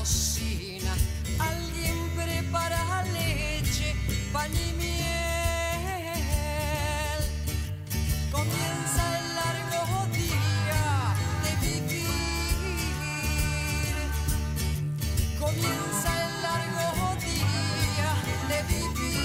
cocina, alguien prepara leche, pan y miel. Comienza el largo día de vivir. Comienza el largo día de vivir.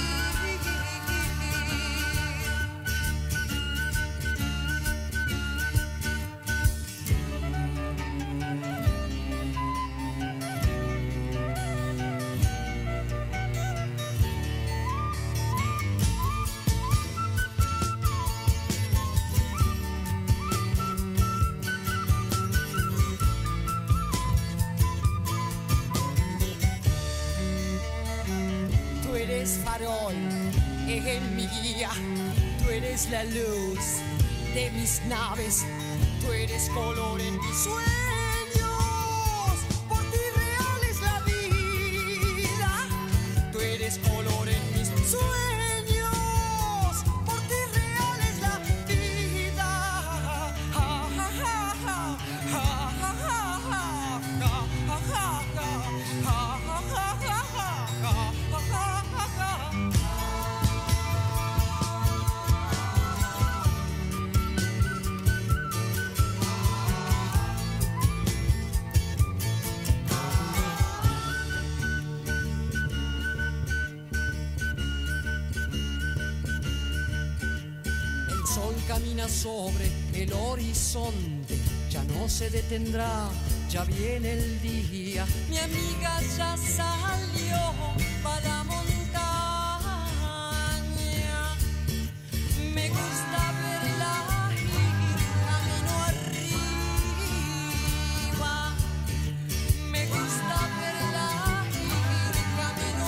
Tú eres farol en mi guía, tú eres la luz de mis naves, tú eres color en mis sueños, por ti real es la vida, tú eres color en mis sueños, por ti real es la vida. Ja, ja, ja, ja, ja, ja, ja, ja, ja, ja, ja, ja, ja, ja, El sol camina sobre el horizonte, ya no se detendrá, ya viene el día. Mi amiga ya salió para la montaña. Me gusta verla ir camino arriba. Me gusta verla ir camino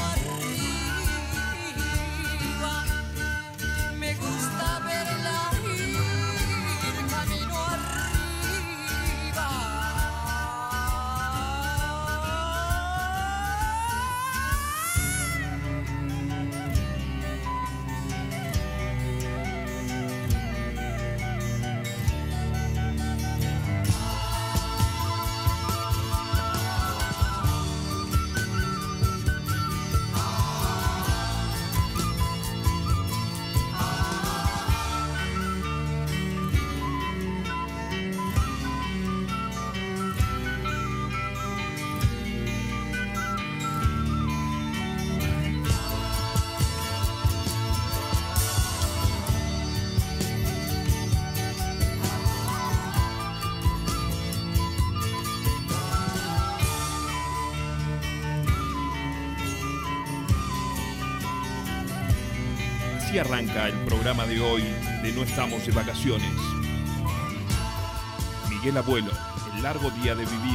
arriba. Me gusta verla ir camino arriba. Así arranca el programa de hoy de No Estamos de Vacaciones. Miguel Abuelo, el largo día de vivir.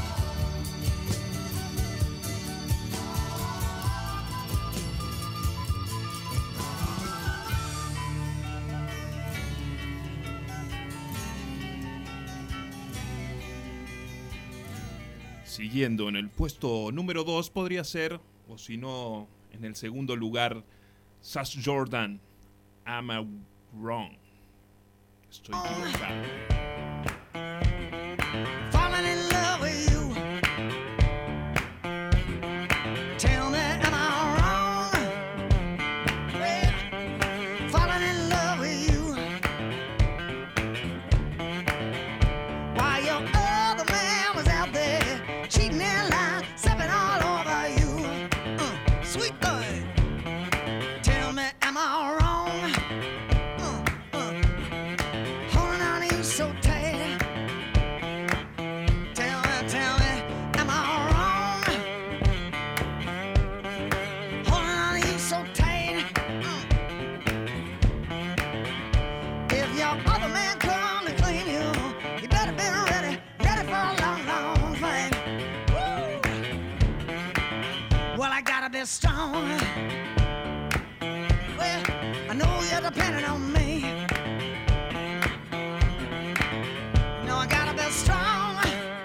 Siguiendo en el puesto número 2 podría ser, o si no, en el segundo lugar, Sass Jordan, Am I Wrong? Estoy equivocado. Falling in love with you. Tell me, am I wrong? Well, falling in love with you. While your other man was out there cheating and lying, stepping all over you. Sweet boy. Tell me, am I wrong? Holding on to you so tight. Tell me, am I wrong? Holding on to you so tight. If your other man come to clean you, you better be ready for a long, long fight. Woo! Well, I gotta be strong. Well, I know you're depending on me. No, I gotta be strong.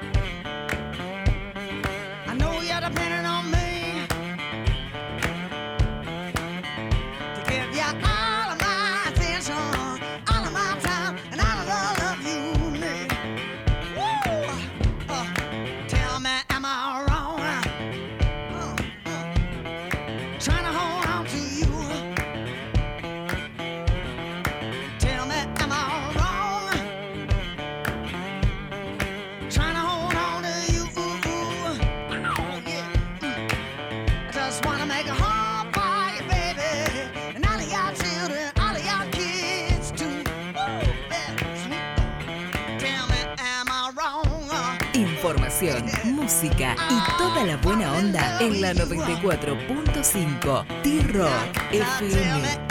I know you're depending on me to give you all of my attention, all of my time, and all of the love you need. Woo! Tell me, am I wrong? información, música y toda la buena onda en la 94.5 T-Rock FM.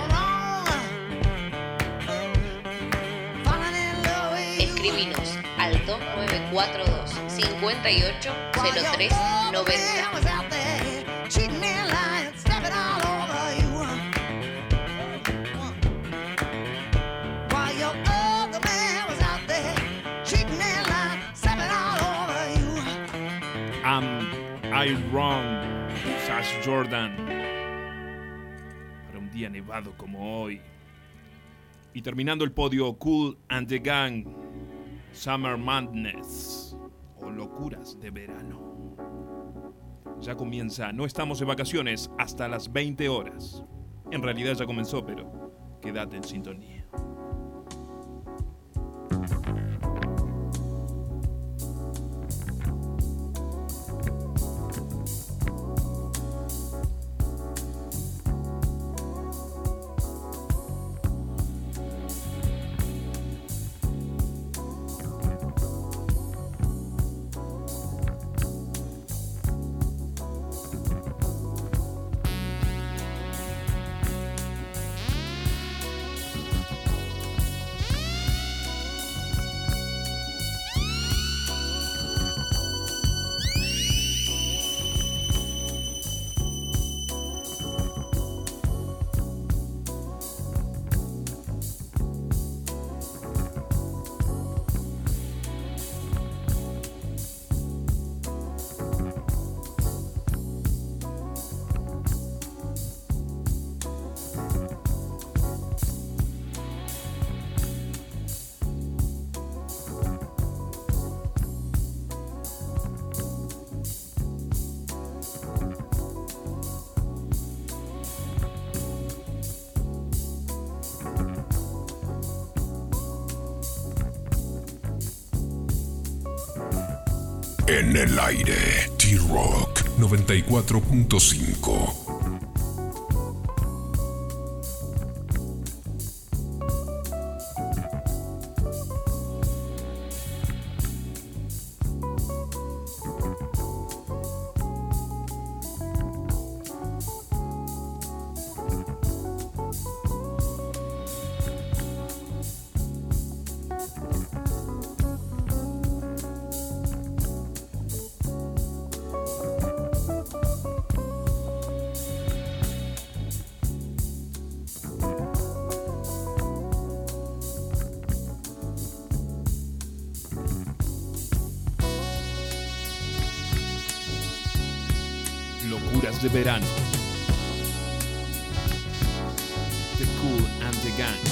Escribinos al 2942 58 03 90. I Wrong, Sash Jordan, para un día nevado como hoy. Y terminando el podio, Kool and the Gang, Summer Madness, o Locuras de Verano. Ya comienza, no estamos de vacaciones hasta las 20 horas. En realidad ya comenzó, pero quédate en sintonía. En el aire, T-Rock 94.5. Locuras de Verano, The Kool and the Gang.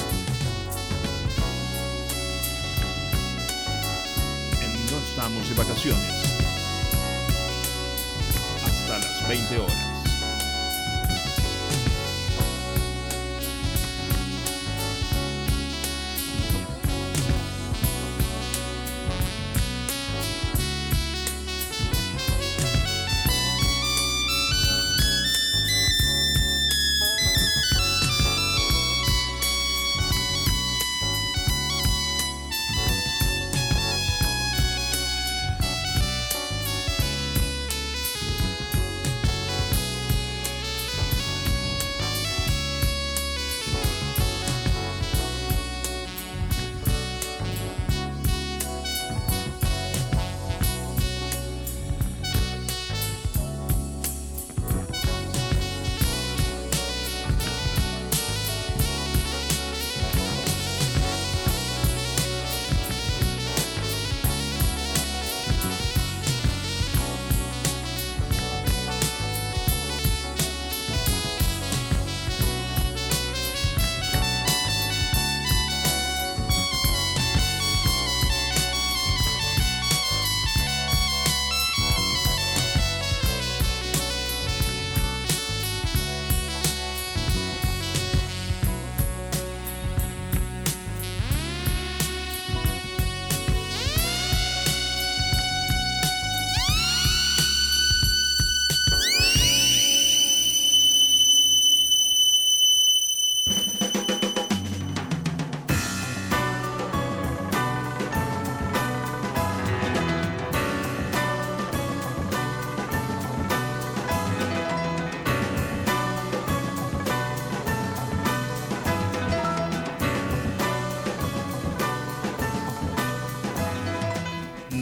No estamos de vacaciones hasta las 20 horas.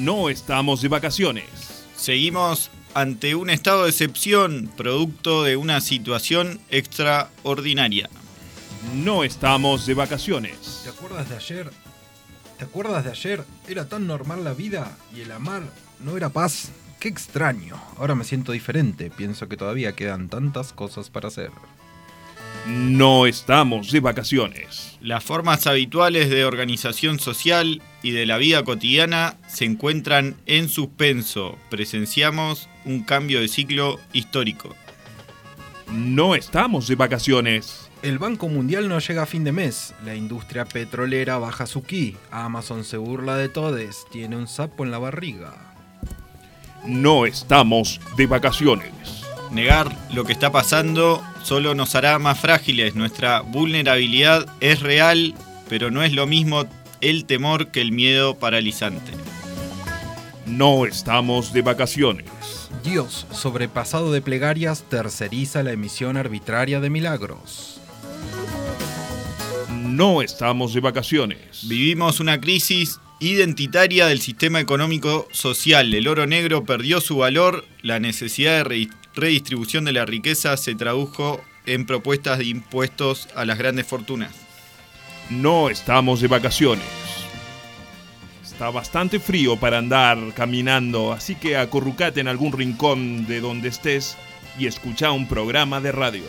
No estamos de vacaciones. Seguimos ante un estado de excepción, producto de una situación extraordinaria. No estamos de vacaciones. ¿Te acuerdas de ayer? ¿Te acuerdas de ayer? Era tan normal la vida y el amar no era paz. Qué extraño. Ahora me siento diferente. Pienso que todavía quedan tantas cosas para hacer. No estamos de vacaciones. Las formas habituales de organización social y de la vida cotidiana se encuentran en suspenso. Presenciamos un cambio de ciclo histórico. No estamos de vacaciones. El Banco Mundial no llega a fin de mes. La industria petrolera baja su ki. Amazon se burla de todes. Tiene un sapo en la barriga. No estamos de vacaciones. Negar lo que está pasando solo nos hará más frágiles. Nuestra vulnerabilidad es real, pero no es lo mismo el temor que el miedo paralizante. No estamos de vacaciones. Dios, sobrepasado de plegarias, terceriza la emisión arbitraria de milagros. No estamos de vacaciones. Vivimos una crisis identitaria del sistema económico social. El oro negro perdió su valor, la necesidad de redistribución de la riqueza se tradujo en propuestas de impuestos a las grandes fortunas. No estamos de vacaciones. Está bastante frío para andar caminando, así que acurrucate en algún rincón de donde estés y escucha un programa de radio.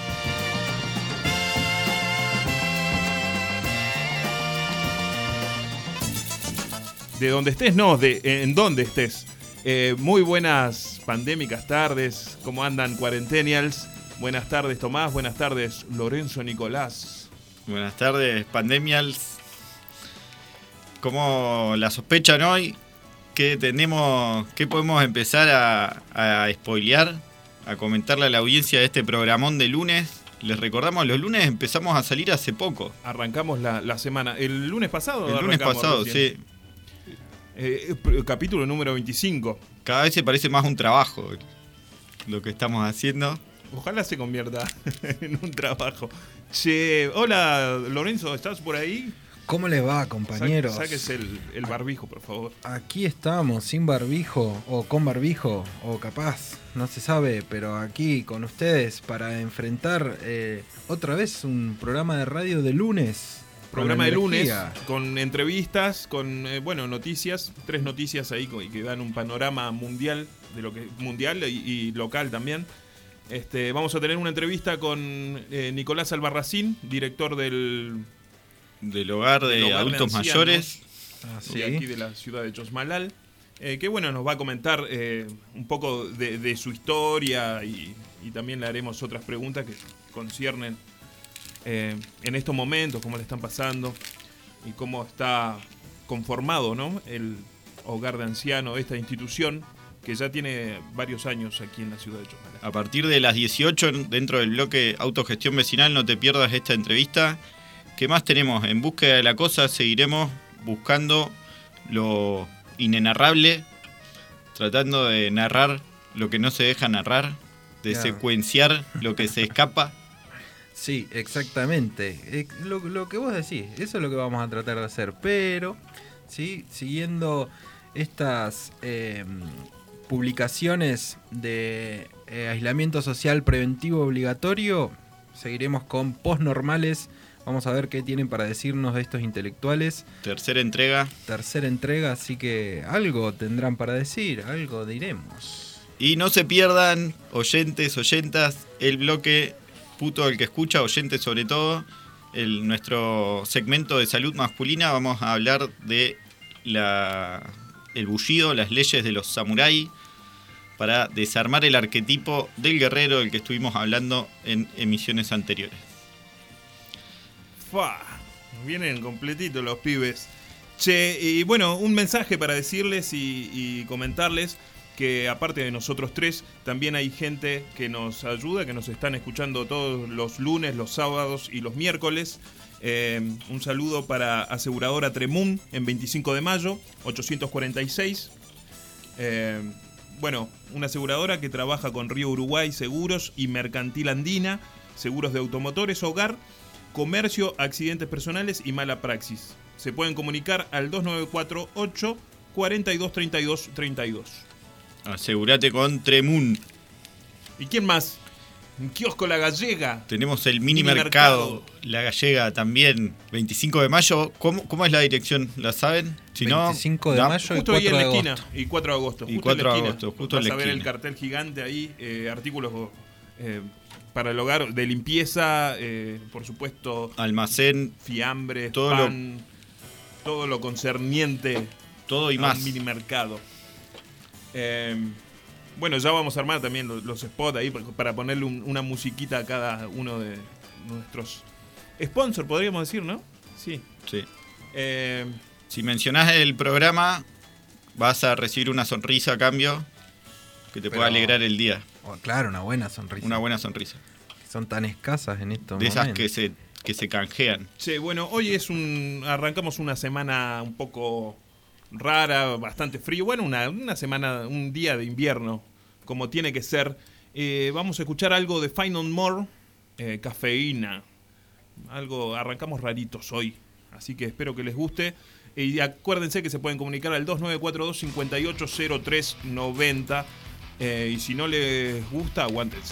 De donde estés, no, en donde estés. Muy buenas pandémicas tardes. ¿Cómo andan, Cuarentenials? Buenas tardes, Tomás. Buenas tardes, Lorenzo Nicolás. Buenas tardes, Pandemials. ¿Cómo la sospechan hoy? ¿Qué podemos empezar a spoilear? A comentarle a la audiencia de este programón de lunes. Les recordamos, los lunes empezamos a salir hace poco. Arrancamos la semana. ¿El lunes pasado? El lunes pasado, recién. sí. Capítulo número 25. Cada vez se parece más un trabajo lo que estamos haciendo. Ojalá se convierta en un trabajo. Che, hola Lorenzo, ¿estás por ahí? ¿Cómo les va, compañeros? Sáquese el barbijo, por favor. Aquí estamos, sin barbijo, o con barbijo, o capaz, no se sabe, pero aquí con ustedes para enfrentar otra vez un programa de radio de lunes. Programa de lunes, con entrevistas, con noticias, 3 noticias ahí que dan un panorama mundial, de lo que mundial y local también. Vamos a tener una entrevista con Nicolás Albarracín, director del hogar de adultos mayores. De aquí de la ciudad de Chosmalal. Que nos va a comentar un poco de su historia y también le haremos otras preguntas que conciernen en estos momentos, cómo le están pasando y cómo está conformado, ¿no?, el hogar de ancianos, esta institución que ya tiene varios años aquí en la ciudad de Chosmalal. A partir de las 18, dentro del bloque Autogestión Vecinal, no te pierdas esta entrevista. ¿Qué más tenemos? En Búsqueda de la Cosa seguiremos buscando lo inenarrable, tratando de narrar lo que no se deja narrar, de secuenciar lo que se escapa. Sí, exactamente. Lo que vos decís, eso es lo que vamos a tratar de hacer. Pero, ¿sí?, siguiendo estas publicaciones de aislamiento social preventivo obligatorio, seguiremos con postnormales. Vamos a ver qué tienen para decirnos de estos intelectuales. Tercera entrega, así que algo tendrán para decir, algo diremos. Y no se pierdan, oyentes, oyentas, el bloque Puto el que escucha, oyentes sobre todo, nuestro segmento de salud masculina. Vamos a hablar de el bullido, las leyes de los samuráis, para desarmar el arquetipo del guerrero del que estuvimos hablando en emisiones anteriores. Vienen completitos los pibes. Che, y un mensaje para decirles y comentarles que aparte de nosotros 3, también hay gente que nos ayuda, que nos están escuchando todos los lunes, los sábados y los miércoles. Un saludo para Aseguradora Tremun en 25 de mayo, 846. Una aseguradora que trabaja con Río Uruguay Seguros y Mercantil Andina, seguros de automotores, hogar, comercio, accidentes personales y mala praxis. Se pueden comunicar al 2948 42 32 32. Asegúrate con Tremun. ¿Y quién más? Un kiosco La Gallega. Tenemos el mini mercado La Gallega también, 25 de mayo. ¿Cómo es la dirección? ¿La saben? Si 25 de mayo justo y 4 ahí en la de esquina. agosto. Y 4 de agosto. Y justo 4 en la de esquina. agosto, justo Vas en la a ver el esquina. cartel gigante ahí, artículos para el hogar, de limpieza, por supuesto, almacén, fiambres, todo pan, todo lo concerniente todo y a más. un mini mercado. Bueno, ya vamos a armar también los spots ahí para ponerle una musiquita a cada uno de nuestros sponsors, podríamos decir, ¿no? Sí. Sí. Si mencionás el programa, vas a recibir una sonrisa a cambio que te pueda alegrar el día. Claro, una buena sonrisa. Una buena sonrisa. Son tan escasas en estos De esas momentos. que se canjean. Sí, bueno, hoy arrancamos una semana un poco rara, bastante frío. Bueno, una semana, un día de invierno, como tiene que ser. Vamos a escuchar algo de Fine on More, Cafeína. Arrancamos raritos hoy, así que espero que les guste. Y acuérdense que se pueden comunicar al 2942-580390. Y si no les gusta, aguántense.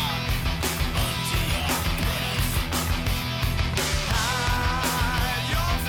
Hide your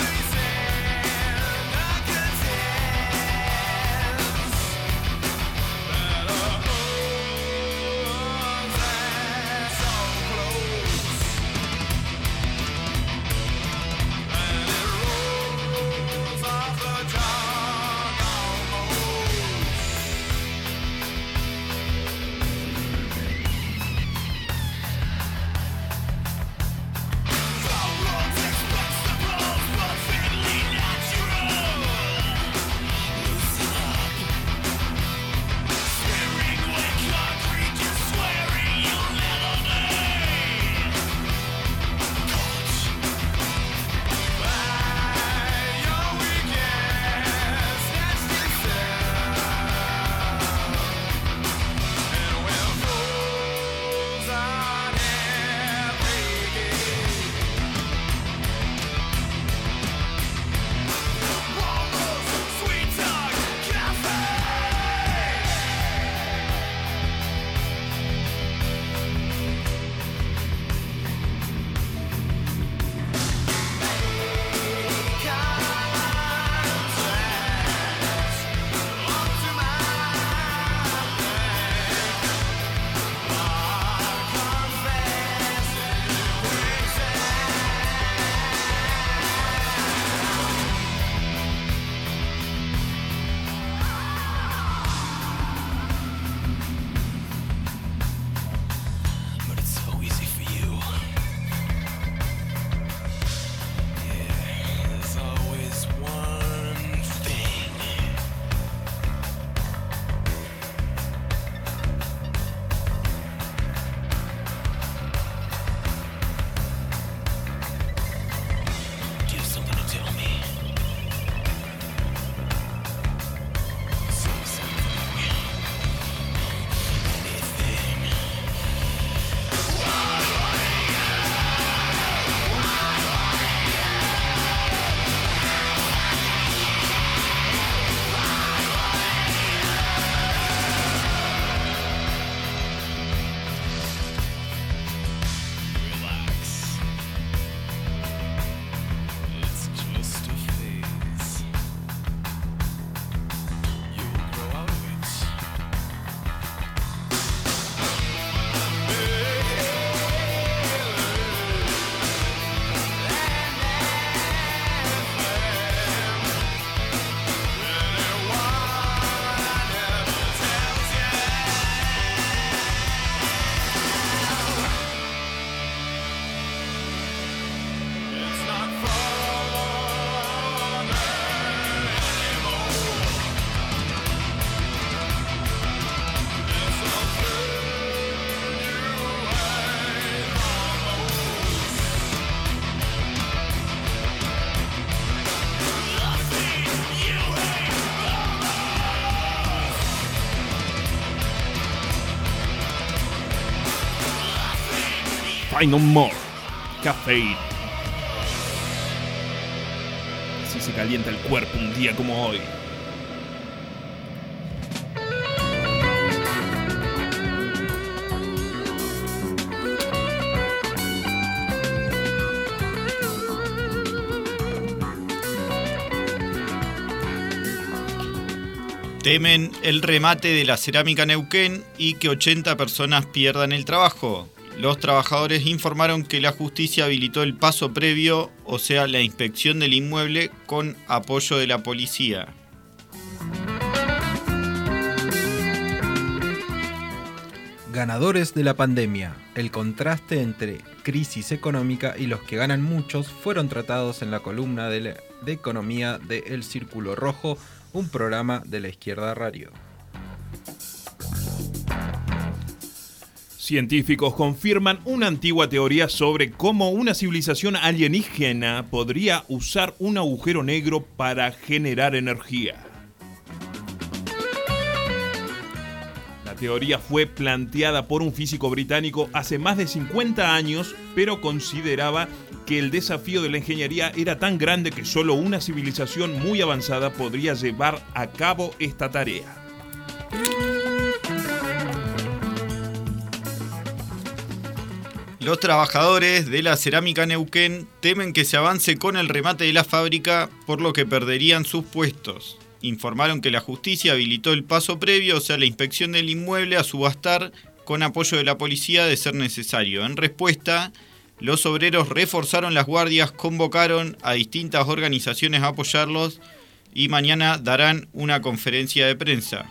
Cry No More, Caffeine. Así se calienta el cuerpo un día como hoy. Temen el remate de la cerámica Neuquén y que 80 personas pierdan el trabajo. Los trabajadores informaron que la justicia habilitó el paso previo, o sea, la inspección del inmueble, con apoyo de la policía. Ganadores de la pandemia. El contraste entre crisis económica y los que ganan muchos fueron tratados en la columna de economía de El Círculo Rojo, un programa de la Izquierda Radio. Científicos confirman una antigua teoría sobre cómo una civilización alienígena podría usar un agujero negro para generar energía. La teoría fue planteada por un físico británico hace más de 50 años, pero consideraba que el desafío de la ingeniería era tan grande que solo una civilización muy avanzada podría llevar a cabo esta tarea. Los trabajadores de la cerámica Neuquén temen que se avance con el remate de la fábrica, por lo que perderían sus puestos. Informaron que la justicia habilitó el paso previo, o sea, la inspección del inmueble, a subastar con apoyo de la policía de ser necesario. En respuesta, los obreros reforzaron las guardias, convocaron a distintas organizaciones a apoyarlos y mañana darán una conferencia de prensa.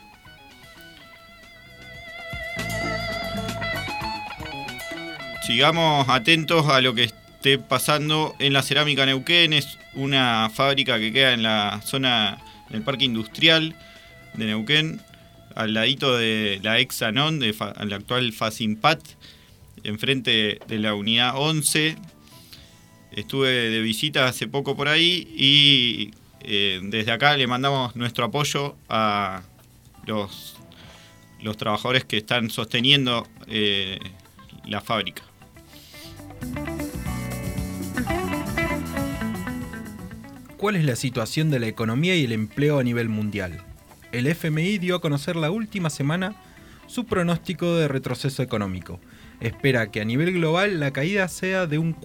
Sigamos atentos a lo que esté pasando en la cerámica Neuquén. Es una fábrica que queda en la zona, en el parque industrial de Neuquén, al ladito de la ex Anon, la actual Facimpat, enfrente de la unidad 11. Estuve de visita hace poco por ahí y desde acá le mandamos nuestro apoyo a los trabajadores que están sosteniendo la fábrica. ¿Cuál es la situación de la economía y el empleo a nivel mundial? El FMI dio a conocer la última semana su pronóstico de retroceso económico. Espera que a nivel global la caída sea de un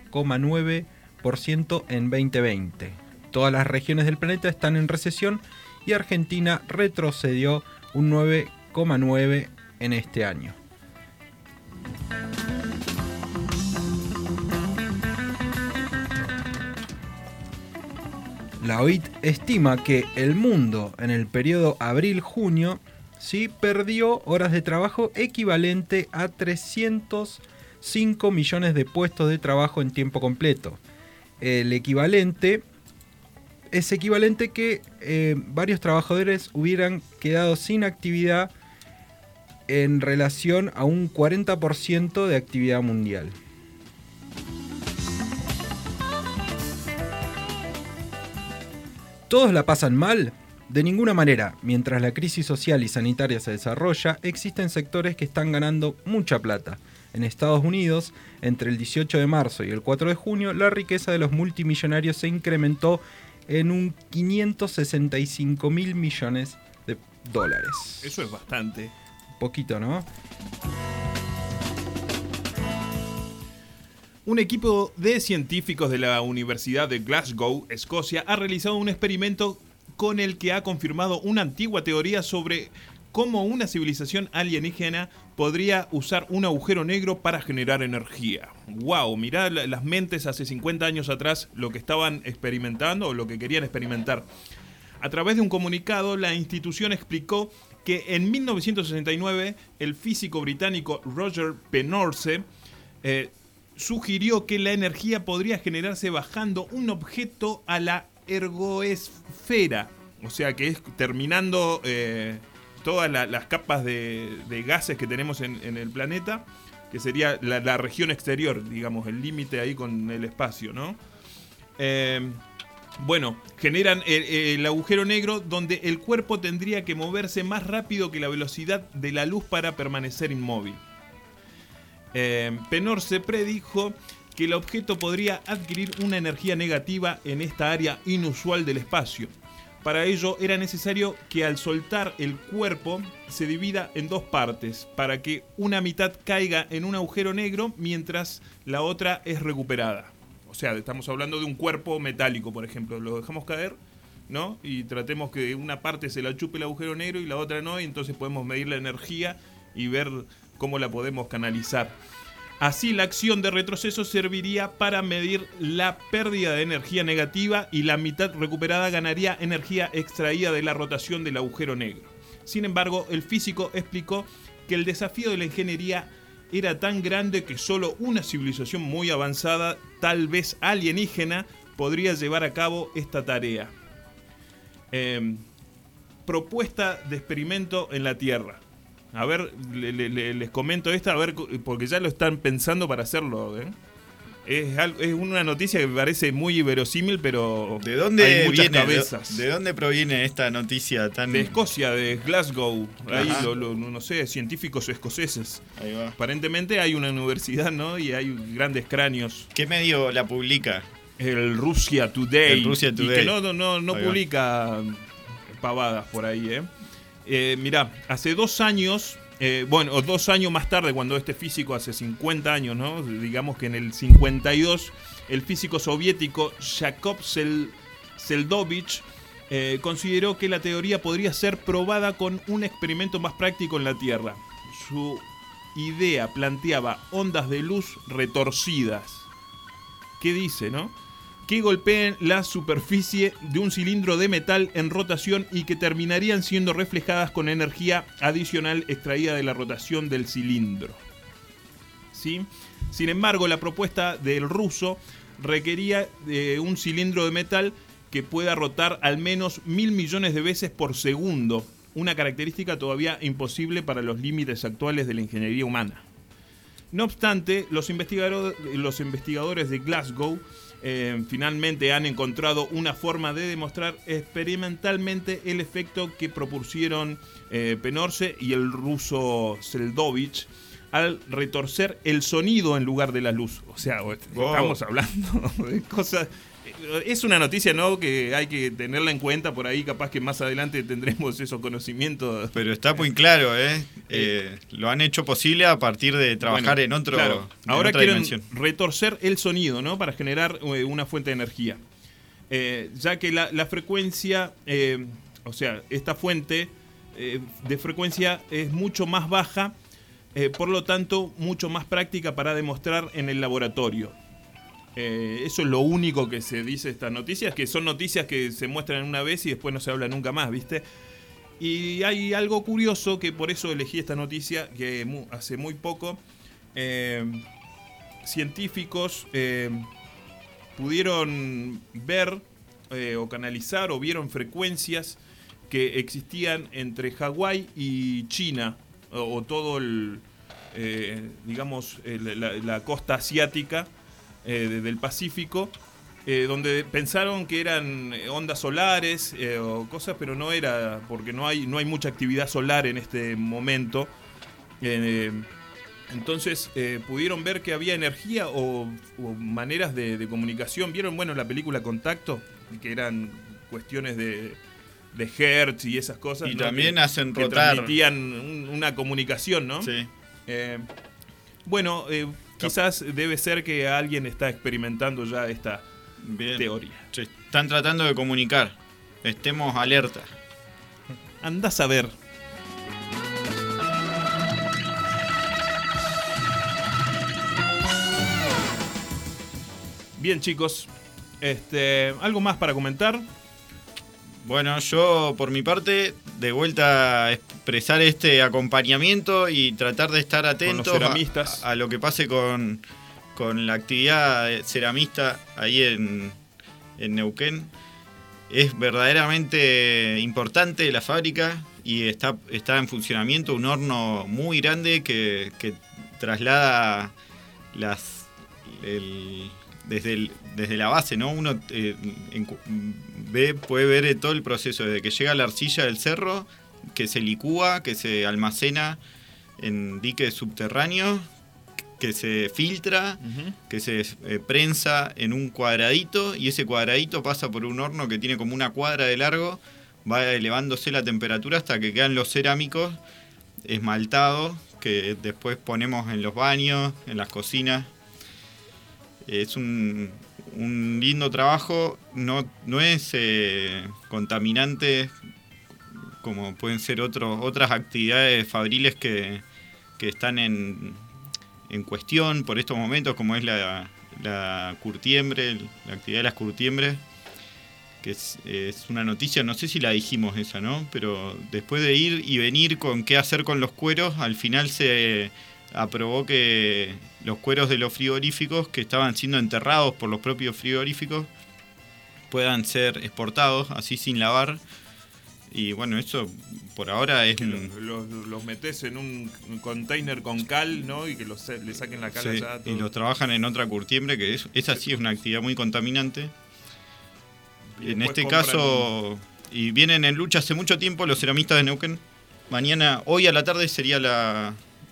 4,9% en 2020. Todas las regiones del planeta están en recesión y Argentina retrocedió un 9,9% en este año. La OIT estima que el mundo en el periodo abril-junio perdió horas de trabajo equivalente a 305 millones de puestos de trabajo en tiempo completo. Es equivalente que varios trabajadores hubieran quedado sin actividad en relación a un 40% de actividad mundial. ¿Todos la pasan mal? De ninguna manera. Mientras la crisis social y sanitaria se desarrolla, existen sectores que están ganando mucha plata. En Estados Unidos, entre el 18 de marzo y el 4 de junio, la riqueza de los multimillonarios se incrementó en un 565 mil millones de dólares. Eso es bastante. Poquito, ¿no? Un equipo de científicos de la Universidad de Glasgow, Escocia, ha realizado un experimento con el que ha confirmado una antigua teoría sobre cómo una civilización alienígena podría usar un agujero negro para generar energía. ¡Wow! Mirá las mentes hace 50 años atrás lo que estaban experimentando o lo que querían experimentar. A través de un comunicado, la institución explicó que en 1969 el físico británico Roger Penrose sugirió que la energía podría generarse bajando un objeto a la ergoesfera, o sea que es terminando todas las capas de gases que tenemos en el planeta, que sería la región exterior, digamos, el límite ahí con el espacio, ¿no? Generan el agujero negro donde el cuerpo tendría que moverse más rápido que la velocidad de la luz para permanecer inmóvil. Penorse predijo que el objeto podría adquirir una energía negativa en esta área inusual del espacio. Para ello era necesario que al soltar el cuerpo se divida en dos partes, para que una mitad caiga en un agujero negro mientras la otra es recuperada. O sea, estamos hablando de un cuerpo metálico, por ejemplo. Lo dejamos caer, ¿no? Y tratemos que una parte se la chupe el agujero negro y la otra no, y entonces podemos medir la energía y ver cómo la podemos canalizar. Así, la acción de retroceso serviría para medir la pérdida de energía negativa y la mitad recuperada ganaría energía extraída de la rotación del agujero negro. Sin embargo, el físico explicó que el desafío de la ingeniería era tan grande que solo una civilización muy avanzada, tal vez alienígena, podría llevar a cabo esta tarea. Propuesta de experimento en la Tierra. A ver, les comento esta, a ver, porque ya lo están pensando para hacerlo, ¿eh? Es una noticia que me parece muy verosímil, pero ¿de dónde hay muchas viene, cabezas. ¿De dónde proviene esta noticia tan...? De Escocia, de Glasgow. Ahí no sé, científicos escoceses. Ahí va. Aparentemente hay una universidad, ¿no? Y hay grandes cráneos. ¿Qué medio la publica? El Russia Today. El Russia Today. Y que no publica pavadas por ahí, mirá, hace 2 años, 2 años más tarde, cuando este físico, hace 50 años, ¿no? Digamos que en el 52, el físico soviético Yakov Seldovich consideró que la teoría podría ser probada con un experimento más práctico en la Tierra. Su idea planteaba ondas de luz retorcidas. ¿Qué dice, no? Que golpeen la superficie de un cilindro de metal en rotación y que terminarían siendo reflejadas con energía adicional extraída de la rotación del cilindro. ¿Sí? Sin embargo, la propuesta del ruso requería de un cilindro de metal que pueda rotar al menos 1.000 millones de veces por segundo, una característica todavía imposible para los límites actuales de la ingeniería humana. No obstante, los investigadores de Glasgow finalmente han encontrado una forma de demostrar experimentalmente el efecto que propusieron Penorse y el ruso Seldovich al retorcer el sonido en lugar de la luz. O sea, estamos hablando de cosas... Es una noticia, ¿no?, que hay que tenerla en cuenta. Por ahí capaz que más adelante tendremos esos conocimientos. Pero está muy claro, lo han hecho posible a partir de trabajar en otro. Claro. Ahora quieren retorcer el sonido, ¿no?, para generar una fuente de energía. Ya que la frecuencia, esta fuente de frecuencia es mucho más baja, por lo tanto, mucho más práctica para demostrar en el laboratorio. Eso es lo único que se dice de estas noticias, que son noticias que se muestran una vez y después no se habla nunca más, ¿viste? Y hay algo curioso, que por eso elegí esta noticia, que hace muy poco científicos pudieron ver o canalizar o vieron frecuencias que existían entre Hawái y China, o todo la costa asiática del Pacífico, donde pensaron que eran ondas solares o cosas, pero no era, porque no hay mucha actividad solar en este momento. Entonces pudieron ver que había energía o maneras de comunicación. ¿Vieron, la película Contacto? Que eran cuestiones de hertz y esas cosas. Y ¿no? también hacen que rotar. Transmitían una comunicación, ¿no? Sí. Quizás debe ser que alguien está experimentando ya esta teoría. Se están tratando de comunicar. Estemos alerta. Andás a ver. Bien, chicos. ¿Algo más para comentar? Bueno, yo por mi parte, de vuelta a expresar este acompañamiento y tratar de estar atentos a lo que pase con la actividad ceramista ahí en Neuquén. Es verdaderamente importante la fábrica y está en funcionamiento un horno muy grande que traslada desde la base, ¿no? Uno puede ver todo el proceso, desde que llega la arcilla del cerro, que se licúa, que se almacena en diques subterráneos, que se filtra, que se prensa en un cuadradito y ese cuadradito pasa por un horno que tiene como una cuadra de largo, va elevándose la temperatura hasta que quedan los cerámicos esmaltados que después ponemos en los baños, en las cocinas. Es un lindo trabajo, no es contaminante como pueden ser otras actividades fabriles que están en cuestión por estos momentos, como es la curtiembre, la actividad de las curtiembres, que es una noticia, no sé si la dijimos esa, ¿no? Pero después de ir y venir con qué hacer con los cueros, al final se aprobó que los cueros de los frigoríficos que estaban siendo enterrados por los propios frigoríficos puedan ser exportados así sin lavar. Y bueno, eso por ahora es... Los metés en un container con cal, ¿no? Y que le saquen la cal sí, allá. Todo. Y los trabajan en otra curtiembre, que esa sí es una actividad muy contaminante. En este caso, y vienen en lucha hace mucho tiempo los ceramistas de Neuquén. Mañana, hoy a la tarde sería la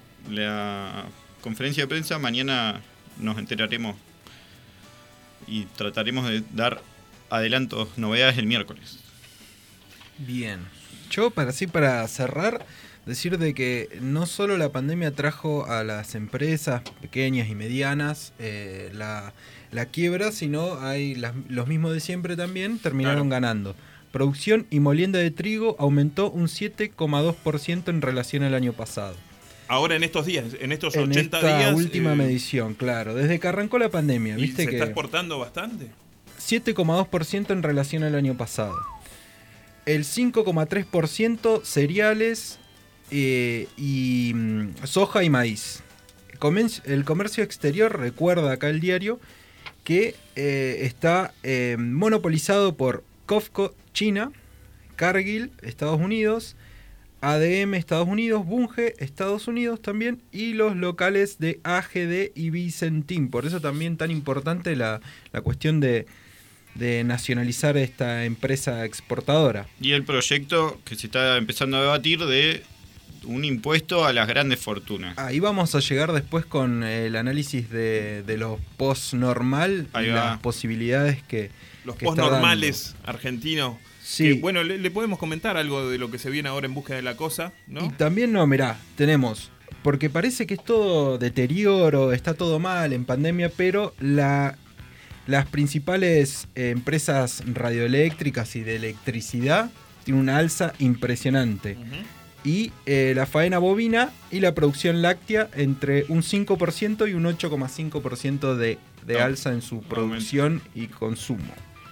conferencia de prensa. Mañana nos enteraremos y trataremos de dar adelantos, novedades el miércoles. Bien. Yo, para cerrar, decir de que no solo la pandemia trajo a las empresas pequeñas y medianas la quiebra, sino hay los mismos de siempre también terminaron ganando. Producción y molienda de trigo aumentó un 7,2% en relación al año pasado. Ahora en estos días, en estos 80 en esta días... última medición, claro. Desde que arrancó la pandemia, ¿viste? ¿Se está exportando bastante? 7,2% en relación al año pasado. El 5,3% cereales y soja y maíz. El comercio exterior, recuerda acá el diario, que está monopolizado por COFCO, China, Cargill, Estados Unidos, ADM, Estados Unidos, Bunge, Estados Unidos también, y los locales de AGD y Vicentín. Por eso también tan importante la cuestión de nacionalizar esta empresa exportadora. Y el proyecto que se está empezando a debatir de un impuesto a las grandes fortunas. Ahí vamos a llegar después con el análisis de los post-normal y las posibilidades que los post-normales argentinos. Sí. Que, bueno, le podemos comentar algo de lo que se viene ahora en búsqueda de la cosa, ¿no? Y también tenemos, porque parece que es todo deterioro, está todo mal en pandemia, pero las principales empresas radioeléctricas y de electricidad tienen una alza impresionante. Y la faena bovina y la producción láctea entre un 5% y un 8,5% de alza en su producción y consumo.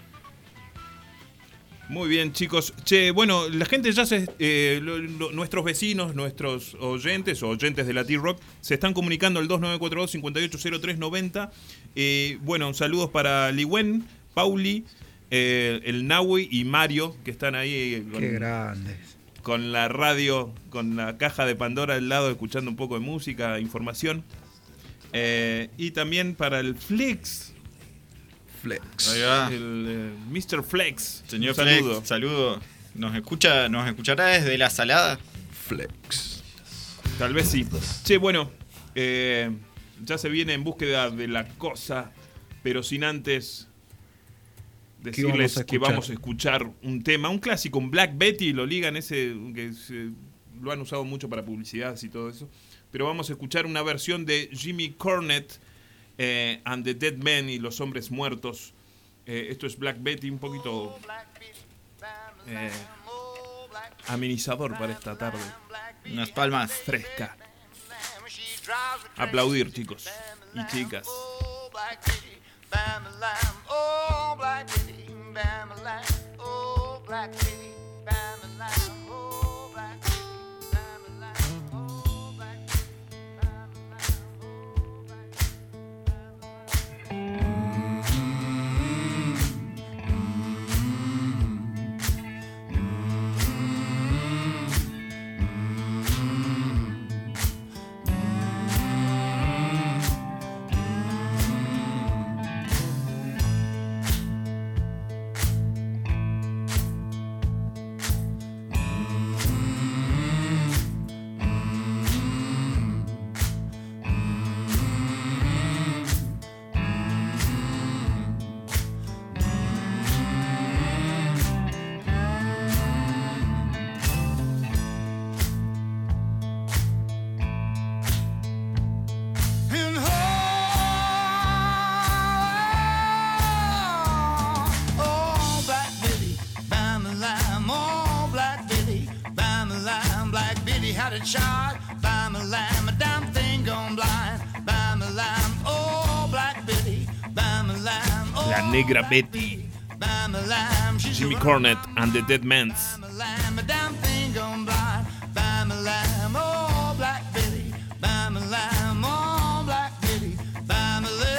Muy bien, chicos. Che, bueno, la gente ya nuestros vecinos, nuestros oyentes o oyentes de la T-Rock se están comunicando al 2942-580390. Bueno, saludos para Liwen, Pauli, el Nahui y Mario, que están ahí. Qué grandes. Con la radio, con la caja de Pandora al lado, escuchando un poco de música, información. Y también para el Flex. Ahí va. El Mr. Flex. Señor Flex, saludo. ¿Nos escuchará desde la Salada? Flex. Tal vez sí. Che, bueno, ya se viene en búsqueda de la cosa, pero sin antes decirles que vamos a escuchar un tema, un clásico, un Black Betty, lo ligan lo han usado mucho para publicidades y todo eso, pero vamos a escuchar una versión de Jimmy Cornette and the Dead Men y los Hombres Muertos. Esto es Black Betty, un poquito amenizador para esta tarde. Unas palmas. Fresca. Aplaudir, chicos y chicas. lamb, oh, Black Betty, Bam-a-lamb, Black Betty had a child, Bam-a-lamb, a damn thing gone blind, Bam-a-lamb, oh, Black Betty, Bam-a-lamb, oh, La Negra Betty. Bam-a-lamb, she's Jimmy a Cornette and the Dead Mans. Bam-a-lamb, a damn thing gone blind, Bam-a-lamb, oh, Black Betty, Bam-a-lamb, oh, Black Betty, Bam-a-lamb.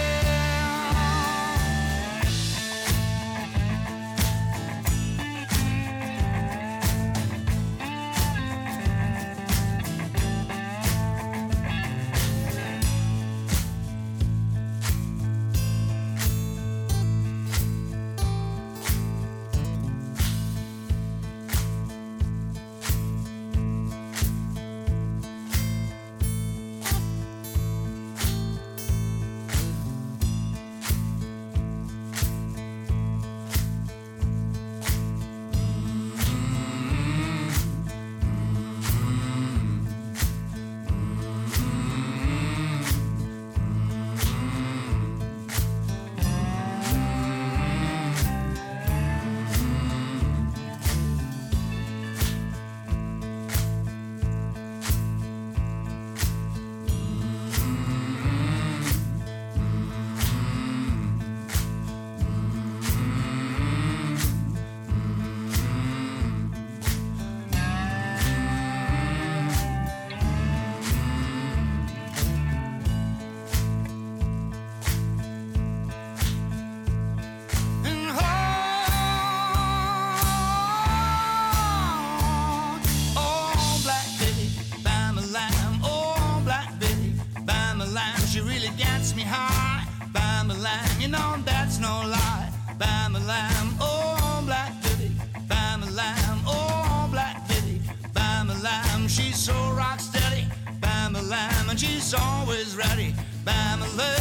She's always ready, Bam-a-lamb.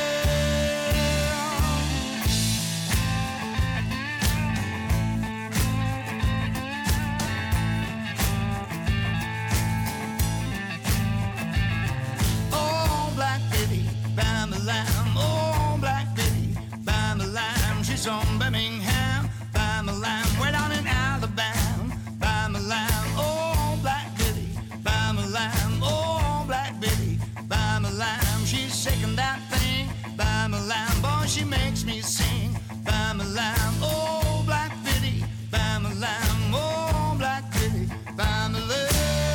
Oh, Black Betty, Bam-a-lamb. Oh, Black Betty, Bam-a-lamb. She's from Birmingham, Bam-a-lamb. Way down in Alabama, Bam-a-lamb. Oh, Black Betty, Bam-a-lamb. Oh, Black Betty, Bam-a-lamb. She's shaking that thing, Bam-a-lamb. Boy, she makes me sing, Bam-a-lamb. Oh, Black Betty, Bam-a-lamb. Oh, Black Betty, Bam-a-lamb.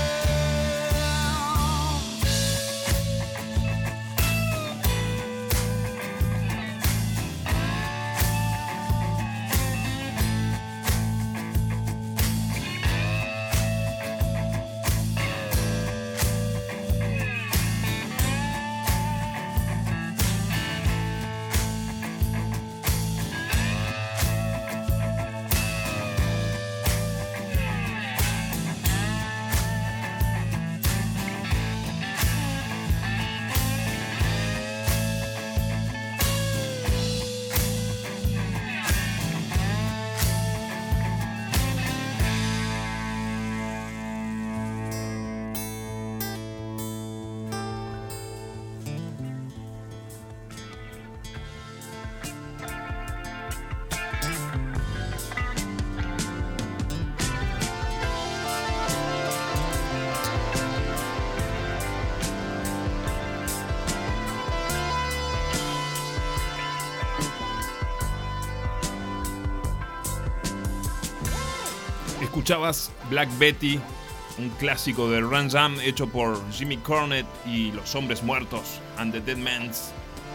Escuchabas Black Betty, un clásico de Ram Jam hecho por Jimmy Cornette y Los Hombres Muertos and the Dead Mans.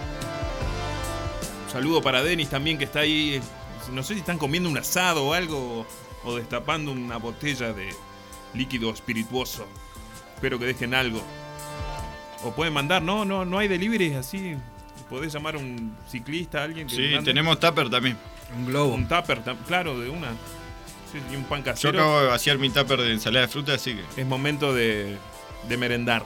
Un saludo para Dennis también, que está ahí. No sé si están comiendo un asado o algo, o destapando una botella de líquido espirituoso. Espero que dejen algo. O pueden mandar, no hay delivery así. Podés llamar a un ciclista, a alguien que Sí, mande. tenemos tupper también. Un globo. Un tupper, claro, de una. Sí, y un pan Yo casero. acabo de vaciar mi tupper de ensalada de fruta, así que... Es momento de merendar.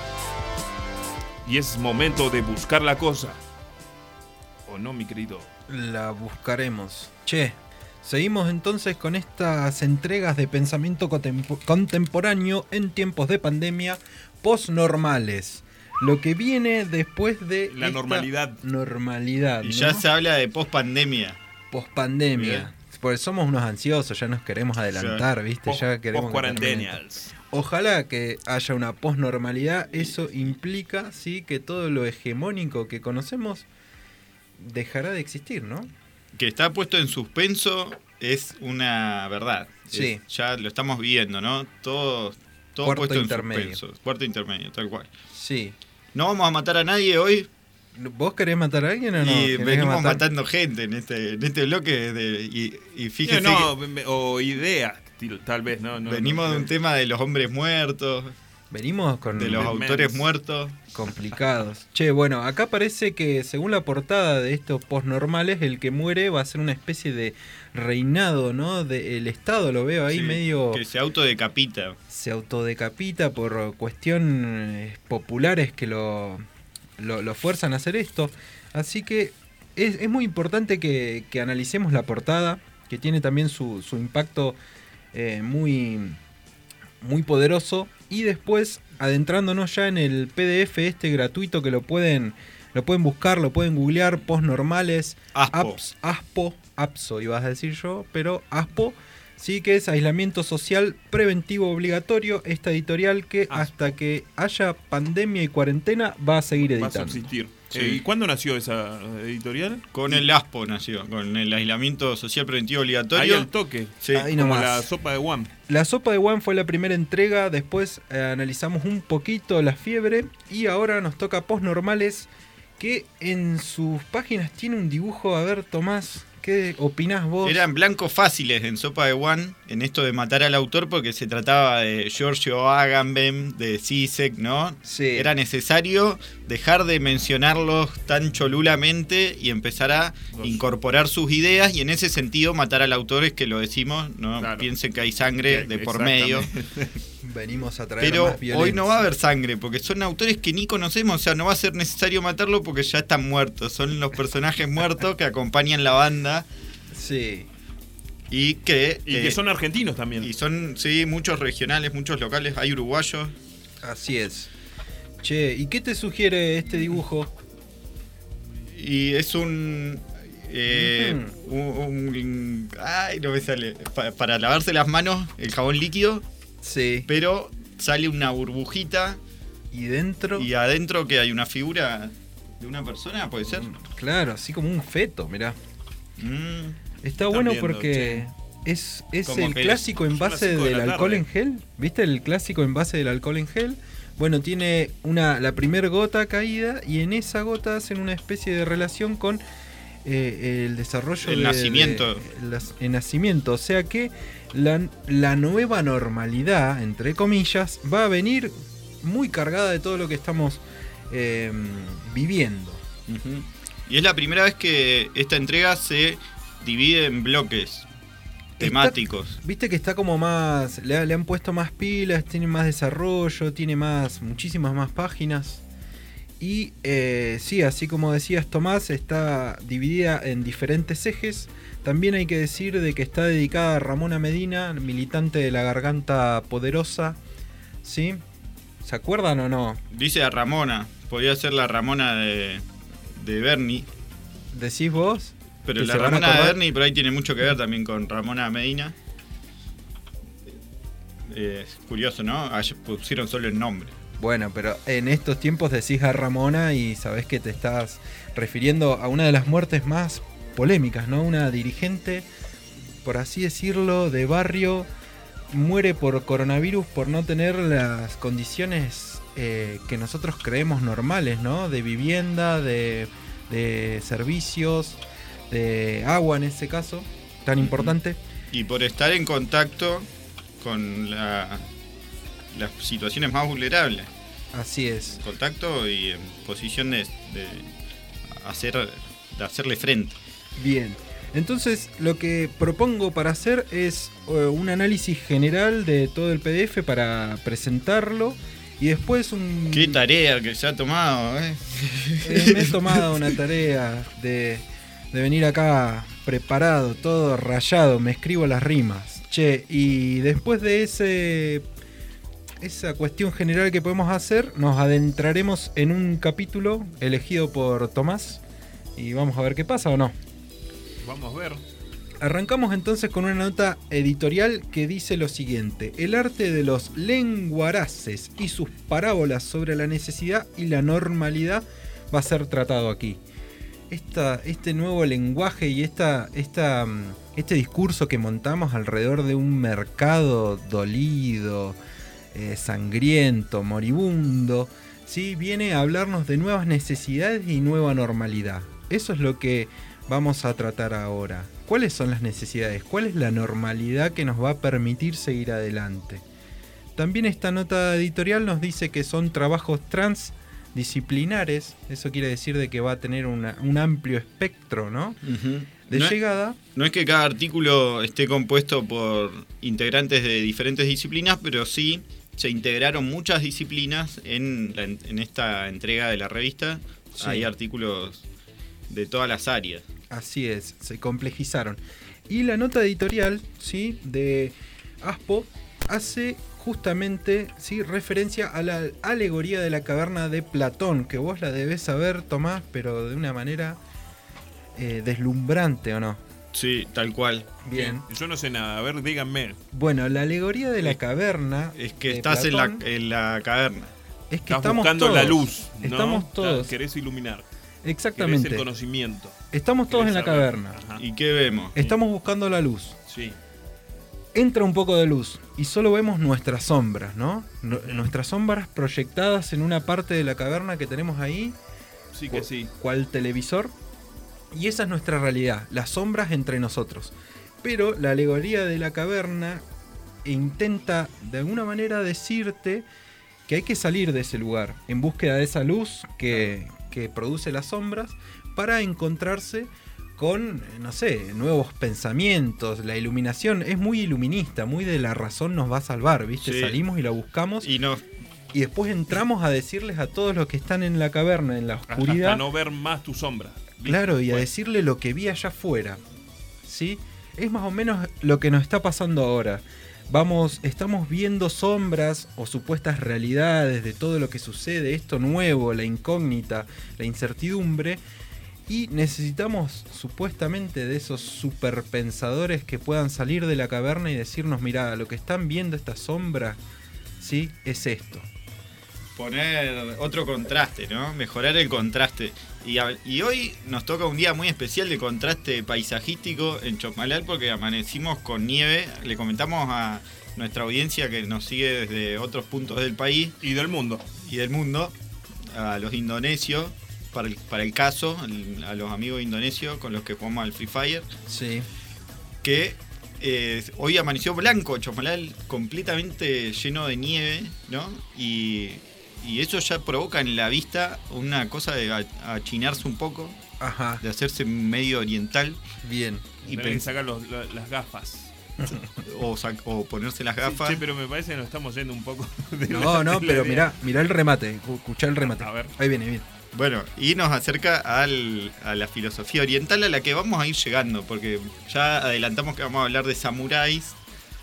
Y es momento de buscar la cosa. ¿O no, mi querido? La buscaremos. Che, seguimos entonces con estas entregas de pensamiento contemporáneo en tiempos de pandemia postnormales. Lo que viene después de La esta normalidad. Normalidad, Y ¿no? ya se habla de post-pandemia. Pospandemia. Bien. Pues somos unos ansiosos, ya nos queremos adelantar, ¿viste? Ya queremos. Post-cuarentenials. Ojalá que haya una posnormalidad. Eso implica, sí, que todo lo hegemónico que conocemos dejará de existir, ¿no? Que está puesto en suspenso es una verdad. Sí. Ya lo estamos viendo, ¿no? Todo Cuarto puesto intermedio. en suspenso. Cuarto intermedio, tal cual. Sí. No vamos a matar a nadie hoy. ¿Vos querés matar a alguien o no? Y ¿Querés venimos matar? matando gente en este bloque. Y fíjese o ideas, tal vez, ¿no? venimos no, de un tema de los hombres muertos, Venimos con de los Demenz. autores muertos. complicados. Che, bueno, acá parece que según la portada de estos postnormales, el que muere va a ser una especie de reinado, ¿no? Del Estado, lo veo ahí Sí, medio... que se autodecapita. Se autodecapita por cuestiones populares que lo fuerzan a hacer esto. Así que es muy importante que analicemos la portada, que tiene también su impacto muy, muy poderoso. Y después, adentrándonos ya en el PDF gratuito, que lo pueden buscar, lo pueden googlear, postnormales, ASPO, ibas a decir yo, pero ASPO, sí, que es aislamiento social preventivo obligatorio, esta editorial que hasta que haya pandemia y cuarentena va a seguir Va a editando. subsistir. Sí. ¿Y cuándo nació esa editorial? Con el ASPO nació, con el aislamiento social preventivo Ahí obligatorio. al toque. Sí. Ahí Como nomás. la sopa de Guam. La sopa de Juan fue la primera entrega, después analizamos un poquito la fiebre y ahora nos toca postnormales, que en sus páginas tiene un dibujo. A ver, Tomás, ¿qué opinás vos? Eran blancos fáciles en Sopa de One, en esto de matar al autor, porque se trataba de Giorgio Agamben, de Zizek, ¿no? Sí. Era necesario dejar de mencionarlos tan cholulamente y empezar a incorporar sus ideas, y en ese sentido matar al autor es que lo decimos, no Claro. piensen que hay sangre de por medio. Venimos a traer Pero más violencia. hoy no va a haber sangre, porque son autores que ni conocemos, o sea, no va a ser necesario matarlo porque ya están muertos. Son los personajes muertos que acompañan la banda Sí. y que... Y que son argentinos también. Y son, sí, muchos regionales, muchos locales, hay uruguayos. Así es. Che, ¿y qué te sugiere este dibujo? Y es un... ay, no me sale. Para lavarse las manos, el jabón líquido, Sí. pero sale una burbujita ¿Y dentro? y adentro que hay una figura de una persona, ¿puede ser? Claro, así como un feto, mirá. Mm, Está Están bueno viendo, porque es Como el que clásico son envase las 5 de del la alcohol tarde. en gel. ¿Viste el clásico envase del alcohol en gel? Bueno, tiene la primer gota caída y en esa gota hacen una especie de relación con el desarrollo El nacimiento. El nacimiento. O sea que la nueva normalidad, entre comillas, va a venir muy cargada de todo lo que estamos viviendo. ujú. Y es la primera vez que esta entrega se divide en bloques temáticos. Viste que está como más. Le han puesto más pilas, tiene más desarrollo, tiene muchísimas más páginas. Y sí, así como decías, Tomás, está dividida en diferentes ejes. También hay que decir de que está dedicada a Ramona Medina, militante de la Garganta Poderosa. ¿Sí? ¿Se acuerdan o no? Dice a Ramona, podría ser la Ramona de Bernie, ¿Decís vos? pero que la se van a Ramona de acordar. Bernie por ahí tiene mucho que ver también con Ramona Medina. Es curioso, ¿no? Pusieron solo el nombre. Bueno, pero en estos tiempos decís a Ramona y sabés que te estás refiriendo a una de las muertes más polémicas, ¿no? Una dirigente, por así decirlo, de barrio, muere por coronavirus por no tener las condiciones que nosotros creemos normales, ¿no? De vivienda, de servicios, de agua en ese caso, tan importante. Y por estar en contacto con las situaciones más vulnerables. Así es. Contacto y en posición de hacerle frente. Bien, entonces lo que propongo para hacer es un análisis general de todo el PDF para presentarlo y después un... Qué tarea que se ha tomado, ¿eh? Me he tomado una tarea de venir acá preparado, todo rayado, me escribo las rimas. Che, y después de esa cuestión general que podemos hacer, nos adentraremos en un capítulo elegido por Tomás y vamos a ver qué pasa o no. Vamos a ver. Arrancamos entonces con una nota editorial que dice lo siguiente: el arte de los lenguaraces y sus parábolas sobre la necesidad y la normalidad va a ser tratado aquí. Este nuevo lenguaje y este discurso que montamos alrededor de un mercado dolido, sangriento, moribundo, ¿sí? Viene a hablarnos de nuevas necesidades y nueva normalidad. Eso es lo que vamos a tratar ahora. ¿Cuáles son las necesidades? ¿Cuál es la normalidad que nos va a permitir seguir adelante? También esta nota editorial nos dice que son trabajos transdisciplinares. Eso quiere decir de que va a tener un amplio espectro, ¿no? De llegada. No es que cada artículo esté compuesto por integrantes de diferentes disciplinas, pero sí se integraron muchas disciplinas en esta entrega de la revista. Sí. Hay artículos de todas las áreas. Así es, se complejizaron. Y la nota editorial, ¿sí?, de Aspo hace justamente, ¿sí?, referencia a la alegoría de la caverna de Platón, que vos la debés saber, Tomás, pero de una manera deslumbrante, ¿o no? Sí, tal cual. Bien. Yo no sé nada, a ver, díganme. Bueno, la alegoría de la caverna... Es que estás Platón, en la caverna. Es que estás estamos buscando todos, la luz, ¿no? Estamos todos. Querés iluminar. Exactamente. Querés el conocimiento. Estamos todos en la caverna. Ajá. ¿Y qué vemos? Estamos buscando la luz. Sí. Entra un poco de luz y solo vemos nuestras sombras, ¿no? Nuestras sombras proyectadas en una parte de la caverna que tenemos ahí. Sí que sí. Cual televisor. Y esa es nuestra realidad, las sombras entre nosotros. Pero la alegoría de la caverna intenta de alguna manera decirte que hay que salir de ese lugar en búsqueda de esa luz que produce las sombras para encontrarse con, no sé, nuevos pensamientos. La iluminación es muy iluminista, muy de la razón nos va a salvar, ¿viste? Sí. Salimos y la buscamos y después entramos a decirles a todos los que están en la caverna, en la oscuridad, hasta no ver más tu sombra. Claro, y a decirle lo que vi allá afuera, ¿sí? Es más o menos lo que nos está pasando ahora. Estamos viendo sombras o supuestas realidades de todo lo que sucede, esto nuevo, la incógnita, la incertidumbre, y necesitamos supuestamente de esos superpensadores que puedan salir de la caverna y decirnos, mirá, lo que están viendo esta sombra, ¿sí?, es esto. Poner otro contraste, ¿no? Mejorar el contraste. Y hoy nos toca un día muy especial de contraste paisajístico en Chosmalal porque amanecimos con nieve. Le comentamos a nuestra audiencia que nos sigue desde otros puntos del país. Y del mundo. A los indonesios, para el caso, a los amigos indonesios con los que jugamos al Free Fire. Sí. Que hoy amaneció blanco Chosmalal, completamente lleno de nieve, ¿no? Y eso ya provoca en la vista una cosa de achinarse un poco. Ajá. De hacerse medio oriental. Bien. Y sacar las gafas. O ponerse las gafas. Sí, pero me parece que nos estamos yendo un poco pero mirá el remate. Escuchá el remate. A ver. Ahí viene. Bueno, y nos acerca a la filosofía oriental a la que vamos a ir llegando, porque ya adelantamos que vamos a hablar de samuráis.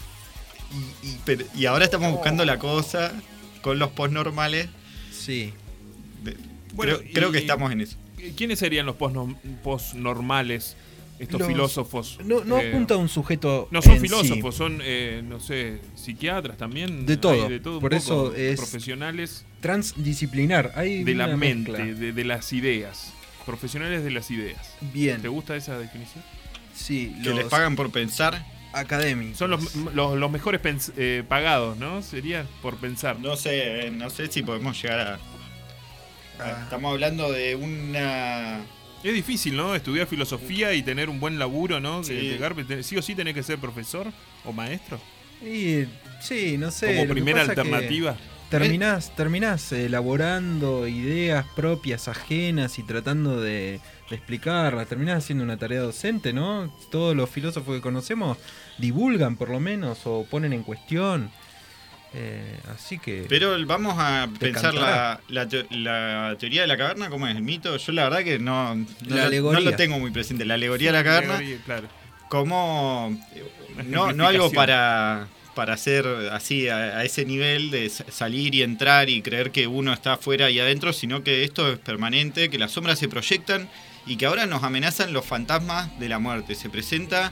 Y ahora estamos buscando la cosa con los postnormales. Sí. Creo que estamos en eso. ¿Quiénes serían los postnormales? Estos filósofos. No apunta a un sujeto. No son filósofos, sí. Son, no sé, psiquiatras también. De todo. Hay de todo. Por eso es profesionales. Transdisciplinar. Hay de la mente, de las ideas. Profesionales de las ideas. Bien. ¿Te gusta esa definición? Sí. Que les pagan por pensar. Académicos. Son los mejores pagados, ¿no? Sería por pensar. No sé si podemos llegar a estamos hablando de una... Es difícil, ¿no? Estudiar filosofía y tener un buen laburo, ¿no? Sí. Sí o sí tenés que ser profesor o maestro. Sí, no sé. Como primera alternativa. Terminás elaborando ideas propias, ajenas y tratando de explicarlas. Terminás haciendo una tarea docente, ¿no? Todos los filósofos que conocemos divulgan por lo menos o ponen en cuestión. Así que... Pero vamos a pensar la teoría de la caverna, ¿cómo es? ¿El mito? Yo la verdad que no lo tengo muy presente. La alegoría de la caverna, claro. Como no algo para hacer así a ese nivel de salir y entrar y creer que uno está afuera y adentro, sino que esto es permanente, que las sombras se proyectan y que ahora nos amenazan los fantasmas de la muerte. Se presenta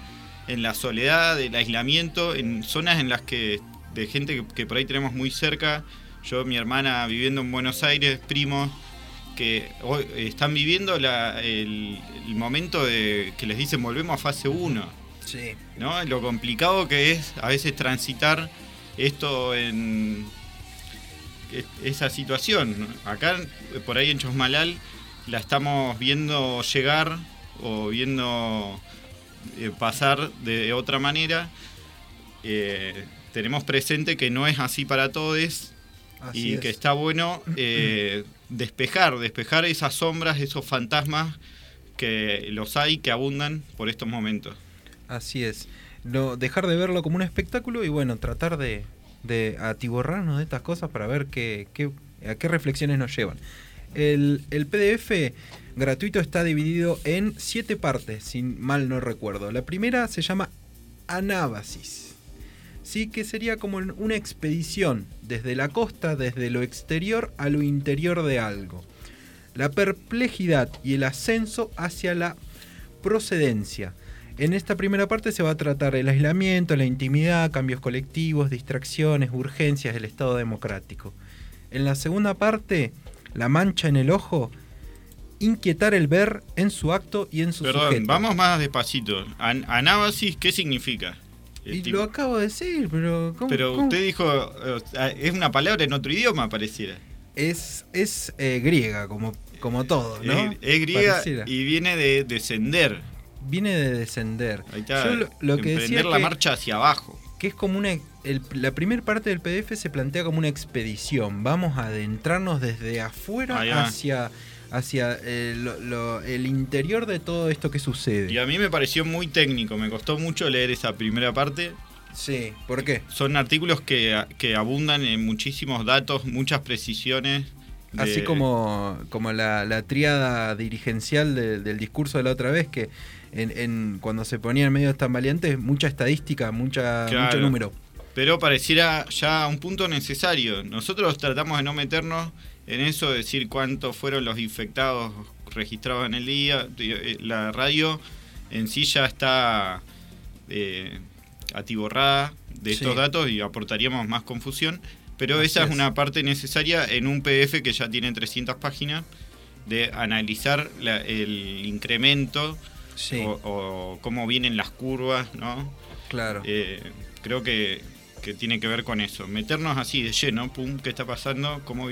en la soledad, el aislamiento, en zonas en las que de gente que por ahí tenemos muy cerca. Yo, mi hermana viviendo en Buenos Aires, primos que hoy están viviendo el momento de que les dicen volvemos a fase 1. Sí. ¿No? Lo complicado que es a veces transitar esto en esa situación, ¿no? Acá, por ahí en Chosmalal, la estamos viendo llegar o viendo pasar de otra manera. Tenemos presente que no es así para todos y que está bueno despejar esas sombras, esos fantasmas que los hay, que abundan por estos momentos. Así es. No, dejar de verlo como un espectáculo y bueno, tratar de atiborrarnos de estas cosas para ver a qué reflexiones nos llevan. El PDF gratuito está dividido en 7 partes, si mal no recuerdo. La primera se llama Anábasis, ¿sí? Que sería como una expedición desde la costa, desde lo exterior a lo interior de algo. La perplejidad y el ascenso hacia la procedencia. En esta primera parte se va a tratar el aislamiento, la intimidad, cambios colectivos, distracciones, urgencias, el Estado democrático. En la segunda parte, la mancha en el ojo, inquietar el ver en su acto y en su sujeto. Vamos más despacito. Anábasis, ¿qué significa? Lo acabo de decir, pero ¿cómo? Pero usted dijo, es una palabra en otro idioma, pareciera. Es griega, como todo, ¿no? Es griega Pareciera. Y viene de descender. Viene de descender. Ahí está, yo lo que decía la marcha hacia abajo. Que es como la primera parte del PDF se plantea como una expedición. Vamos a adentrarnos desde afuera hacia el interior de todo esto que sucede. Y a mí me pareció muy técnico, me costó mucho leer esa primera parte. Sí, ¿por qué? Son artículos que abundan en muchísimos datos, muchas precisiones. Así como la tríada dirigencial del discurso de la otra vez, que cuando se ponían medio tambaleantes, mucha estadística, mucho número. Pero pareciera ya un punto necesario. Nosotros tratamos de no meternos en eso, de decir cuántos fueron los infectados registrados en el día. La radio en sí ya está atiborrada de estos datos y aportaríamos más confusión. Pero esa es una parte necesaria en un PDF que ya tiene 300 páginas, de analizar el incremento o cómo vienen las curvas, ¿no? Claro. Creo que tiene que ver con eso. Meternos así de lleno, pum, ¿qué está pasando? ¿Cómo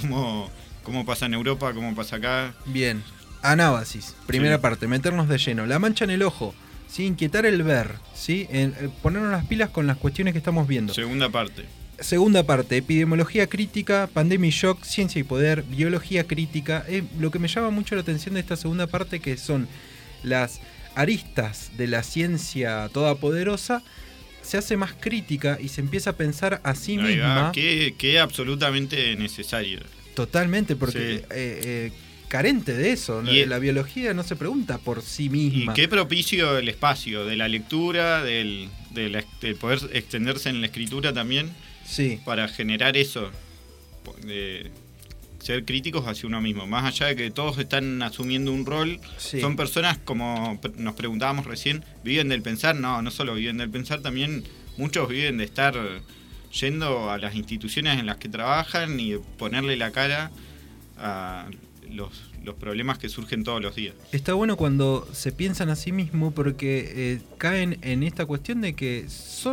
pasa en Europa? ¿Cómo pasa acá? Bien. Anábasis, primera parte, meternos de lleno. La mancha en el ojo, ¿sí? Inquietar el ver, ¿sí? Ponernos las pilas con las cuestiones que estamos viendo. Segunda parte. Segunda parte, epidemiología crítica, pandemia y shock, ciencia y poder, biología crítica. Lo que me llama mucho la atención de esta segunda parte, que son las aristas de la ciencia todopoderosa, se hace más crítica y se empieza a pensar a sí misma. Que es absolutamente necesario. Totalmente, porque carente de eso. La biología no se pregunta por sí misma. Y qué propicio el espacio de la lectura, del poder extenderse en la escritura también. Sí. Para generar eso, de ser críticos hacia uno mismo. Más allá de que todos están asumiendo un rol, son personas, como nos preguntábamos recién, viven del pensar. No solo viven del pensar, también muchos viven de estar yendo a las instituciones en las que trabajan y ponerle la cara a los problemas que surgen todos los días. Está bueno cuando se piensan a sí mismo, porque caen en esta cuestión de que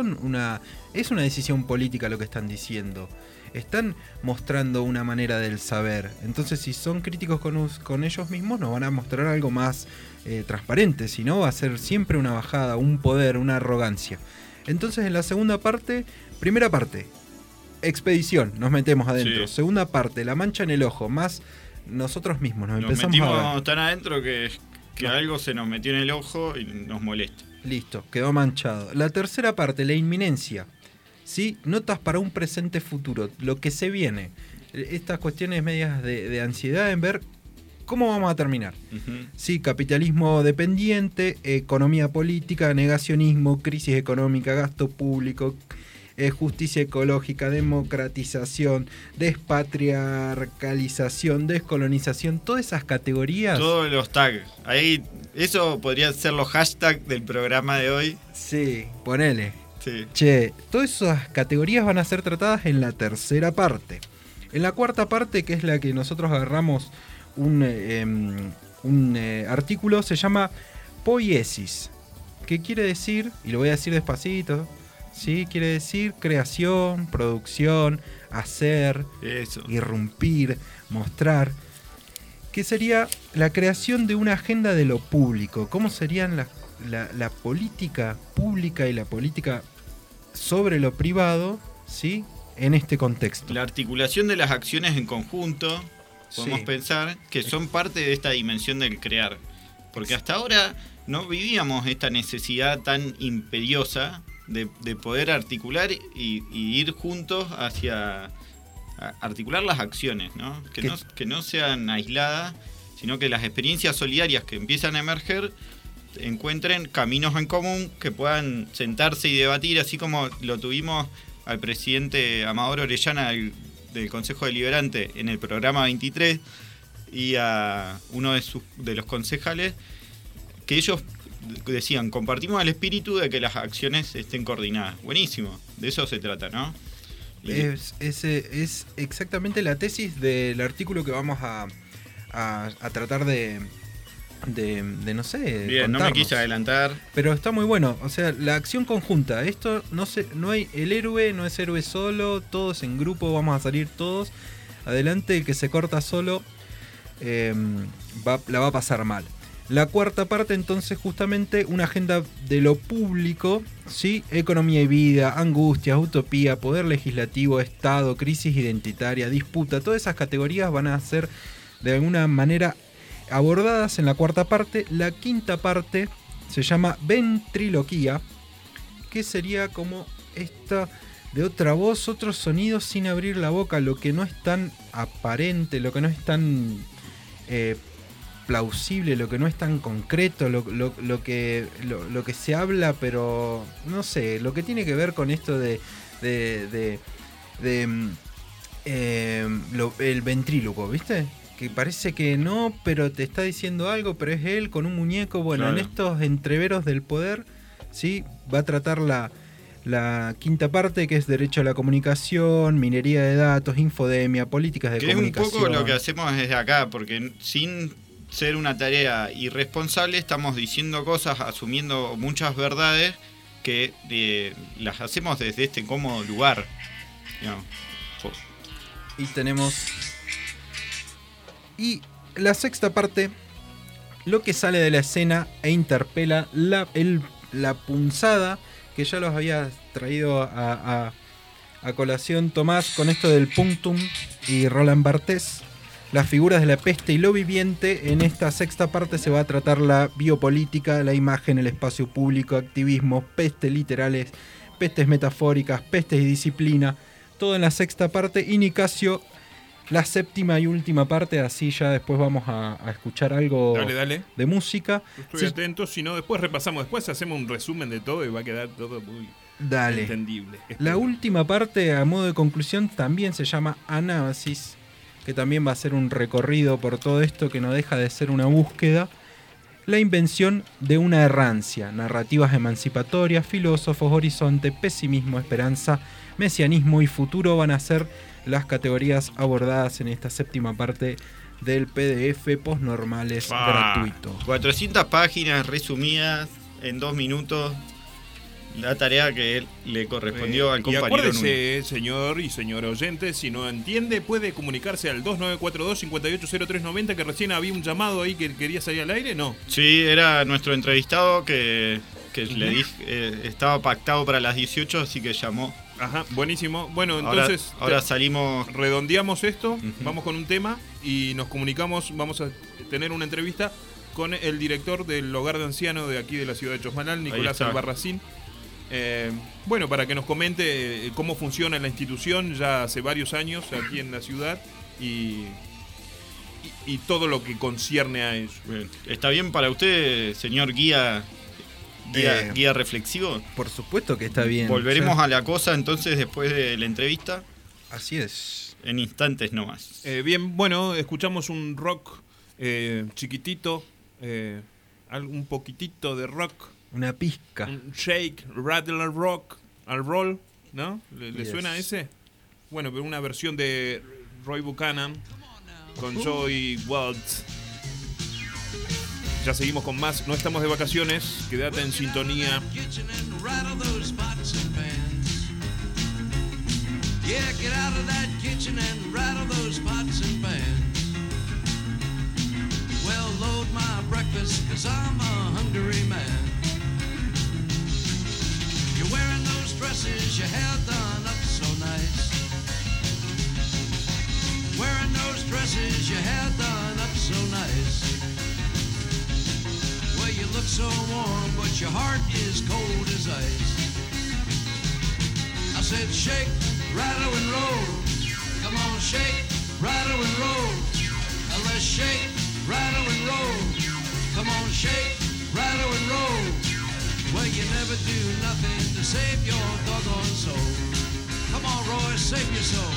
es una decisión política lo que están diciendo. Están mostrando una manera del saber. Entonces, si son críticos con ellos mismos, nos van a mostrar algo más transparente. Si no, va a ser siempre una bajada, un poder, una arrogancia. Entonces, en la segunda parte, primera parte, expedición, nos metemos adentro. Sí. Segunda parte, la mancha en el ojo, más nosotros mismos nos empezamos a ver. Tan adentro que algo se nos metió en el ojo y nos molesta. Listo, quedó manchado. La tercera parte, la inminencia. ¿Sí? Notas para un presente futuro, lo que se viene. Estas cuestiones medias de ansiedad en ver cómo vamos a terminar. Uh-huh. Sí, capitalismo dependiente, economía política, negacionismo, crisis económica, gasto público, justicia ecológica, democratización, despatriarcalización, descolonización, todas esas categorías. Todos los tags. Ahí, eso podría ser los hashtags del programa de hoy. Sí, ponele. Sí. Che, todas esas categorías van a ser tratadas en la tercera parte. En la cuarta parte, que es la que nosotros agarramos un artículo, se llama poiesis. ¿Qué quiere decir? Y lo voy a decir despacito. ¿Sí? Quiere decir creación, producción, hacer, Eso. irrumpir, mostrar. ¿Qué sería la creación de una agenda de lo público? ¿Cómo serían la política pública y la política sobre lo privado, ¿sí? En este contexto? La articulación de las acciones en conjunto, podemos Sí. pensar que son parte de esta dimensión del crear. Porque hasta ahora no vivíamos esta necesidad tan imperiosa de poder articular y ir juntos hacia articular las acciones, ¿no? Que no sean aisladas, sino que las experiencias solidarias que empiezan a emerger encuentren caminos en común que puedan sentarse y debatir, así como lo tuvimos al presidente Amador Orellana del Consejo Deliberante en el programa 23 y a uno de los concejales, que ellos decían, compartimos el espíritu de que las acciones estén coordinadas. Buenísimo, de eso se trata, ¿no? Es exactamente la tesis del artículo que vamos a tratar de no sé. Bien, no me contarnos. quise adelantar. Pero está muy bueno, o sea, la acción conjunta. Esto no hay, el héroe no es héroe solo, todos en grupo, vamos a salir todos. Adelante, el que se corta solo la va a pasar mal. La cuarta parte, entonces, justamente una agenda de lo público, ¿sí? Economía y vida, angustias, utopía, poder legislativo, Estado, crisis identitaria, disputa. Todas esas categorías van a ser de alguna manera abordadas en la cuarta parte. La quinta parte se llama ventriloquía, que sería como esta de otra voz, otros sonidos sin abrir la boca, lo que no es tan aparente, lo que no es tan plausible, lo que no es tan concreto, lo que se habla, pero no sé, lo que tiene que ver con esto el ventríloco, ¿viste? Que parece que no, pero te está diciendo algo, pero es él con un muñeco. Bueno, claro. En estos entreveros del poder, ¿sí? Va a tratar la quinta parte, que es derecho a la comunicación, minería de datos, infodemia, políticas de comunicación. Que es un poco lo que hacemos desde acá, porque sin ser una tarea irresponsable estamos diciendo cosas, asumiendo muchas verdades que las hacemos desde este cómodo lugar, digamos. Y tenemos... Y la sexta parte, lo que sale de la escena e interpela la punzada, que ya los había traído a colación Tomás con esto del punctum y Roland Barthes. Las figuras de la peste y lo viviente. En esta sexta parte se va a tratar la biopolítica, la imagen, el espacio público, activismo, pestes literales, pestes metafóricas, pestes y disciplina. Todo en la sexta parte. Y Nicasio, la séptima y última parte. Así ya después vamos a escuchar algo Dale. de música. Estoy atento, si no, después repasamos, después hacemos un resumen de todo y va a quedar todo muy entendible. La última parte, a modo de conclusión, también se llama Anábasis, que también va a ser un recorrido por todo esto que no deja de ser una búsqueda. La invención de una errancia, narrativas emancipatorias, filósofos, horizonte, pesimismo, esperanza, mesianismo y futuro van a ser las categorías abordadas en esta séptima parte del PDF Postnormales gratuito. 400 páginas resumidas en 2 minutos. La tarea que él le correspondió al Y compañero acuérdese, señor y señora oyente, si no entiende, puede comunicarse al 2942-580390, que recién había un llamado ahí que quería salir al aire, ¿no? Sí, era nuestro entrevistado que le dije, estaba pactado para las 18, así que llamó. Ajá, buenísimo. Bueno, entonces Ahora salimos. redondeamos esto, vamos con un tema y nos comunicamos, vamos a tener una entrevista con el director del hogar de ancianos de aquí de la ciudad de Chosmalal, Nicolás Albarracín. Bueno, para que nos comente cómo funciona la institución ya hace varios años aquí en la ciudad y todo lo que concierne a eso. Bien. ¿Está bien para usted, señor guía guía reflexivo. Por supuesto que está bien. Volveremos a la cosa entonces después de la entrevista. Así es. En instantes nomás. Bien, bueno, escuchamos un rock chiquitito, un poquitito de rock. Una pizca. Un shake, rattle and rock, al roll, ¿no? ¿Le suena ese? Bueno, pero una versión de Roy Buchanan con Joy Welch. Ya seguimos con más. No estamos de vacaciones. Quédate en sintonía. Yeah, get out of that kitchen and rattle those pots and pans. Well, load my breakfast, 'cause I'm a hungry man. You're wearing those dresses you had done up so nice. Wearing those dresses you had done up so nice. Well, you look so warm, but your heart is cold as ice. I said, shake, rattle and roll. Come on, shake, rattle and roll. Let's shake, rattle and roll. Come on, shake, rattle and roll. Well, you never do nothing to save your doggone soul. Come on, Roy, save your soul.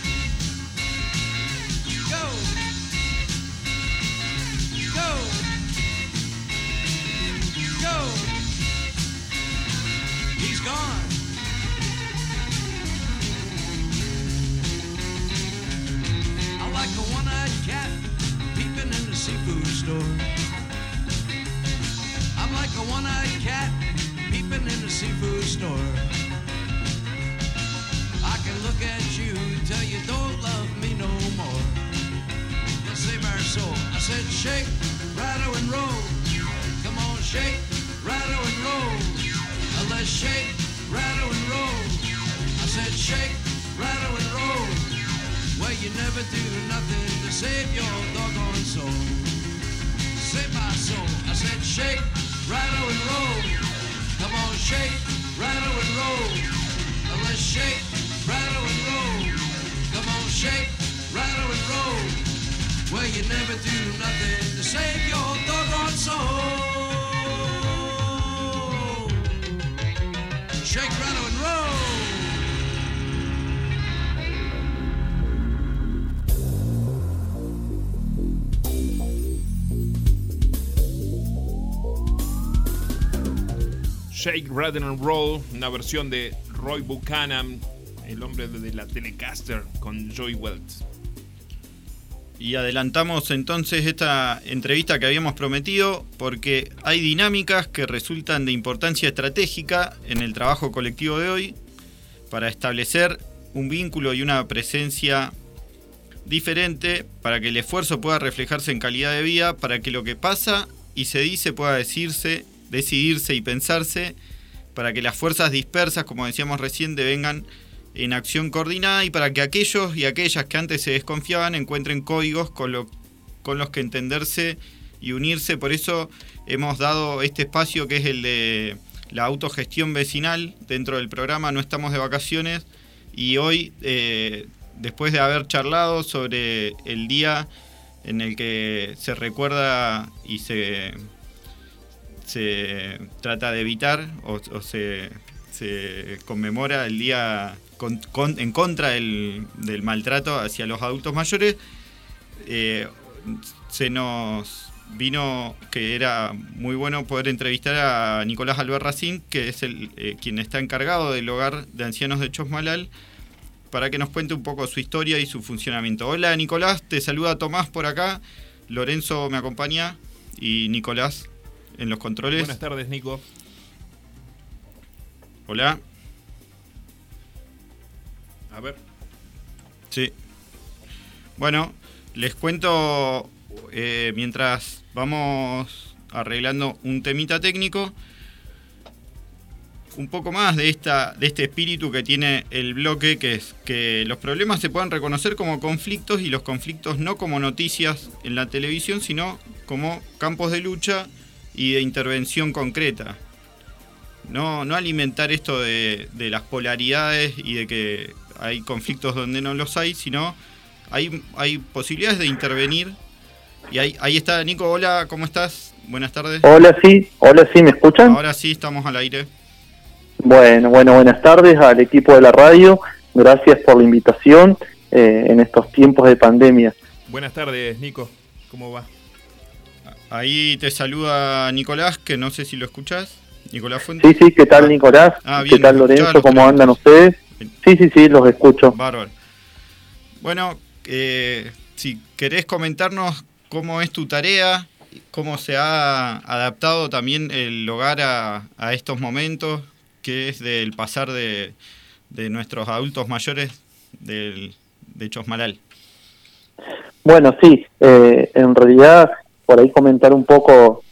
Go. Go. Go. He's gone. Like a one-eyed cat peeping in the seafood store. I'm like a one-eyed cat peeping in the seafood store. I can look at you, tell you don't love me no more. Let's save our soul. I said shake, rattle and roll. Come on, shake, rattle and roll. Let's shake, rattle and roll. I said shake, rattle and roll. Well, you never do nothing to save your doggone soul. Save my soul. I said shake, rattle and roll. Come on, shake, rattle and roll. Let's shake, rattle and roll. Come on, shake, rattle and roll. Well, you never do nothing to save your doggone soul. Shake, rattle and roll. Shake, Rattle and Roll, una versión de Roy Buchanan, el hombre de la Telecaster, con Joy Welch. Y adelantamos entonces esta entrevista que habíamos prometido porque hay dinámicas que resultan de importancia estratégica en el trabajo colectivo de hoy para establecer un vínculo y una presencia diferente, para que el esfuerzo pueda reflejarse en calidad de vida, para que lo que pasa y se dice pueda decidirse y pensarse, para que las fuerzas dispersas, como decíamos recién, devengan en acción coordinada y para que aquellos y aquellas que antes se desconfiaban encuentren códigos con los que entenderse y unirse. Por eso hemos dado este espacio que es el de la autogestión vecinal dentro del programa No Estamos de Vacaciones, y hoy, después de haber charlado sobre el día en el que se recuerda y se trata de evitar o se conmemora el día en contra del maltrato hacia los adultos mayores, se nos vino que era muy bueno poder entrevistar a Nicolás Albarracín, que es quien está encargado del hogar de ancianos de Chosmalal, para que nos cuente un poco su historia y su funcionamiento. Hola Nicolás, te saluda Tomás por acá, Lorenzo me acompaña y Nicolás en los controles. Buenas tardes, Nico. Hola. A ver. Sí. Bueno, les cuento mientras vamos arreglando un temita técnico, un poco más de este espíritu que tiene el bloque, que es que los problemas se puedan reconocer como conflictos y los conflictos no como noticias en la televisión, sino como campos de lucha y de intervención concreta. No alimentar esto de las polaridades y de que hay conflictos donde no los hay, sino hay posibilidades de intervenir. Y ahí está Nico, hola, ¿cómo estás? Buenas tardes. Hola, sí, ¿me escuchan? Ahora sí, estamos al aire. Bueno, buenas tardes al equipo de la radio. Gracias por la invitación en estos tiempos de pandemia. Buenas tardes, Nico. ¿Cómo va? Ahí te saluda Nicolás, que no sé si lo escuchás. Nicolás Fuentes. Sí, ¿qué tal, Nicolás? Bien, ¿Qué tal, Lorenzo? ¿Cómo andan ustedes? Sí, los escucho. Bárbaro. Bueno, si querés comentarnos cómo es tu tarea, cómo se ha adaptado también el hogar a estos momentos, que es del pasar de nuestros adultos mayores de Chosmalal. Bueno, sí, en realidad, por ahí comentar un poco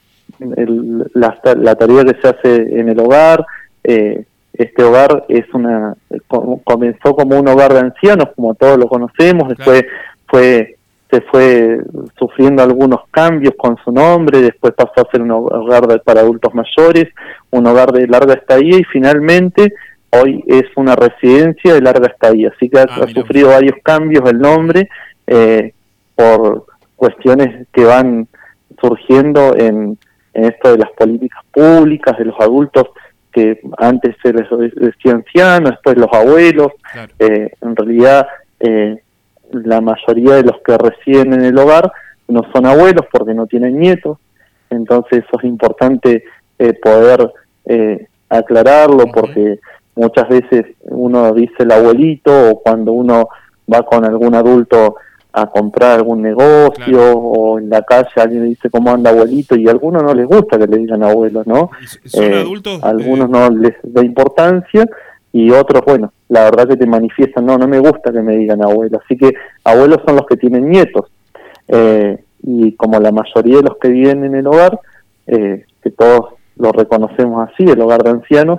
la tarea que se hace en el hogar. Este hogar comenzó como un hogar de ancianos, como todos lo conocemos, después se fue sufriendo algunos cambios con su nombre, después pasó a ser un hogar para adultos mayores, un hogar de larga estadía y finalmente hoy es una residencia de larga estadía, así que ha sufrido varios cambios el nombre por cuestiones que van surgiendo en esto de las políticas públicas, de los adultos que antes se les decía ancianos, después los abuelos. Claro. En realidad la mayoría de los que residen en el hogar no son abuelos porque no tienen nietos, entonces eso es importante poder aclararlo, porque muchas veces uno dice el abuelito, o cuando uno va con algún adulto a comprar algún negocio, claro, o en la calle alguien le dice cómo anda abuelito, y a algunos no les gusta que le digan abuelos, ¿no? ¿Son adultos? Algunos no les da importancia, y otros, bueno, la verdad que te manifiestan, no me gusta que me digan abuelo. Así que abuelos son los que tienen nietos, y como la mayoría de los que viven en el hogar, que todos lo reconocemos así, el hogar de ancianos,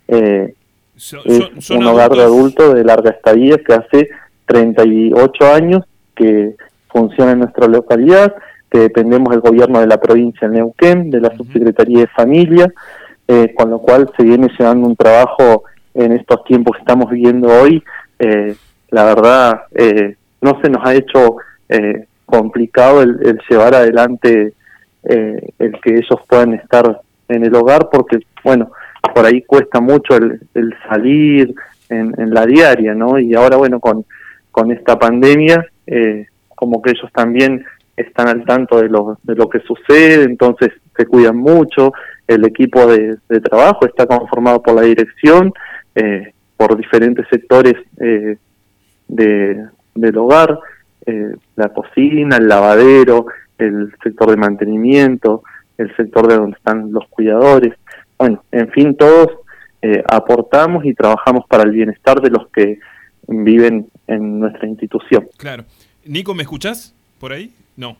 es un hogar de adultos de larga estadía que hace 38 años que funciona en nuestra localidad, que dependemos del gobierno de la provincia de Neuquén, de la Subsecretaría de Familia, con lo cual se viene llevando un trabajo en estos tiempos que estamos viviendo hoy. La verdad, no se nos ha hecho complicado el llevar adelante el que ellos puedan estar en el hogar, porque, bueno, por ahí cuesta mucho el salir en la diaria, ¿no? Y ahora, bueno, con esta pandemia, como que ellos también están al tanto de lo que sucede, entonces se cuidan mucho. El equipo de trabajo está conformado por la dirección, por diferentes sectores del hogar, la cocina, el lavadero, el sector de mantenimiento, el sector de donde están los cuidadores. Bueno, en fin, todos aportamos y trabajamos para el bienestar de los que viven en nuestra institución. Claro. Nico, ¿me escuchás por ahí? No,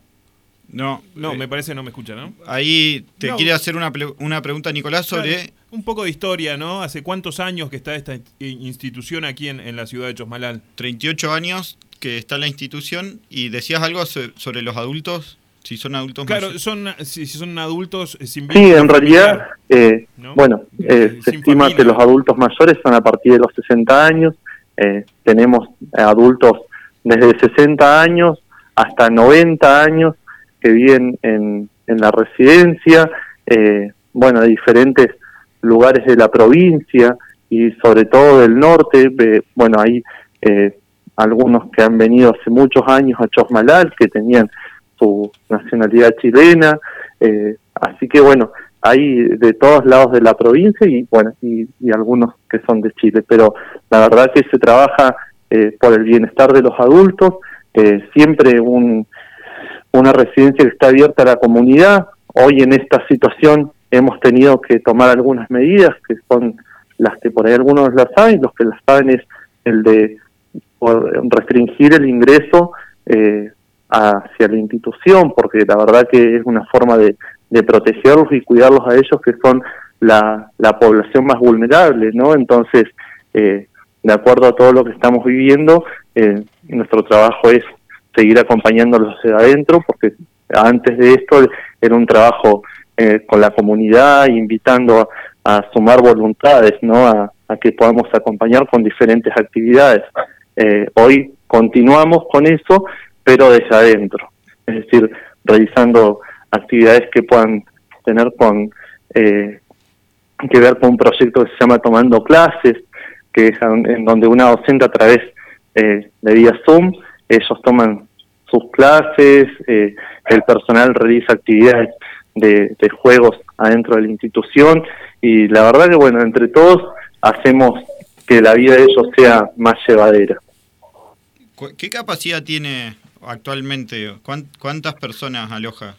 me parece no me escucha, ¿no? Ahí te quiere hacer una pregunta, Nicolás, sobre... Claro, un poco de historia, ¿no? ¿Hace cuántos años que está esta institución aquí en la ciudad de Chosmalal? 38 años que está la institución, y decías algo sobre los adultos, si son adultos. Claro, si son adultos sin vínculo. Sí, en realidad, ¿no? Bueno, se estima familia, que los adultos mayores son a partir de los 60 años, tenemos adultos desde 60 años hasta 90 años que viven en la residencia, bueno, de diferentes lugares de la provincia y sobre todo del norte. Bueno, hay algunos que han venido hace muchos años a Chosmalal, que tenían su nacionalidad chilena, así que bueno, hay de todos lados de la provincia y bueno, y algunos que son de Chile, pero la verdad que se trabaja por el bienestar de los adultos, siempre una residencia que está abierta a la comunidad. Hoy en esta situación hemos tenido que tomar algunas medidas que son las que por ahí algunos las saben, los que las saben es el de restringir el ingreso hacia la institución, porque la verdad que es una forma de protegerlos y cuidarlos a ellos, que son la población más vulnerable, ¿no? Entonces, de acuerdo a todo lo que estamos viviendo, nuestro trabajo es seguir acompañándolos hacia adentro, porque antes de esto era un trabajo con la comunidad, invitando a sumar voluntades, ¿no? A que podamos acompañar con diferentes actividades. Hoy continuamos con eso, pero desde adentro, es decir, realizando actividades que puedan tener que ver con un proyecto que se llama Tomando Clases, que es en donde una docente a través de vía Zoom, ellos toman sus clases, el personal realiza actividades de juegos adentro de la institución, y la verdad que bueno, entre todos hacemos que la vida de ellos sea más llevadera. ¿Qué capacidad tiene actualmente? ¿Cuántas personas aloja?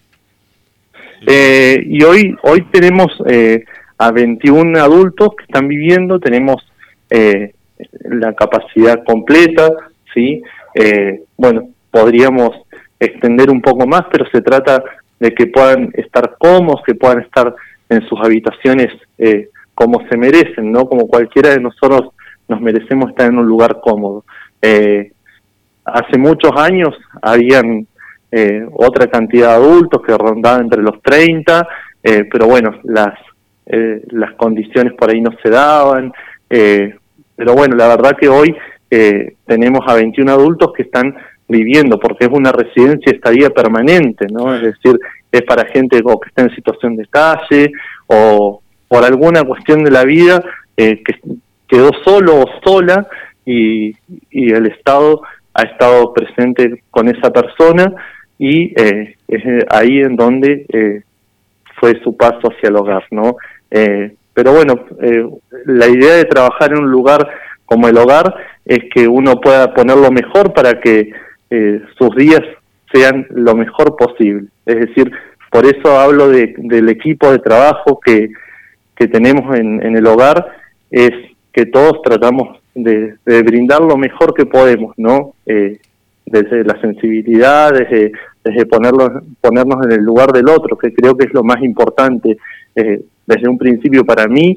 Y hoy tenemos a 21 adultos que están viviendo, tenemos la capacidad completa, ¿sí? Bueno, podríamos extender un poco más, pero se trata de que puedan estar cómodos, que puedan estar en sus habitaciones como se merecen, ¿no? Como cualquiera de nosotros nos merecemos estar en un lugar cómodo. Hace muchos años habían otra cantidad de adultos que rondaban entre los 30, pero bueno, las condiciones por ahí no se daban, pero bueno, la verdad que hoy tenemos a 21 adultos que están viviendo, porque es una residencia estadía permanente, ¿no? Es decir, es para gente que está en situación de calle o por alguna cuestión de la vida que quedó solo o sola y el Estado ha estado presente con esa persona y es ahí en donde fue su paso hacia el hogar, ¿no? Pero bueno, la idea de trabajar en un lugar como el hogar es que uno pueda ponerlo mejor para que sus días sean lo mejor posible. Es decir, por eso hablo del equipo de trabajo que tenemos en el hogar, es que todos tratamos de brindar lo mejor que podemos, ¿no? Desde la sensibilidad, desde ponernos en el lugar del otro, que creo que es lo más importante. Desde un principio para mí,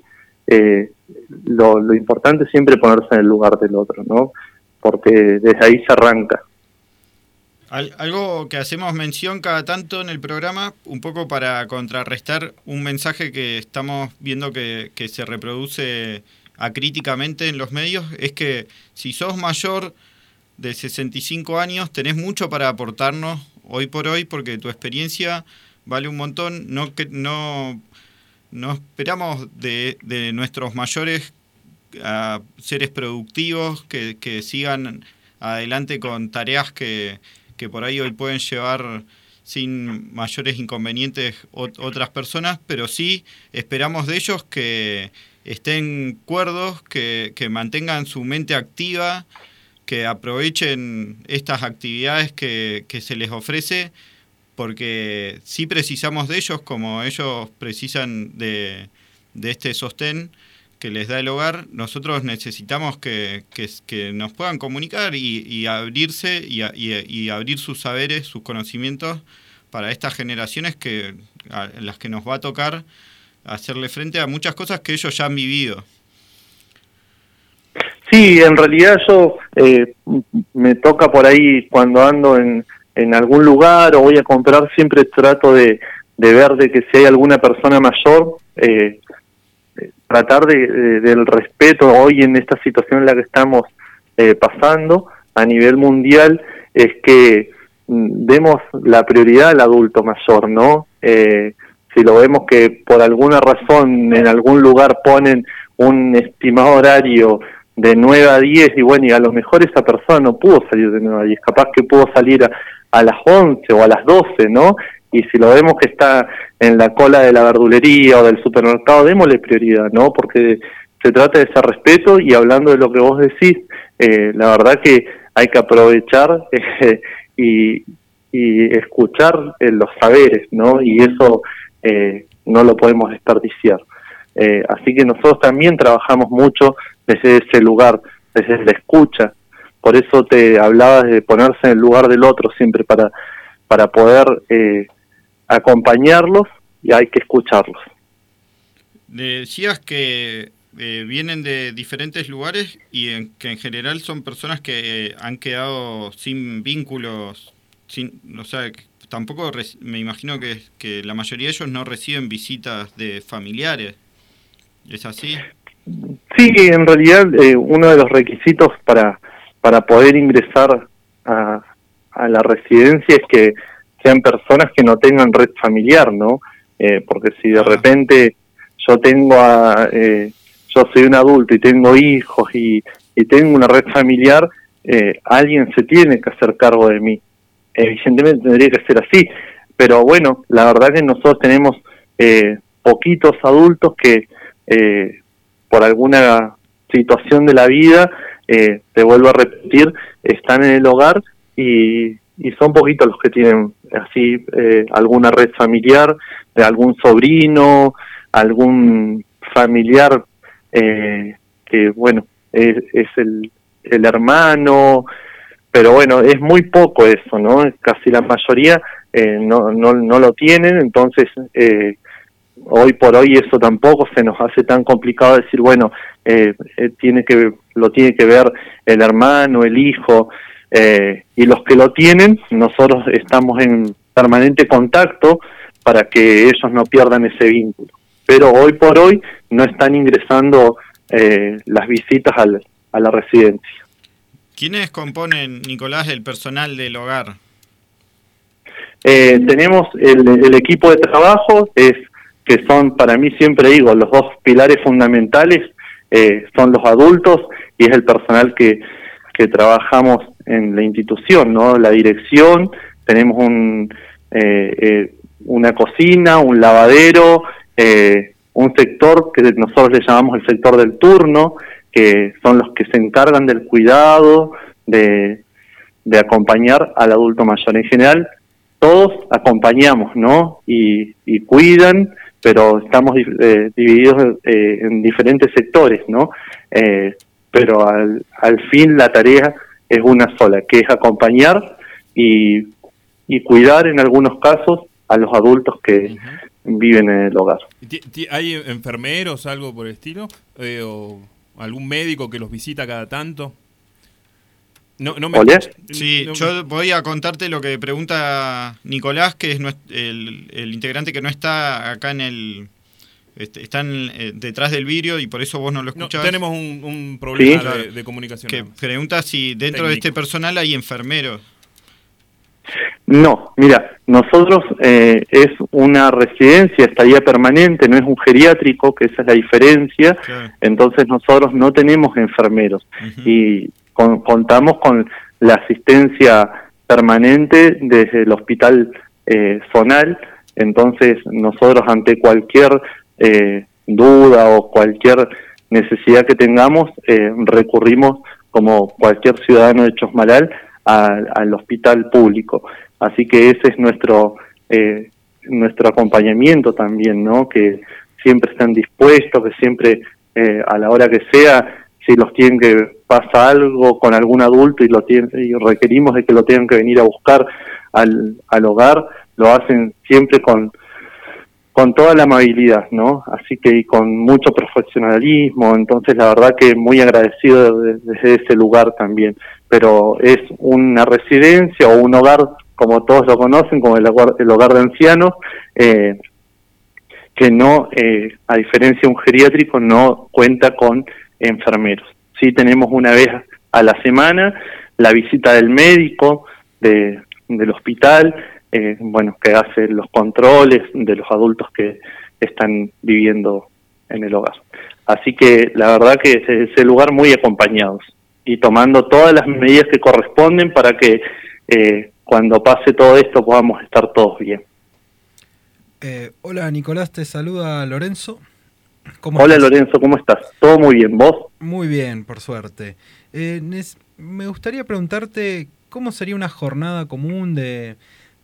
lo importante es siempre ponerse en el lugar del otro, ¿no? Porque desde ahí se arranca. Algo que hacemos mención cada tanto en el programa, un poco para contrarrestar un mensaje que estamos viendo que se reproduce acríticamente en los medios, es que si sos mayor de 65 años tenés mucho para aportarnos hoy por hoy, porque tu experiencia vale un montón. No esperamos de nuestros mayores a seres productivos que sigan adelante con tareas que por ahí hoy pueden llevar sin mayores inconvenientes otras personas, pero sí esperamos de ellos que estén cuerdos, que mantengan su mente activa, que aprovechen estas actividades que se les ofrece, porque sí precisamos de ellos como ellos precisan de este sostén que les da el hogar. Nosotros necesitamos que nos puedan comunicar y abrirse y abrir sus saberes, sus conocimientos para estas generaciones en las que nos va a tocar hacerle frente a muchas cosas que ellos ya han vivido. Sí, en realidad yo me toca por ahí cuando ando en algún lugar o voy a comprar, siempre trato de ver de que si hay alguna persona mayor, tratar del respeto hoy en esta situación en la que estamos pasando a nivel mundial, es que demos la prioridad al adulto mayor, ¿no? Si lo vemos que por alguna razón en algún lugar ponen un estimado horario de 9 a 10 y bueno, y a lo mejor esa persona no pudo salir de 9 a 10, capaz que pudo salir a las 11 o a las 12, ¿no? Y si lo vemos que está en la cola de la verdulería o del supermercado, démosle prioridad, ¿no? Porque se trata de ese respeto. Y hablando de lo que vos decís, la verdad que hay que aprovechar y escuchar los saberes, ¿no? Y eso no lo podemos desperdiciar. Así que nosotros también trabajamos mucho desde ese lugar, desde la escucha. Por eso te hablaba de ponerse en el lugar del otro siempre para poder acompañarlos, y hay que escucharlos. Decías que vienen de diferentes lugares y que en general son personas que han quedado sin vínculos, o sea, tampoco me imagino que la mayoría de ellos no reciben visitas de familiares. ¿Es así? Sí, en realidad uno de los requisitos para poder ingresar a la residencia es que sean personas que no tengan red familiar, ¿no? Porque si de repente yo yo soy un adulto y tengo hijos y tengo una red familiar, alguien se tiene que hacer cargo de mí. Evidentemente tendría que ser así, pero bueno, la verdad que nosotros tenemos poquitos adultos que por alguna situación de la vida, te vuelvo a repetir, están en el hogar y son poquitos los que tienen así alguna red familiar, de algún sobrino, algún familiar que bueno, es el hermano, pero bueno, es muy poco eso, ¿no? Casi la mayoría no lo tienen, entonces hoy por hoy eso tampoco se nos hace tan complicado decir, bueno, lo tiene que ver el hermano, el hijo, y los que lo tienen, nosotros estamos en permanente contacto para que ellos no pierdan ese vínculo. Pero hoy por hoy no están ingresando las visitas a la residencia. ¿Quiénes componen, Nicolás, el personal del hogar? Tenemos el equipo de trabajo, que son, para mí siempre digo, los dos pilares fundamentales, son los adultos y es el personal que trabajamos en la institución, ¿no? La dirección, tenemos una cocina, un lavadero, un sector que nosotros le llamamos el sector del turno, que son los que se encargan del cuidado, de acompañar al adulto mayor. En general, todos acompañamos, ¿no? Y cuidan, pero estamos divididos en diferentes sectores, ¿no? Pero al fin la tarea es una sola, que es acompañar y cuidar en algunos casos a los adultos que viven en el hogar. ¿Hay enfermeros, algo por el estilo? ¿O algún médico que los visita cada tanto? Sí, yo voy a contarte lo que pregunta Nicolás, que es el integrante que no está acá en el... Están detrás del vidrio y por eso vos no lo escuchás. Tenemos un problema de comunicación. Que pregunta si dentro de este personal hay enfermeros. No, mira, nosotros es una residencia, estadía permanente, no es un geriátrico, que esa es la diferencia. Claro. Entonces nosotros no tenemos enfermeros y contamos con la asistencia permanente desde el hospital zonal. Entonces nosotros ante cualquier duda o cualquier necesidad que tengamos, recurrimos como cualquier ciudadano de Chosmalal al hospital público. Así que ese es nuestro acompañamiento también, ¿no? Que siempre están dispuestos, que siempre a la hora que sea, si los tienen que pasa algo con algún adulto y requerimos de que lo tengan que venir a buscar al hogar, lo hacen siempre con toda la amabilidad, ¿no? Así que y con mucho profesionalismo. Entonces la verdad que muy agradecido desde ese lugar también. Pero es una residencia o un hogar, como todos lo conocen, como el hogar de ancianos, que no, a diferencia de un geriátrico, no cuenta con enfermeros. Sí tenemos una vez a la semana la visita del médico del hospital, bueno, que hace los controles de los adultos que están viviendo en el hogar. Así que la verdad que es ese lugar muy acompañados y tomando todas las medidas que corresponden para que cuando pase todo esto podamos estar todos bien. Hola Nicolás, te saluda Lorenzo. Hola Lorenzo, ¿cómo estás? ¿Todo muy bien? ¿Vos? Muy bien, por suerte. Me gustaría preguntarte cómo sería una jornada común de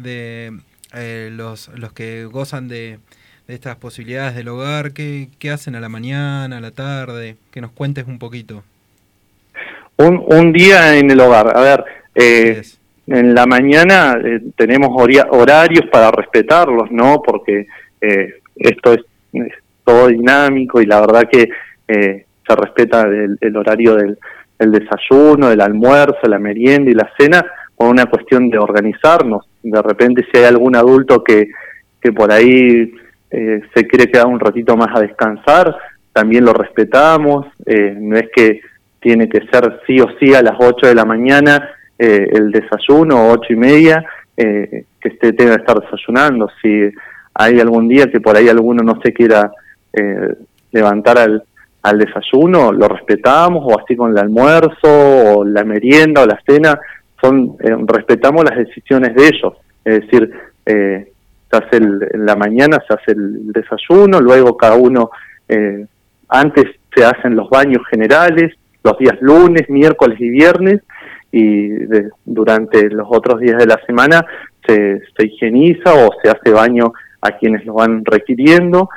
los que gozan de estas posibilidades del hogar, qué hacen a la mañana, a la tarde, que nos cuentes un poquito. Un día en el hogar, a ver, en la mañana tenemos horarios para respetarlos, ¿no? Porque esto es todo dinámico y la verdad que se respeta el horario del desayuno, del almuerzo, la merienda y la cena, por una cuestión de organizarnos. De repente si hay algún adulto que por ahí se quiere quedar un ratito más a descansar, también lo respetamos. No es que tiene que ser sí o sí a las 8 de la mañana el desayuno, 8:30, que tenga que estar desayunando. Si hay algún día que por ahí alguno no se quiera levantar al desayuno, lo respetamos, o así con el almuerzo, o la merienda, o la cena, respetamos las decisiones de ellos. Es decir, se hace en la mañana se hace el desayuno, luego cada uno, antes se hacen los baños generales, los días lunes, miércoles y viernes, y durante los otros días de la semana se higieniza o se hace baño a quienes lo van requiriendo.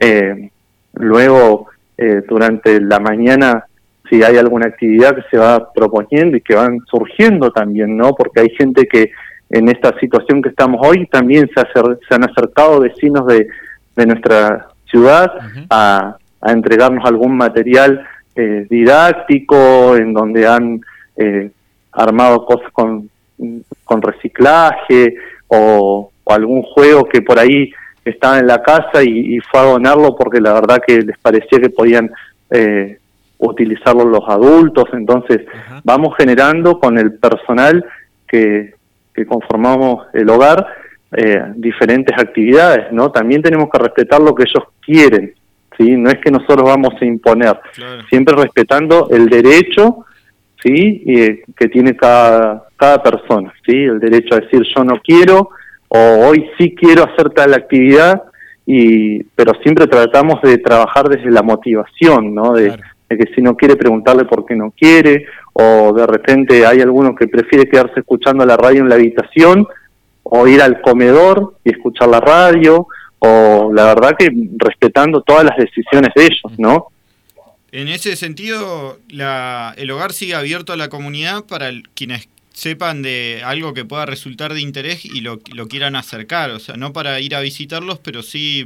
Luego, durante la mañana, si hay alguna actividad que se va proponiendo y que van surgiendo también, ¿no? Porque hay gente que en esta situación que estamos hoy también se han acercado vecinos de nuestra ciudad a entregarnos algún material didáctico, en donde han armado cosas con reciclaje, o algún juego que por ahí estaba en la casa y fue a donarlo porque la verdad que les parecía que podían utilizarlo los adultos. Entonces vamos generando con el personal que conformamos el hogar diferentes actividades, ¿no? También tenemos que respetar lo que ellos quieren, ¿sí? No es que nosotros vamos a imponer, siempre respetando el derecho, ¿sí? Que tiene cada persona, ¿sí? El derecho a decir yo no quiero, o hoy sí quiero hacer tal actividad, pero siempre tratamos de trabajar desde la motivación, ¿no? De que si no quiere, preguntarle por qué no quiere, o de repente hay alguno que prefiere quedarse escuchando la radio en la habitación, o ir al comedor y escuchar la radio, o la verdad que respetando todas las decisiones de ellos, ¿no? En ese sentido, el hogar sigue abierto a la comunidad para quienes sepan de algo que pueda resultar de interés y lo quieran acercar, o sea, no para ir a visitarlos, pero sí,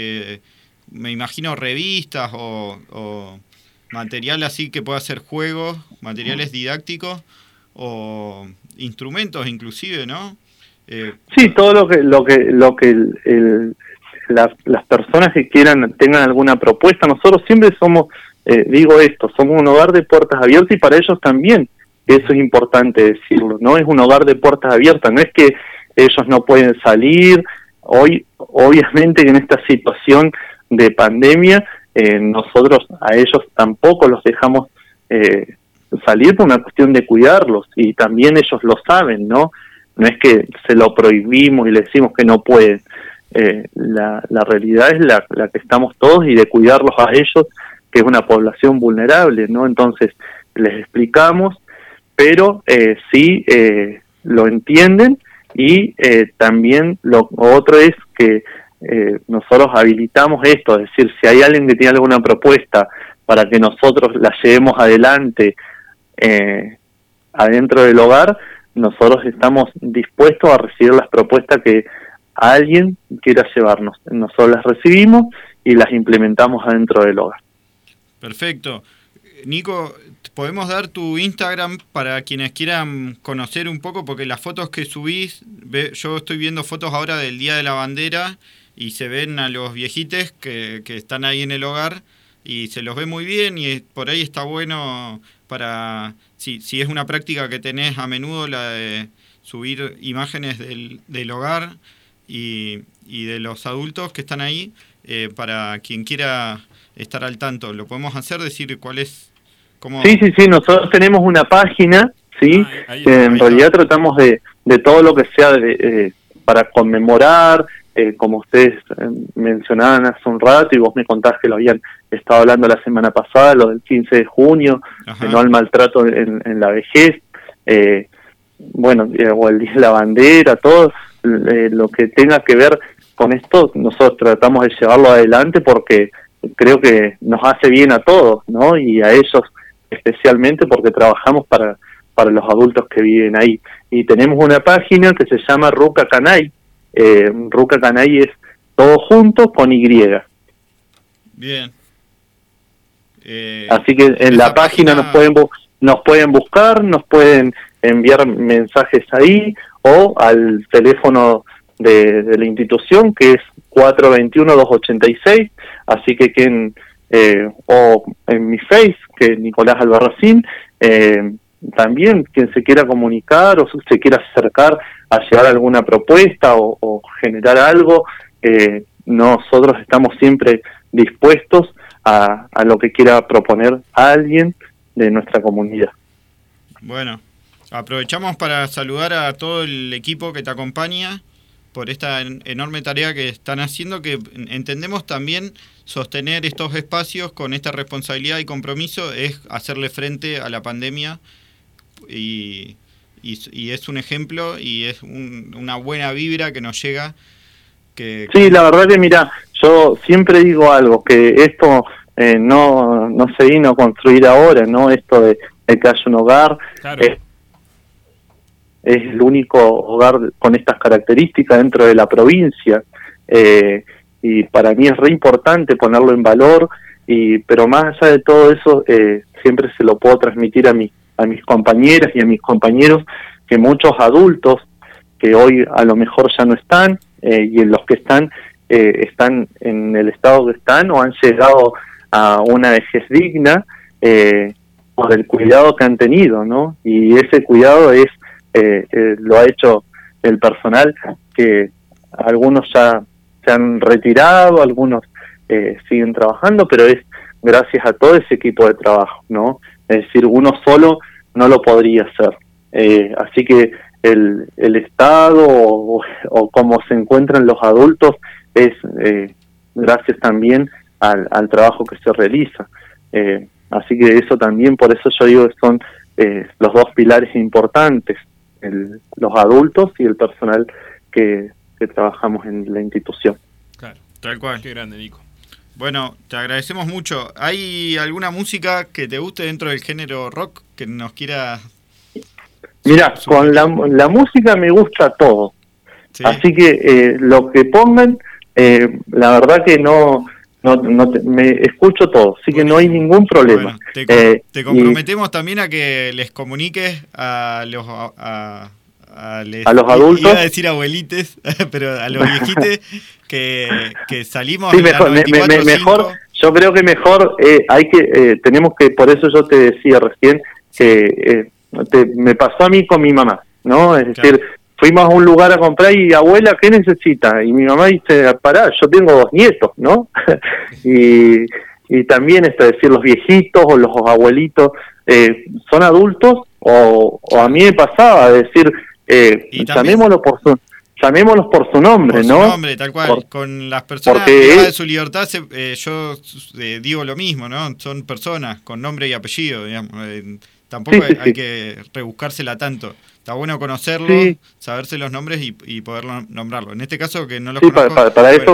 me imagino revistas o material así que pueda ser juegos, materiales didácticos o instrumentos inclusive, ¿no? Sí, todo lo que las personas que tengan alguna propuesta. Nosotros siempre somos, somos un hogar de puertas abiertas, y para ellos también, eso es importante decirlo, ¿no? Es un hogar de puertas abiertas, no es que ellos no pueden salir. Hoy, obviamente, que en esta situación de pandemia, nosotros a ellos tampoco los dejamos salir por una cuestión de cuidarlos, y también ellos lo saben, ¿no? No es que se lo prohibimos y le decimos que no pueden. La realidad es la que estamos todos, y de cuidarlos a ellos, que es una población vulnerable, ¿no? Entonces les explicamos, pero sí lo entienden, y también lo otro es que nosotros habilitamos esto, es decir, si hay alguien que tiene alguna propuesta para que nosotros la llevemos adelante adentro del hogar, nosotros estamos dispuestos a recibir las propuestas que alguien quiera llevarnos. Nosotros las recibimos y las implementamos adentro del hogar. Perfecto. Nico, ¿podemos dar tu Instagram para quienes quieran conocer un poco? Porque las fotos que subís, yo estoy viendo fotos ahora del Día de la Bandera y se ven a los viejites que están ahí en el hogar y se los ve muy bien, y por ahí está bueno para, si es una práctica que tenés a menudo, la de subir imágenes del hogar y de los adultos que están ahí, para quien quiera estar al tanto. ¿Lo podemos hacer? Decir cuál es... ¿Cómo? Sí, nosotros tenemos una página, ¿sí? En realidad tratamos de todo lo que sea para conmemorar, como ustedes mencionaban hace un rato, y vos me contás que lo habían estado hablando la semana pasada, lo del 15 de junio, de no al maltrato en la vejez, o el Día de la Bandera, todo lo que tenga que ver con esto, nosotros tratamos de llevarlo adelante porque creo que nos hace bien a todos, ¿no? Y a ellos especialmente, porque trabajamos para los adultos que viven ahí. Y tenemos una página que se llama Ruca Canay. Ruca Canay es todo junto con Y. Bien. Así que en la página nos pueden buscar, nos pueden enviar mensajes ahí, o al teléfono de la institución, que es 421-286, así que o en mi Face, que es Nicolás Albarracín, también quien se quiera comunicar o se quiera acercar a llevar alguna propuesta o generar algo, nosotros estamos siempre dispuestos a lo que quiera proponer a alguien de nuestra comunidad. Bueno, aprovechamos para saludar a todo el equipo que te acompaña por esta enorme tarea que están haciendo, que entendemos también sostener estos espacios con esta responsabilidad y compromiso es hacerle frente a la pandemia y es un ejemplo y es una buena vibra que nos llega. Sí, la verdad que mira, yo siempre digo algo, que esto no se vino a construir ahora, ¿no? Esto de que haya un hogar, claro. Es el único hogar con estas características dentro de la provincia, y para mí es re importante ponerlo en valor, pero más allá de todo eso, siempre se lo puedo transmitir a mis compañeras y a mis compañeros, que muchos adultos que hoy a lo mejor ya no están, y en los que están en el estado que están o han llegado a una vejez digna por el cuidado que han tenido, ¿no? Y ese cuidado lo ha hecho el personal, que algunos ya se han retirado, algunos siguen trabajando, pero es gracias a todo ese equipo de trabajo, ¿no? Es decir, uno solo no lo podría hacer. Así que el estado o cómo se encuentran los adultos es gracias también al trabajo que se realiza. Así que eso también, por eso yo digo que son los dos pilares importantes, los adultos y el personal que trabajamos en la institución. Claro, tal cual. Qué grande, Nico. Bueno, te agradecemos mucho. ¿Hay alguna música que te guste dentro del género rock que nos quiera? Mira, con la música me gusta todo. ¿Sí? Así que lo que pongan, la verdad que me escucho todo, así que no hay ningún problema. Bueno, te comprometemos también a que les comuniques a los adultos. Iba a decir abuelites, pero a los viejites que salimos. Sí, mejor. Yo creo que mejor tenemos que, por eso yo te decía recién que me pasó a mí con mi mamá, ¿no? Es decir, fuimos a un lugar a comprar y abuela, ¿qué necesita? Y mi mamá dice, pará, yo tengo 2 nietos, ¿no? y también es decir, los viejitos o los abuelitos son adultos, o a mí me pasaba decir, llamémoslos por su nombre, ¿no? Por su nombre, tal cual. Con las personas privadas de su libertad, yo digo lo mismo, ¿no? Son personas con nombre y apellido, digamos. Tampoco hay que rebuscársela tanto. Está bueno conocerlos, saberse los nombres y poder nombrarlos. En este caso, que no los conozco.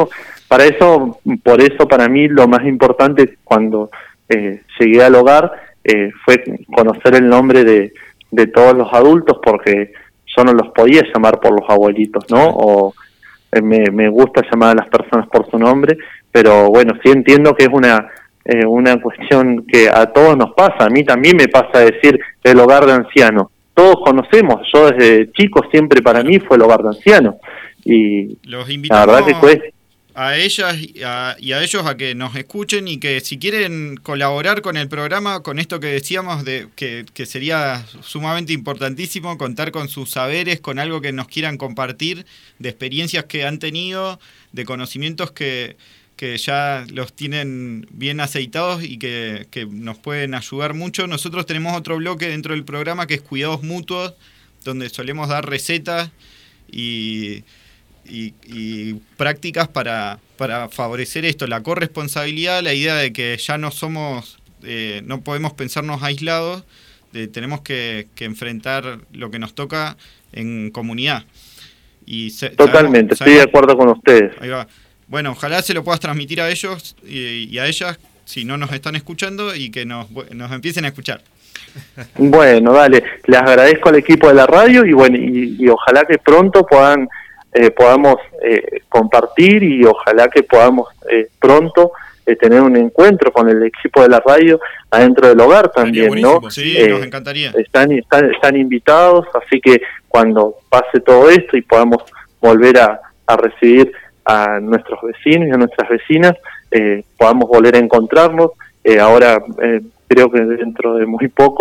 Por eso para mí lo más importante cuando llegué al hogar fue conocer el nombre de todos los adultos, porque yo no los podía llamar por los abuelitos, ¿no? O me gusta llamar a las personas por su nombre, pero bueno, sí entiendo que es una cuestión que a todos nos pasa. A mí también me pasa decir el hogar de ancianos. Todos conocemos, yo desde chico siempre para mí fue el hogar de ancianos. Y los invitamos, la verdad que cuesta. A ellas y a ellos a que nos escuchen, y que si quieren colaborar con el programa, con esto que decíamos de que sería sumamente importantísimo contar con sus saberes, con algo que nos quieran compartir, de experiencias que han tenido, de conocimientos que ya los tienen bien aceitados y que nos pueden ayudar mucho. Nosotros tenemos otro bloque dentro del programa que es Cuidados Mutuos, donde solemos dar recetas y prácticas para favorecer esto, la corresponsabilidad, la idea de que ya no podemos pensarnos aislados, tenemos que enfrentar lo que nos toca en comunidad. Totalmente, estoy de acuerdo con ustedes. Ahí va. Bueno, ojalá se lo puedas transmitir a ellos y a ellas, si no nos están escuchando, y que nos empiecen a escuchar. Bueno, dale, les agradezco al equipo de la radio y bueno, y ojalá que pronto podamos compartir, y ojalá que podamos pronto tener un encuentro con el equipo de la radio adentro del hogar también, ¿no? Sí, nos encantaría. Están invitados, así que cuando pase todo esto y podamos volver a recibir a nuestros vecinos y a nuestras vecinas, podamos volver a encontrarnos. Ahora creo que dentro de muy poco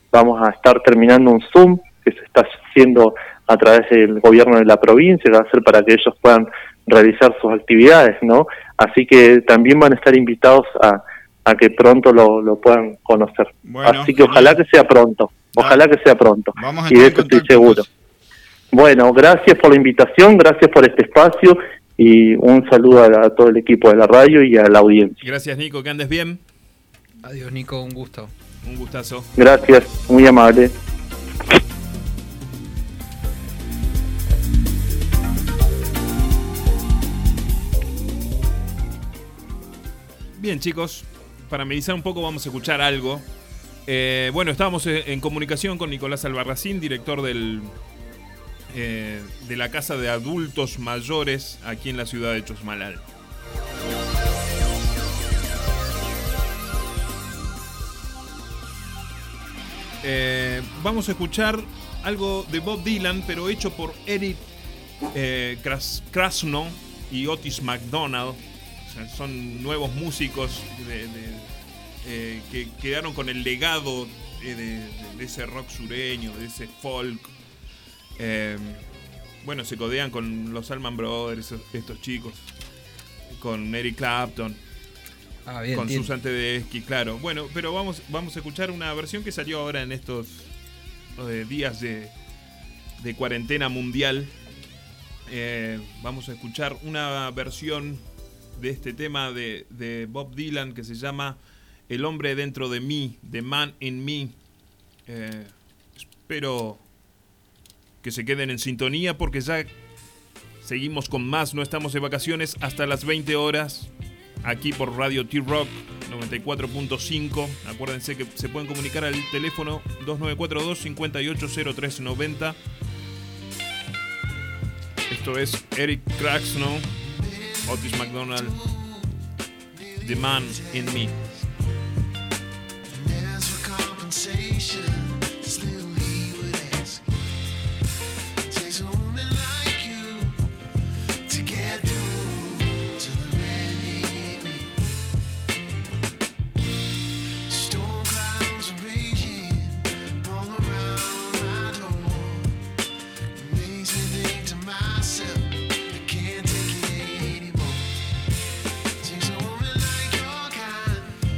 vamos a estar terminando un Zoom que se está haciendo a través del gobierno de la provincia, que va a ser para que ellos puedan realizar sus actividades, ¿no? Así que también van a estar invitados a que pronto lo puedan conocer. Bueno, así que ojalá que sea pronto, Vamos a y de estar eso en estoy seguro. Bueno, gracias por la invitación, gracias por este espacio y un saludo a todo el equipo de la radio y a la audiencia. Gracias, Nico, que andes bien. Adiós, Nico, un gusto. Un gustazo. Gracias, muy amable. Bien, chicos, para medizar un poco vamos a escuchar algo. Bueno, estábamos en comunicación con Nicolás Albarracín, director de la Casa de Adultos Mayores aquí en la ciudad de Chosmalal. Vamos a escuchar algo de Bob Dylan, pero hecho por Eric Krasno y Otis McDonald. O sea, son nuevos músicos que quedaron con el legado de ese rock sureño, de ese folk. Bueno, se codean con los Allman Brothers, estos chicos, con Eric Clapton, bien, con bien. Susan Tedeschi, claro. Bueno, pero vamos a escuchar una versión que salió ahora en estos días de cuarentena mundial. Vamos a escuchar una versión de este tema de Bob Dylan que se llama El hombre dentro de mí, The Man in Me. Espero que se queden en sintonía porque ya seguimos con más. No estamos de vacaciones hasta las 20 horas aquí por Radio T-Rock 94.5. Acuérdense que se pueden comunicar al teléfono 2942-580390. Esto es Eric Krasno, Otis McDonald, The Man in Me. Can't take it anymore. Takes a woman like your kind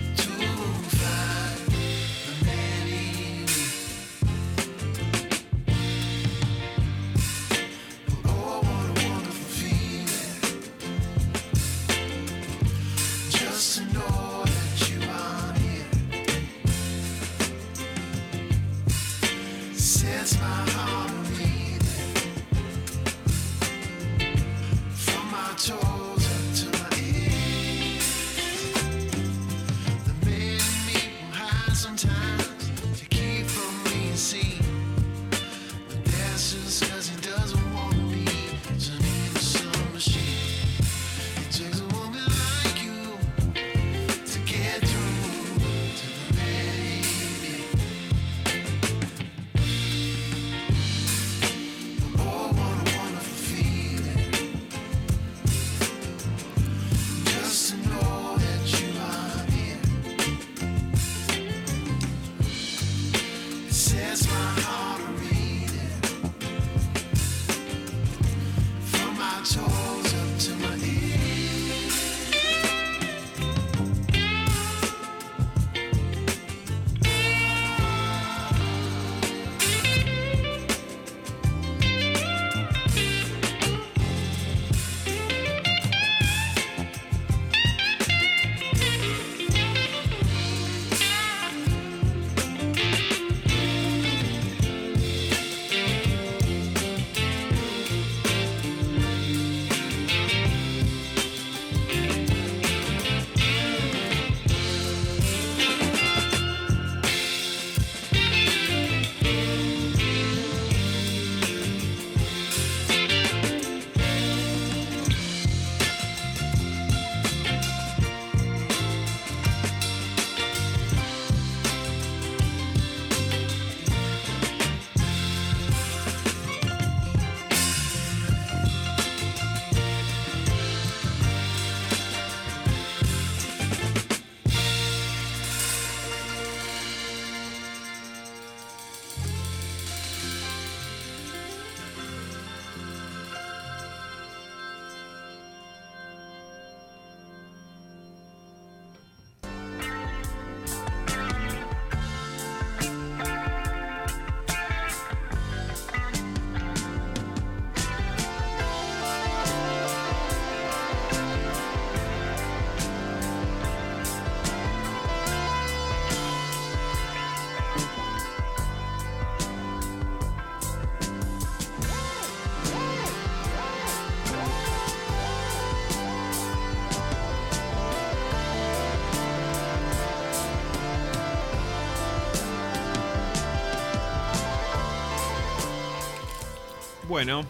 Bueno,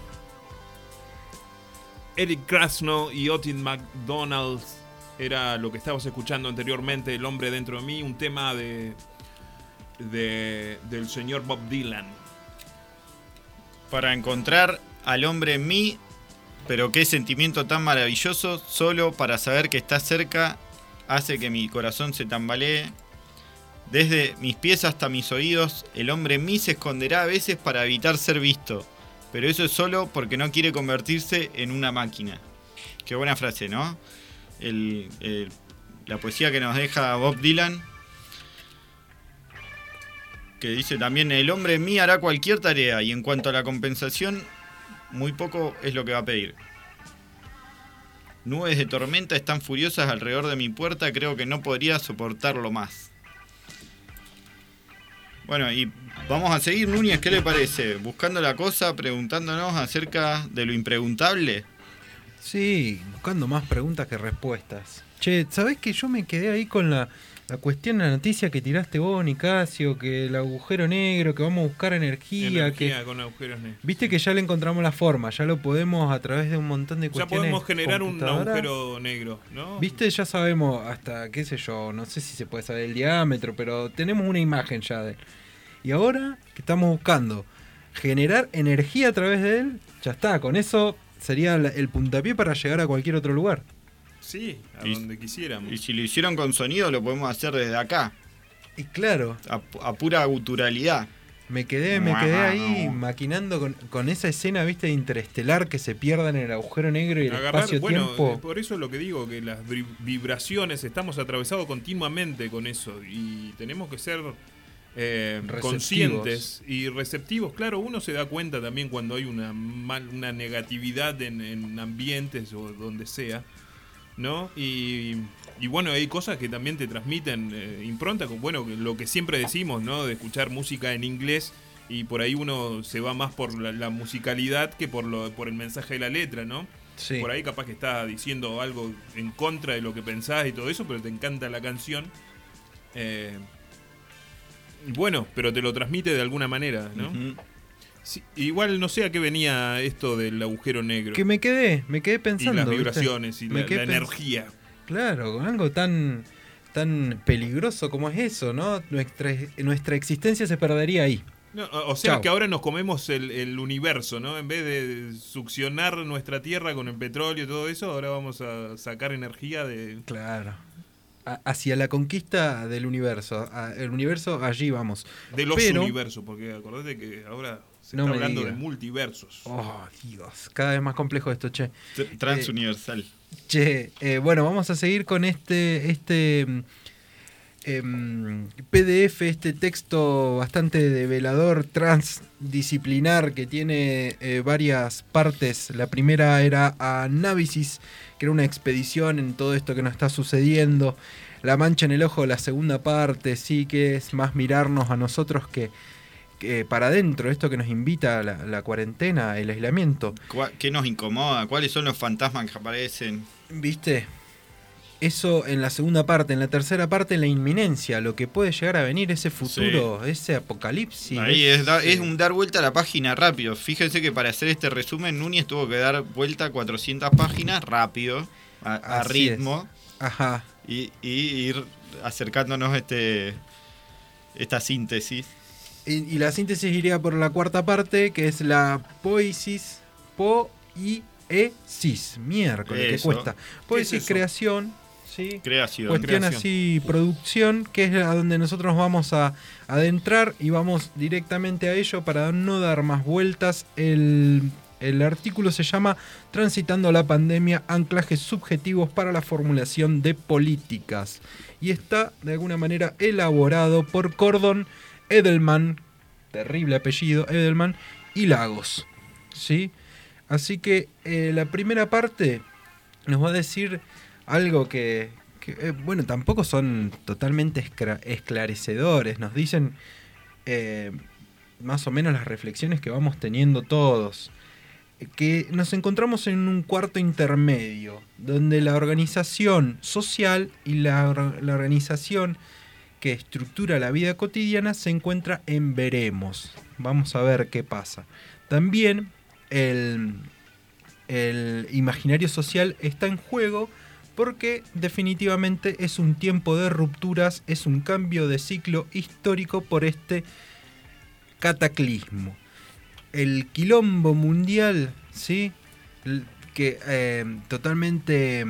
Eric Krasno y Otis McDonald era lo que estabas escuchando anteriormente, El hombre dentro de mí, un tema del señor Bob Dylan. Para encontrar al hombre en mí, pero qué sentimiento tan maravilloso, solo para saber que está cerca, hace que mi corazón se tambalee. Desde mis pies hasta mis oídos, el hombre en mí se esconderá a veces para evitar ser visto, pero eso es solo porque no quiere convertirse en una máquina. Qué buena frase, ¿no? La poesía que nos deja Bob Dylan, que dice también: el hombre en mí hará cualquier tarea y en cuanto a la compensación, muy poco es lo que va a pedir. Nubes de tormenta están furiosas alrededor de mi puerta, creo que no podría soportarlo más. Bueno, y vamos a seguir, Núñez, ¿qué le parece? Buscando la cosa, preguntándonos acerca de lo impreguntable. Sí, buscando más preguntas que respuestas. Che, ¿sabés que yo me quedé ahí con la cuestión de la noticia que tiraste vos, Nicasio? Que el agujero negro, que vamos a buscar energía que con agujeros negros. Viste que ya le encontramos la forma, ya lo podemos a través de un montón de cuestiones. Ya podemos generar un agujero negro, ¿no? Viste, ya sabemos hasta, qué sé yo, no sé si se puede saber el diámetro, pero tenemos una imagen ya de él. Y ahora que estamos buscando generar energía a través de él, ya está, con eso sería el puntapié para llegar a cualquier otro lugar. Sí, a donde quisiéramos. Y si lo hicieron con sonido, lo podemos hacer desde acá. Y claro. A pura guturalidad. Me quedé ahí maquinando con esa escena, viste, de Interestelar, que se pierdan en el agujero negro y el espacio-tiempo. Bueno, por eso es lo que digo, que las vibraciones, estamos atravesados continuamente con eso. Y tenemos que ser conscientes y receptivos. Claro, uno se da cuenta también cuando hay una negatividad en ambientes o donde sea, ¿no? Y bueno, hay cosas que también te transmiten impronta, bueno, lo que siempre decimos, ¿no? De escuchar música en inglés y por ahí uno se va más por la musicalidad que por el mensaje de la letra, ¿no? Sí. Por ahí capaz que está diciendo algo en contra de lo que pensás y todo eso, pero te encanta la canción. Bueno, pero te lo transmite de alguna manera, ¿no? Uh-huh. Sí, igual no sé a qué venía esto del agujero negro. Que me quedé pensando. Y las vibraciones, ¿viste? Y la energía. Claro, con algo tan peligroso como es eso, ¿no? Nuestra existencia se perdería ahí. No, o sea, que ahora nos comemos el universo, ¿no? En vez de succionar nuestra tierra con el petróleo y todo eso, ahora vamos a sacar energía de... Claro. Hacia la conquista del universo. El universo, allí vamos. De los universos, porque acordate que ahora se está hablando de multiversos. Oh, Dios, cada vez más complejo esto, che. Transuniversal. Bueno, vamos a seguir con este PDF, este texto bastante develador, transdisciplinar, que tiene varias partes. La primera era Análisis, que era una expedición en todo esto que nos está sucediendo. La mancha en el ojo, la segunda parte, sí, que es más mirarnos a nosotros que para adentro, esto que nos invita la cuarentena, el aislamiento. ¿Qué nos incomoda? ¿Cuáles son los fantasmas que aparecen? ¿Viste? Eso en la segunda parte. En la tercera parte, la inminencia, lo que puede llegar a venir, ese futuro, ese apocalipsis. Ahí es un dar vuelta a la página rápido. Fíjense que para hacer este resumen, Núñez tuvo que dar vuelta a 400 páginas rápido, a ritmo. Ajá. Y ir acercándonos esta síntesis. Y la síntesis iría por la cuarta parte, que es la poiesis. Miércoles, que cuesta. Poiesis, creación. ¿Sí? Cuestión así, producción, que es a donde nosotros vamos a adentrar y vamos directamente a ello para no dar más vueltas. El artículo se llama Transitando la pandemia, anclajes subjetivos para la formulación de políticas. Y está de alguna manera elaborado por Cordon, Edelman, terrible apellido, Edelman, y Lagos. ¿Sí? Así que la primera parte nos va a decir algo que bueno, tampoco son totalmente esclarecedores. Nos dicen más o menos las reflexiones que vamos teniendo todos. Que nos encontramos en un cuarto intermedio, donde la organización social y la organización que estructura la vida cotidiana se encuentra en veremos. Vamos a ver qué pasa. También el imaginario social está en juego porque definitivamente es un tiempo de rupturas, es un cambio de ciclo histórico por este cataclismo. El quilombo mundial, ¿sí? Que totalmente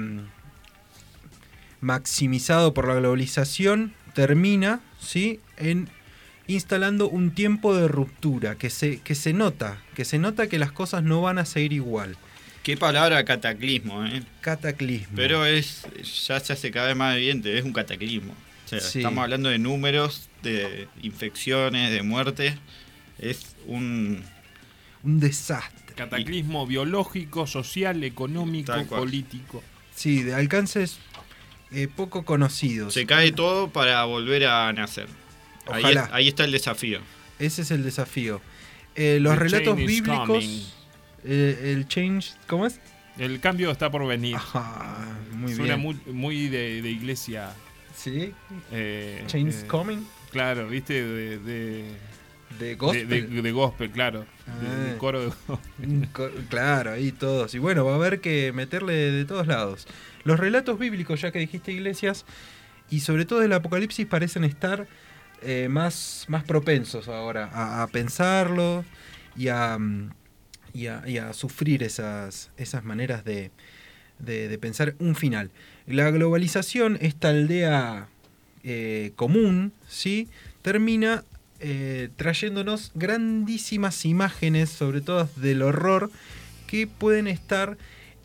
maximizado por la globalización, termina, ¿sí? instalando un tiempo de ruptura que se nota que las cosas no van a seguir igual. Qué palabra cataclismo, ¿eh? Cataclismo. Pero ya se hace cada vez más evidente, es un cataclismo. O sea, Sí. Estamos hablando de números, de infecciones, de muertes. Es un desastre. Cataclismo biológico, social, económico, Tal cual. político. Sí, de alcances poco conocidos. Se cae todo para volver a nacer. Ojalá. Ahí está el desafío. Ese es el desafío. Los The relatos change is coming. bíblicos... el change, ¿cómo es? El cambio está por venir. Muy Suena bien. muy de iglesia. Sí. Change coming. Claro, viste, De gospel. de gospel, claro. De coro de gospel. Claro, ahí todos. Y bueno, va a haber que meterle de todos lados. Los relatos bíblicos, ya que dijiste iglesias, y sobre todo el Apocalipsis, parecen estar más propensos ahora a pensarlo y a sufrir esas maneras de pensar un final. La globalización, esta aldea común, ¿sí? Termina trayéndonos grandísimas imágenes, sobre todo del horror, que pueden estar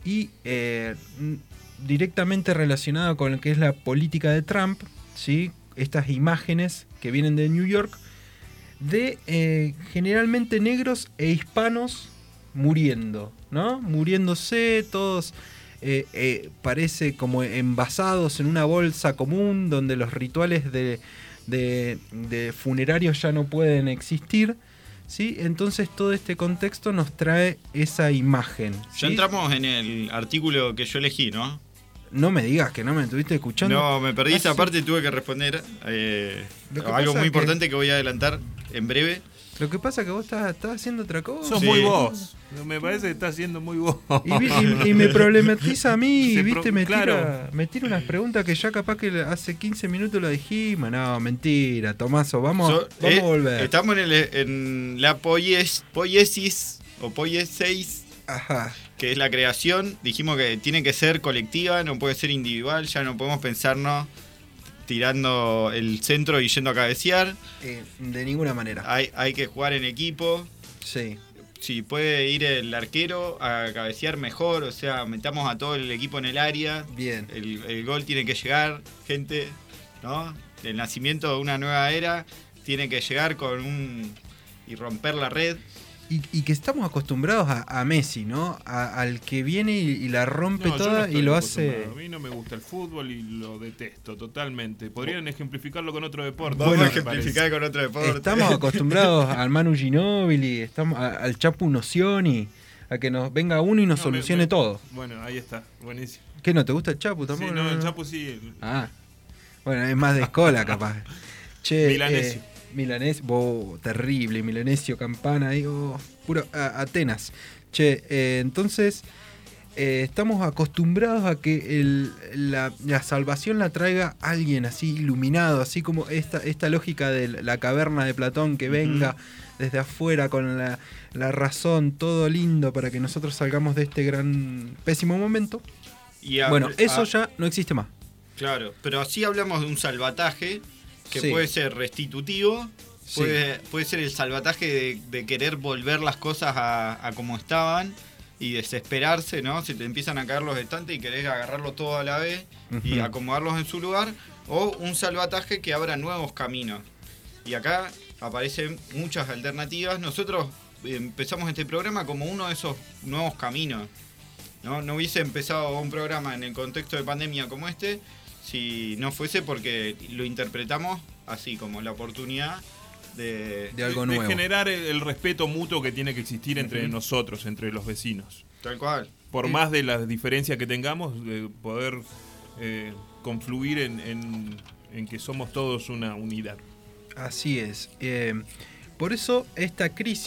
directamente relacionadas con lo que es la política de Trump, ¿sí? Estas imágenes que vienen de New York, de generalmente negros e hispanos muriendo, ¿no? Muriéndose, todos parece como envasados en una bolsa común donde los rituales de funerarios ya no pueden existir, ¿sí? Entonces todo este contexto nos trae esa imagen, ¿sí? Ya entramos en el artículo que yo elegí, ¿no? No me digas que no me estuviste escuchando. No, me perdí esa sí. parte y tuve que responder Lo que algo pasa muy es que- importante que voy a adelantar en breve. Lo que pasa es que vos estás haciendo otra cosa. Sos muy vos. Me parece que estás siendo muy vos. Y me problematiza a mí, Se ¿viste? claro. Me tira unas preguntas que ya capaz que hace 15 minutos lo dijimos. No, mentira, Tomaso, vamos a volver. Estamos en la poiesis o poiesis, Ajá. que es la creación. Dijimos que tiene que ser colectiva, no puede ser individual. Ya no podemos pensarnos tirando el centro y yendo a cabecear. De ninguna manera. Hay que jugar en equipo. Sí. Si puede ir el arquero a cabecear mejor, o sea, metamos a todo el equipo en el área. Bien. El gol tiene que llegar, gente, ¿no? El nacimiento de una nueva era tiene que llegar y romper la red. Y que estamos acostumbrados a Messi, ¿no? Al que viene y la rompe No, yo no toda estoy y lo acostumbrado. hace... A mí no me gusta el fútbol y lo detesto totalmente. Podrían ejemplificarlo con otro deporte. Vamos a me ejemplificar parece. con otro deporte. Estamos acostumbrados al Manu Ginóbili, al Chapu Nocioni, a que nos venga uno y nos solucione todo. Bueno, ahí está, buenísimo. ¿Qué, no te gusta el Chapu tampoco? Sí, no, el Chapu sí. Ah, bueno, es más de escola capaz. Che, Milanesio. Terrible, Milanesio, Campana, ahí, puro Atenas. Che, entonces estamos acostumbrados a que la salvación la traiga alguien así iluminado, así como esta lógica de la caverna de Platón, que venga desde afuera con la razón, todo lindo para que nosotros salgamos de este pésimo momento. Bueno, eso ya no existe más. Claro, pero así hablamos de un salvataje que Sí. puede ser restitutivo, Sí. puede ser el salvataje de querer volver las cosas a como estaban y desesperarse, ¿no? Si te empiezan a caer los estantes y querés agarrarlo todo a la vez y Ujú. acomodarlos en su lugar, o un salvataje que abra nuevos caminos. Y acá aparecen muchas alternativas. Nosotros empezamos este programa como uno de esos nuevos caminos. No hubiese empezado un programa en el contexto de pandemia como este si no fuese porque lo interpretamos así, como la oportunidad de algo de nuevo. generar el respeto mutuo que tiene que existir entre Ujú. nosotros, entre los vecinos. Tal cual. Por más de las diferencias que tengamos, de poder confluir en que somos todos una unidad. Así es. Por eso esta crisis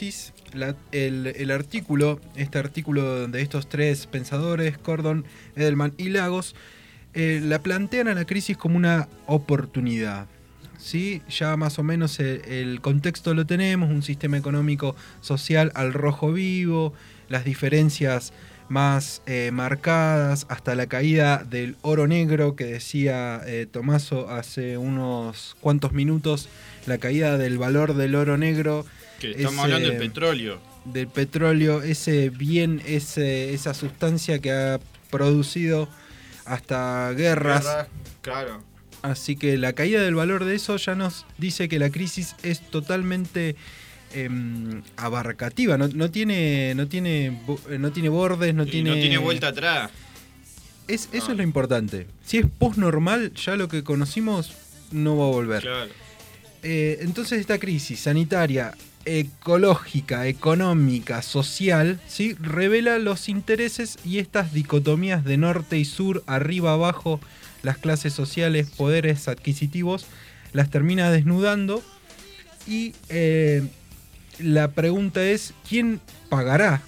el artículo, este artículo de estos tres pensadores, Cordon, Edelman y Lagos, la plantean a la crisis como una oportunidad. ¿Sí? Ya más o menos el contexto lo tenemos, un sistema económico social al rojo vivo, las diferencias más marcadas, hasta la caída del oro negro que decía Tommaso hace unos cuantos minutos, la caída del valor del oro negro. Que estamos hablando del petróleo. Del petróleo, ese bien, esa sustancia que ha producido hasta guerras. Claro. Así que la caída del valor de eso ya nos dice que la crisis es totalmente abarcativa, no tiene bordes, no tiene vuelta atrás. Eso es lo importante. Si es post-normal, ya lo que conocimos no va a volver. Claro. Entonces esta crisis sanitaria, ecológica, económica, social, ¿sí? Revela los intereses y estas dicotomías de norte y sur, arriba, abajo, las clases sociales, poderes adquisitivos, las termina desnudando. Y la pregunta es, ¿quién pagará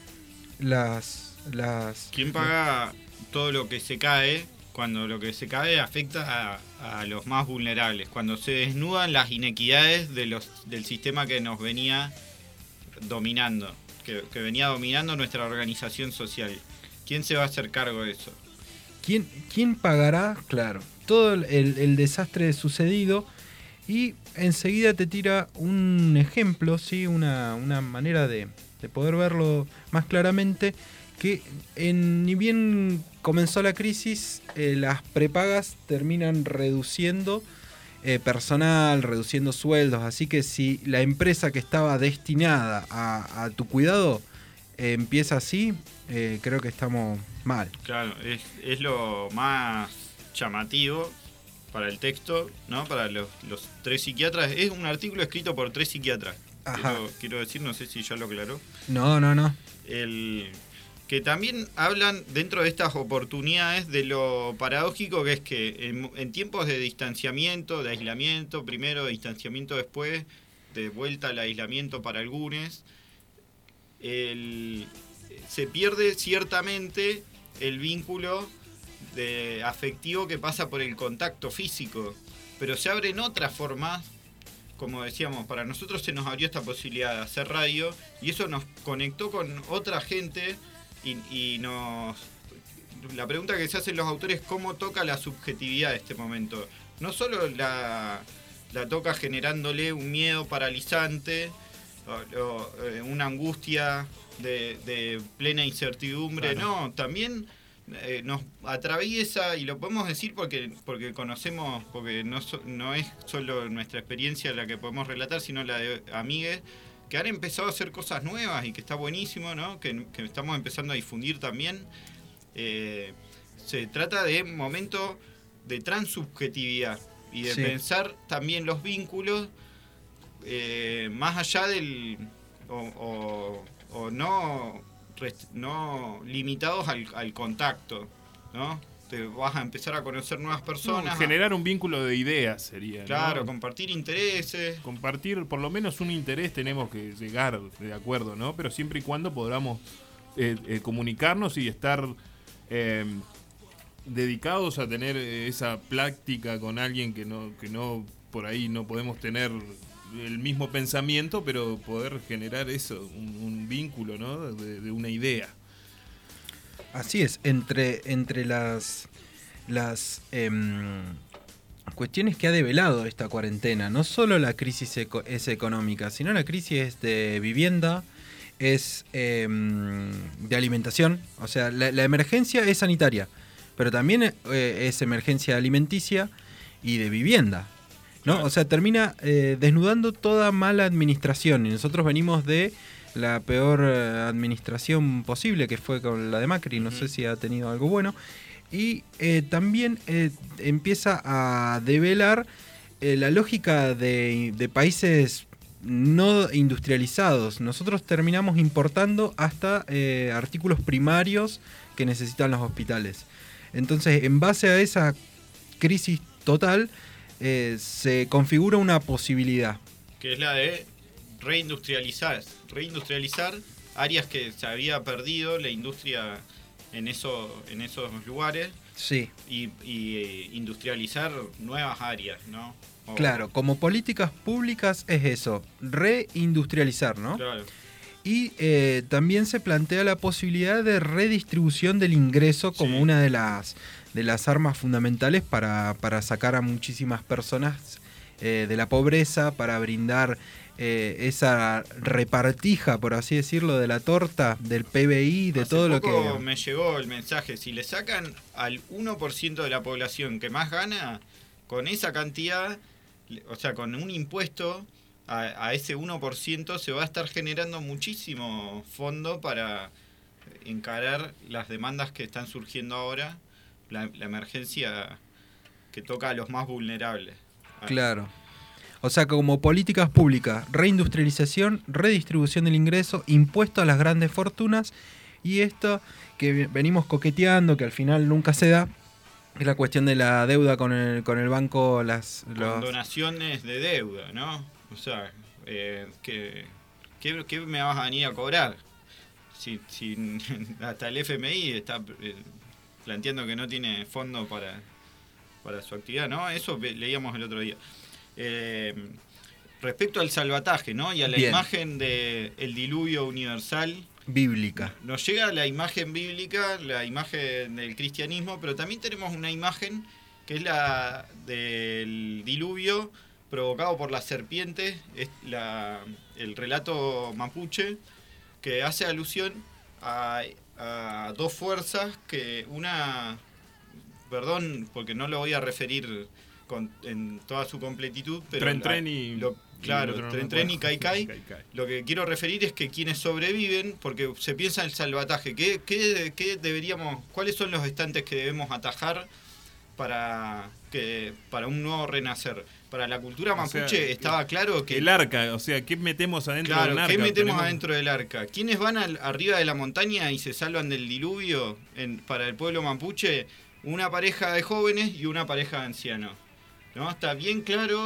¿Quién paga todo lo que se cae? Cuando lo que se cae afecta a los más vulnerables, cuando se desnudan las inequidades del sistema que nos venía dominando, que venía dominando nuestra organización social. ¿Quién se va a hacer cargo de eso? ¿Quién pagará? Claro, todo el desastre sucedido. Y enseguida te tira un ejemplo, ¿sí? una manera de poder verlo más claramente, que ni bien comenzó la crisis, las prepagas terminan reduciendo personal, reduciendo sueldos, así que si la empresa que estaba destinada a tu cuidado empieza así, creo que estamos mal. Claro, es lo más llamativo para el texto, ¿no? Para los tres psiquiatras. Es un artículo escrito por tres psiquiatras. Quiero decir, no sé si ya lo aclaró. No. Que también hablan dentro de estas oportunidades de lo paradójico que es que en tiempos de distanciamiento, de aislamiento, primero distanciamiento después, de vuelta al aislamiento para algunos, se pierde ciertamente el vínculo afectivo que pasa por el contacto físico, pero se abren otras formas. Como decíamos, para nosotros se nos abrió esta posibilidad de hacer radio y eso nos conectó con otra gente y la pregunta que se hacen los autores es cómo toca la subjetividad de este momento. No solo la toca generándole un miedo paralizante, o una angustia de plena incertidumbre, claro. No, también nos atraviesa, y lo podemos decir porque conocemos, porque no es solo nuestra experiencia la que podemos relatar, sino la de amigues que han empezado a hacer cosas nuevas y que está buenísimo, ¿no? Que estamos empezando a difundir también. Se trata de un momento de transubjetividad y de pensar también los vínculos más allá del o no limitados al contacto, ¿no? Te vas a empezar a conocer nuevas personas. Generar un vínculo de ideas sería. Claro, ¿no? Compartir intereses. Compartir, por lo menos un interés tenemos que llegar de acuerdo, ¿no? Pero siempre y cuando podamos comunicarnos y estar dedicados a tener esa práctica con alguien que no por ahí no podemos tener el mismo pensamiento, pero poder generar eso, un vínculo, ¿no? De una idea. Así es, entre las cuestiones que ha develado esta cuarentena, no solo la crisis es económica, sino la crisis es de vivienda, es de alimentación, o sea, la emergencia es sanitaria, pero también es emergencia alimenticia y de vivienda, ¿no? Claro. O sea, termina desnudando toda mala administración, y nosotros venimos de la peor administración posible, que fue con la de Macri, no sé si ha tenido algo bueno, y también empieza a develar la lógica de países no industrializados. Nosotros terminamos importando hasta artículos primarios que necesitan los hospitales. Entonces, en base a esa crisis total, se configura una posibilidad. Que es la de reindustrializar áreas que se había perdido la industria en esos lugares. Sí. Y industrializar nuevas áreas, ¿no? Claro, como políticas públicas es eso, reindustrializar, ¿no? Claro. Y también se plantea la posibilidad de redistribución del ingreso como una de las armas fundamentales para sacar a muchísimas personas de la pobreza, para brindar esa repartija, por así decirlo, de la torta, del PBI, de todo lo que... Me llegó el mensaje, si le sacan al 1% de la población que más gana, con esa cantidad, o sea, con un impuesto a ese 1% se va a estar generando muchísimo fondo para encarar las demandas que están surgiendo ahora, la emergencia que toca a los más vulnerables. Claro. O sea, como políticas públicas, reindustrialización, redistribución del ingreso, impuesto a las grandes fortunas, y esto que venimos coqueteando, que al final nunca se da, es la cuestión de la deuda con el banco, con donaciones de deuda, ¿no? O sea, ¿qué me vas a venir a cobrar? Si hasta el FMI está planteando que no tiene fondo para su actividad, ¿no? Eso leíamos el otro día. Respecto al salvataje, ¿no? Y a la imagen del diluvio universal bíblica. Nos llega la imagen bíblica, la imagen del cristianismo, pero también tenemos una imagen que es la del diluvio provocado por las serpientes, es el relato mapuche, que hace alusión a dos fuerzas, que una, perdón porque no lo voy a referir en toda su completitud, pero Tren y Kai Kai. Lo que quiero referir es que quienes sobreviven, porque se piensa en el salvataje, ¿qué deberíamos, cuáles son los estantes que debemos atajar para un nuevo renacer? Para la cultura mapuche estaba claro que... El arca, o sea, ¿qué metemos adentro del arca? ¿Qué metemos adentro del arca? ¿Quiénes van arriba de la montaña y se salvan del diluvio para el pueblo mapuche? Una pareja de jóvenes y una pareja de ancianos, ¿no? Está bien claro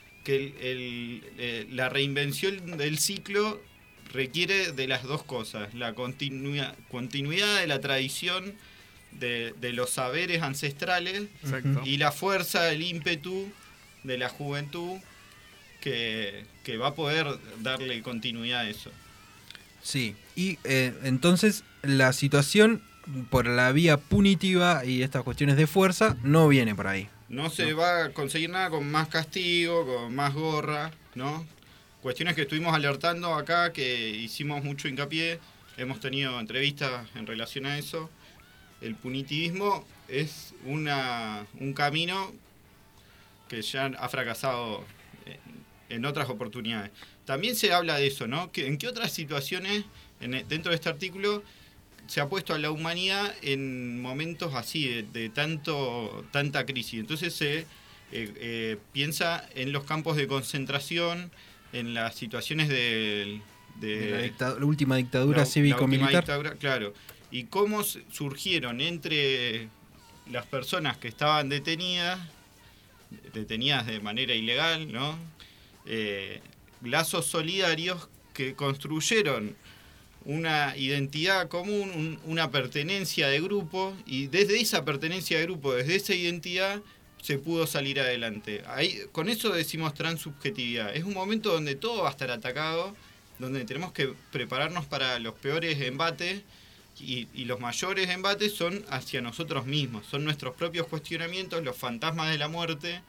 que la reinvención del ciclo requiere de las dos cosas: la continuidad de la tradición de los saberes ancestrales. Exacto. Y la fuerza, el ímpetu de la juventud que va a poder darle continuidad a eso. Sí, y entonces la situación por la vía punitiva y estas cuestiones de fuerza no viene por ahí. No se va a conseguir nada con más castigo, con más gorra, ¿no? Cuestiones que estuvimos alertando acá, que hicimos mucho hincapié, hemos tenido entrevistas en relación a eso. El punitivismo es un camino que ya ha fracasado en otras oportunidades. También se habla de eso, ¿no? ¿En qué otras situaciones, dentro de este artículo, se ha puesto a la humanidad en momentos así de tanta crisis? Entonces se piensa en los campos de concentración, en las situaciones de la última dictadura cívico-militar. Claro. Y cómo surgieron entre las personas que estaban detenidas de manera ilegal, ¿no? Lazos solidarios que construyeron una identidad común, una pertenencia de grupo, y desde esa pertenencia de grupo, desde esa identidad, se pudo salir adelante. Con eso decimos transubjetividad. Es un momento donde todo va a estar atacado, donde tenemos que prepararnos para los peores embates, y los mayores embates son hacia nosotros mismos, son nuestros propios cuestionamientos, los fantasmas de la muerte,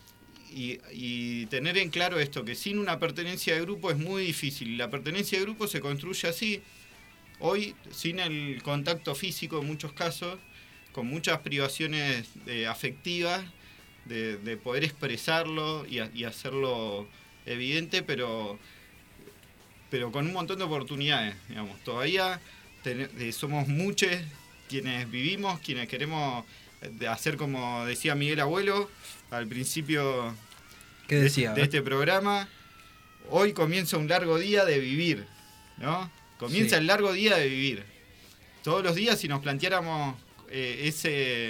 y tener en claro esto, que sin una pertenencia de grupo es muy difícil. La pertenencia de grupo se construye así, hoy sin el contacto físico en muchos casos, con muchas privaciones afectivas, de poder expresarlo y hacerlo evidente, pero con un montón de oportunidades, digamos. Todavía somos muchos quienes vivimos, quienes queremos hacer, como decía Miguel Abuelo al principio de este programa: hoy comienza un largo día de vivir, ¿no? Comienza el largo día de vivir. Todos los días, si nos planteáramos ese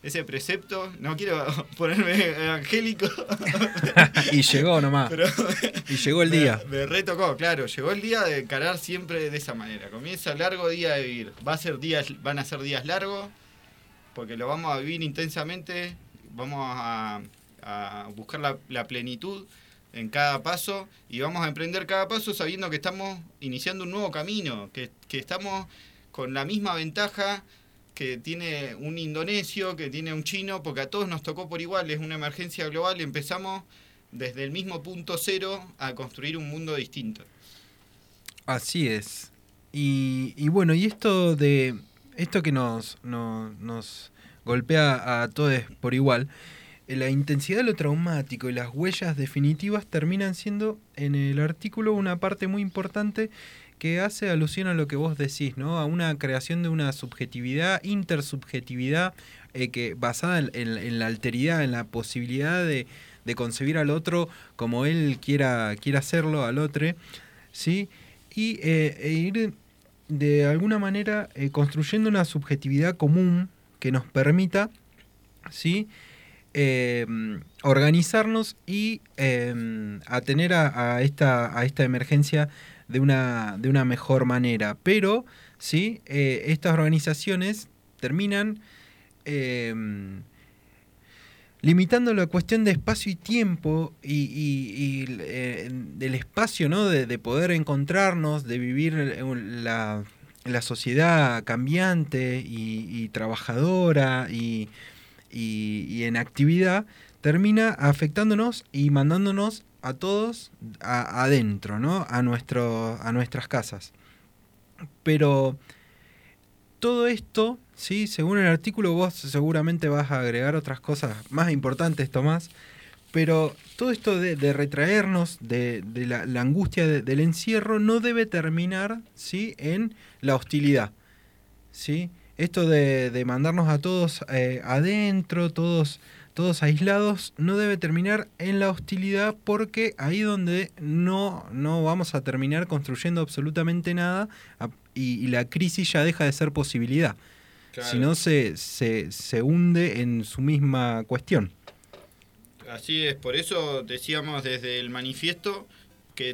ese precepto. No quiero ponerme evangélico. Y llegó nomás. Pero y llegó el día. Me retocó, claro. Llegó el día de encarar siempre de esa manera. Comienza largo día de vivir. Van a ser días largos, porque lo vamos a vivir intensamente. Vamos a buscar la plenitud en cada paso, y vamos a emprender cada paso sabiendo que estamos iniciando un nuevo camino, que estamos con la misma ventaja que tiene un indonesio, que tiene un chino, porque a todos nos tocó por igual, es una emergencia global, empezamos desde el mismo punto cero a construir un mundo distinto. Así es. Y bueno, y esto que nos golpea a todos por igual, la intensidad de lo traumático y las huellas definitivas terminan siendo en el artículo una parte muy importante que hace alusión a lo que vos decís, ¿no? A una creación de una subjetividad, intersubjetividad, que basada en la alteridad, en la posibilidad de concebir al otro como él quiera hacerlo, al otro, ¿sí? Y ir de alguna manera construyendo una subjetividad común que nos permita, ¿sí?, organizarnos y atender a esta emergencia de una mejor manera. Pero ¿sí?, estas organizaciones terminan limitando la cuestión de espacio y tiempo y del espacio, ¿no?, de poder encontrarnos, de vivir la sociedad cambiante y trabajadora y en actividad, termina afectándonos y mandándonos a todos adentro, ¿no?, a nuestras casas. Pero todo esto, ¿sí?, según el artículo, vos seguramente vas a agregar otras cosas más importantes, Tomás, pero todo esto de retraernos de la angustia del encierro no debe terminar, ¿sí?, en la hostilidad, ¿sí? Esto de mandarnos a todos adentro, todos aislados, no debe terminar en la hostilidad, porque ahí donde no vamos a terminar construyendo absolutamente nada, y la crisis ya deja de ser posibilidad. Claro. Si no, se hunde en su misma cuestión. Así es, por eso decíamos desde el manifiesto que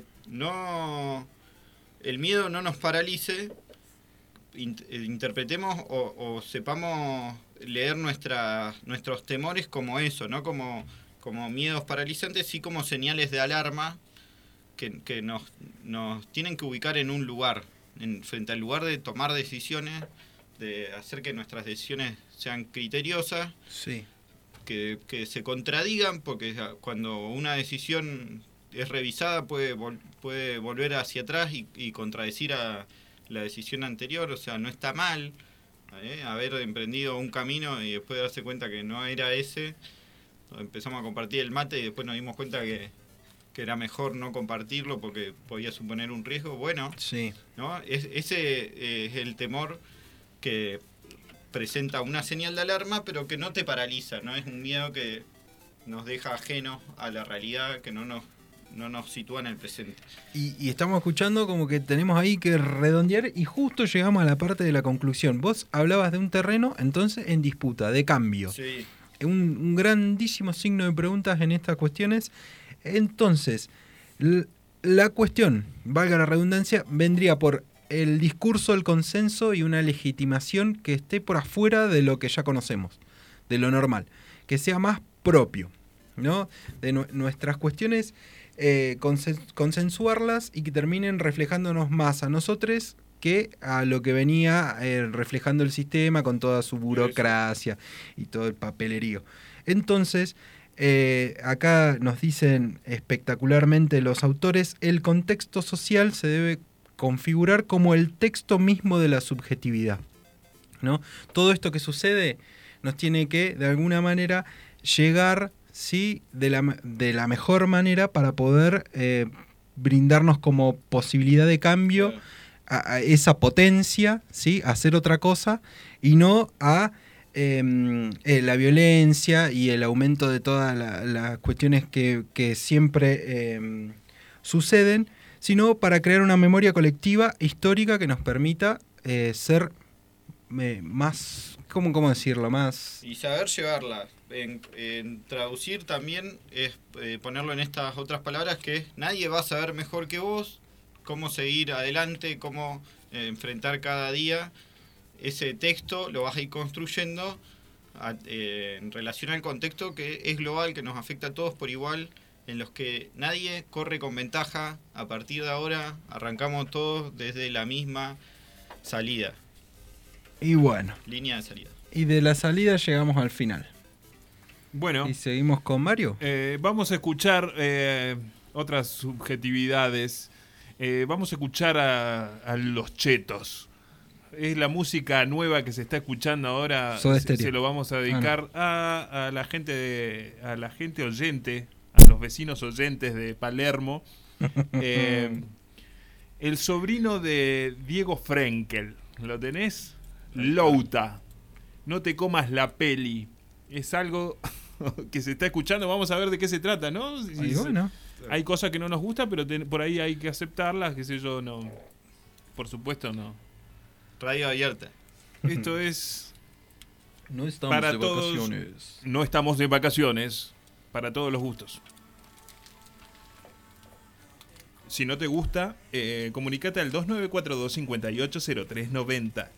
el miedo no nos paralice, interpretemos o sepamos leer nuestros temores como eso, no como miedos paralizantes, sí como señales de alarma que nos tienen que ubicar en un lugar, frente al lugar de tomar decisiones, de hacer que nuestras decisiones sean criteriosas, sí, que se contradigan, porque cuando una decisión es revisada puede volver hacia atrás y contradecir a la decisión anterior. O sea, no está mal haber emprendido un camino y después darse cuenta que no era ese. Empezamos a compartir el mate y después nos dimos cuenta que era mejor no compartirlo porque podía suponer un riesgo. Bueno, sí, ¿no? Ese es el temor que presenta una señal de alarma, pero que no te paraliza, no es un miedo que nos deja ajenos a la realidad, que no nos sitúa en el presente. Y estamos escuchando como que tenemos ahí que redondear, y justo llegamos a la parte de la conclusión. Vos hablabas de un terreno, entonces, en disputa, de cambio. Sí. Un grandísimo signo de preguntas en estas cuestiones. Entonces, la cuestión, valga la redundancia, vendría por el discurso, el consenso y una legitimación que esté por afuera de lo que ya conocemos, de lo normal, que sea más propio, ¿no?, de nuestras cuestiones, consensuarlas y que terminen reflejándonos más a nosotros que a lo que venía reflejando el sistema con toda su burocracia y todo el papelerío. Entonces, acá nos dicen espectacularmente los autores, el contexto social se debe configurar como el texto mismo de la subjetividad, ¿no? Todo esto que sucede nos tiene que, de alguna manera, llegar, ¿sí?, de la mejor manera para poder brindarnos como posibilidad de cambio a esa potencia, ¿sí?, a hacer otra cosa, y no a la violencia y el aumento de todas las cuestiones que siempre suceden, sino para crear una memoria colectiva histórica que nos permita ser más, ¿cómo decirlo? Más... Y saber llevarla. En traducir también es ponerlo en estas otras palabras, que es: nadie va a saber mejor que vos cómo seguir adelante, cómo enfrentar cada día. Ese texto lo vas a ir construyendo en relación al contexto que es global, que nos afecta a todos por igual, en los que nadie corre con ventaja. A partir de ahora arrancamos todos desde la misma salida. Y bueno. Línea de salida. Y de la salida llegamos al final. Bueno. ¿Y seguimos con Mario? Vamos a escuchar otras subjetividades. Vamos a escuchar a Los Chetos. Es la música nueva que se está escuchando ahora. Se lo vamos a dedicar a la gente oyente, a los vecinos oyentes de Palermo. El sobrino de Diego Frenkel, ¿lo tenés? Louta, no te comas la peli. Es algo que se está escuchando. Vamos a ver de qué se trata, ¿no? Bueno. Hay cosas que no nos gustan, pero por ahí hay que aceptarlas, qué sé yo, no. Por supuesto, no. Radio abierta. Esto es... No estamos para de todos, vacaciones. No estamos de vacaciones. Para todos los gustos. Si no te gusta, comunícate al 2942-580390.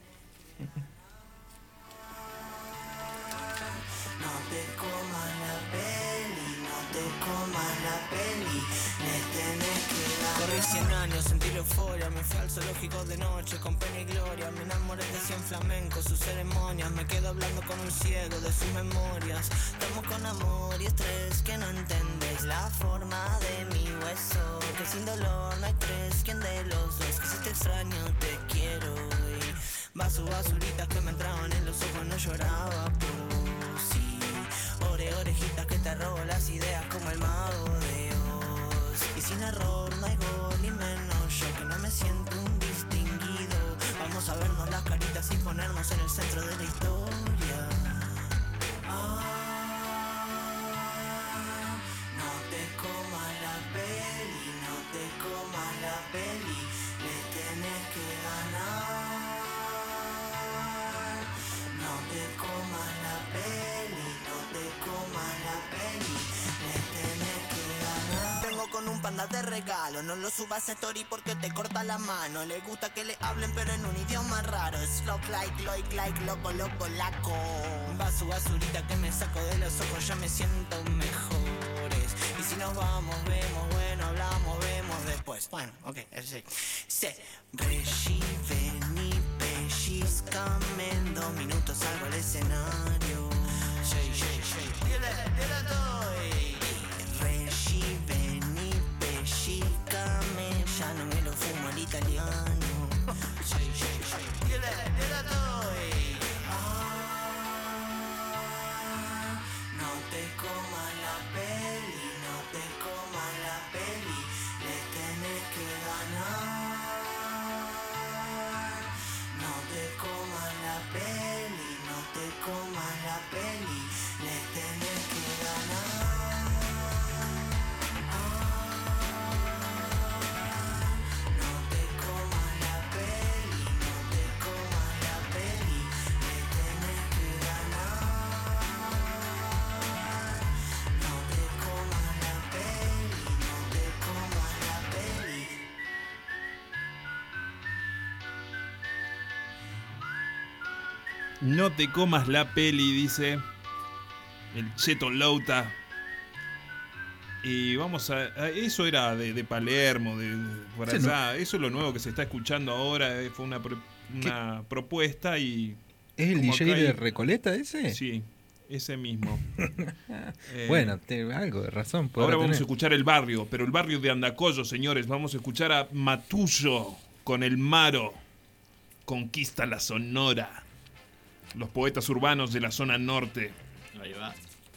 Corrí 100 años, sentí la euforia, me fui al zoológico de noche con pena y gloria. Me enamoré de 100 flamencos, sus ceremonias, me quedo hablando con un ciego de sus memorias. Tomo con amor y estrés que no entendés la forma de mi hueso, que sin dolor no hay tres, ¿quién de los dos? Que si te extraño te quiero. Y basuritas que me entraban en los ojos, no lloraba por vos. Sí, orejitas que te robo las ideas como el mago de Oz. Y sin error no hay gol ni menos, yo que no me siento un distinguido. Vamos a vernos las caritas y ponernos en el centro de la historia. No te comas la peli, no te comas la peli, le tenés que ganar. No te comas la peli, no te comas la peli, le tenés que ganar. Vengo con un panda de regalo, no lo subas a story porque te corta la mano. Le gusta que le hablen pero en un idioma raro. Slow like, loco, laco. Basurita que me saco de los ojos, ya me siento mejores. Y si nos vamos, vemos, bueno, hablamos, vemos después. Bueno, ok, sí. Regí, vení, pellizcame, en 2 minutos salgo al escenario. Dile doy. Regí, vení, pellizcame, ya no me lo fumo al italiano. Dile doy. No te comas la peli, no te comas la peli, le tenés que ganar. No te comas la peli, no te comas la peli, le tenés que ganar. No te comas la peli, no te comas la peli, le tenés que ganar. No te comas la peli, no te comas la peli. No te comas la peli, dice el Cheto Louta. Y vamos a eso era de Palermo, de por allá. Sí, ¿no? Eso es lo nuevo que se está escuchando ahora. Fue una propuesta y... ¿Es el como DJ acá de Recoleta ese? Sí, ese mismo. Bueno, algo de razón. Ahora vamos a tener. escuchar el barrio, pero el barrio de Andacollo, señores. Vamos a escuchar a Matullo con El Maro. Conquista la Sonora. Los poetas urbanos de la zona norte. Ahí va.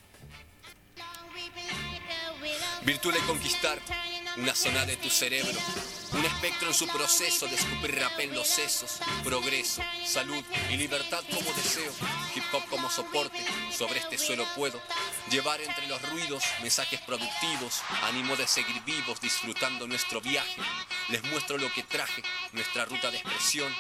Virtud de conquistar una zona de tu cerebro, un espectro en su proceso de escupir rap en los sesos. Progreso, salud y libertad como deseo, hip hop como soporte. Sobre este suelo puedo llevar entre los ruidos mensajes productivos, ánimo de seguir vivos disfrutando nuestro viaje. Les muestro lo que traje, nuestra ruta de expresión.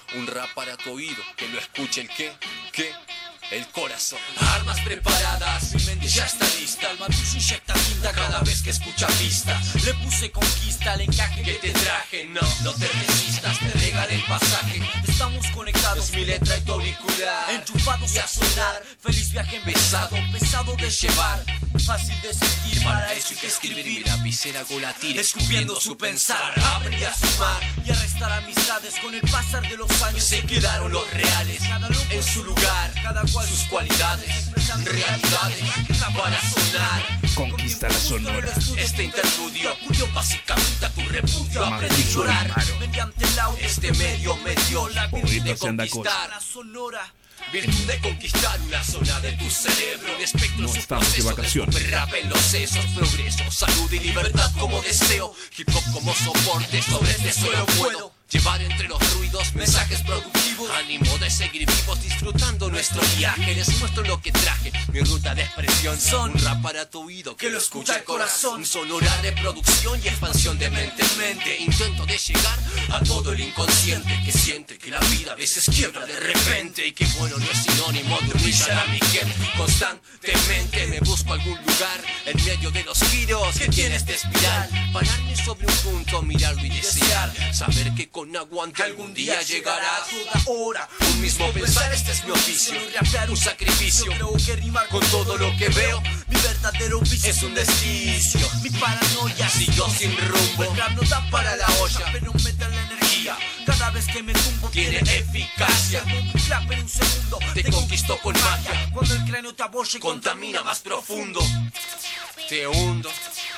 un rap para tu oído, que lo escuche el qué, el corazón. Armas preparadas, mi mente ya está lista. El Matucho inyecta tinta cada vez que escucha pista. Le puse conquista al encaje que te traje. No te resistas, te regalé el pasaje. Estamos conectados, mi letra y tu auricular, enchufados y a sonar. Feliz viaje pesado de llevar, fácil de sentir. Para eso hay que escribir. Mi lapicera con la tira, escupiendo su pensar. Aprendí a sumar y a restar amistades. Con el pasar de los años se quedaron los reales. Cada loco en su lugar, cada cual sus cualidades, realidades para sonar. Conquista la Sonora. Este interludio básicamente a tu repudio. Aprendí a llorar mediante el audio. Este medio me dio la virtud de conquistar la Sonora. Virtud de conquistar una zona de tu cerebro. Un espectro, no su estamos de proceso vacaciones. de rap en los sesos. Progreso, salud y libertad como deseo. Hip hop como soporte sobre este suelo puedo llevar entre los ruidos mensajes productivos. Ánimo de seguir vivos disfrutando nuestro viaje. Les muestro lo que traje, mi ruta de expresión. Son un rap para tu oído que lo escucha el corazón. Sonora de producción y expansión de mente en mente. Intento de llegar a todo el inconsciente que siente que la vida a veces quiebra de repente. Y que bueno no es sinónimo de humillar a mi gente. Constantemente me busco algún lugar en medio de los giros que tiene esta espiral. Pararme sobre un punto, mirarlo y desear. Saber que con aguante algún día llegará. Toda hora un mismo pensar, este es mi oficio. Rapear un sacrificio. Creo que rimar con todo lo que veo. Mi verdadero vicio es un desquicio. Mi paranoia siguió sin rumbo. El rap no da para la olla, pero me da la energía. Cada vez que me tumbo tiene eficacia. Un clap en un segundo te conquistó con magia. Cuando el cráneo te abolla y contamina más profundo. Te hundo,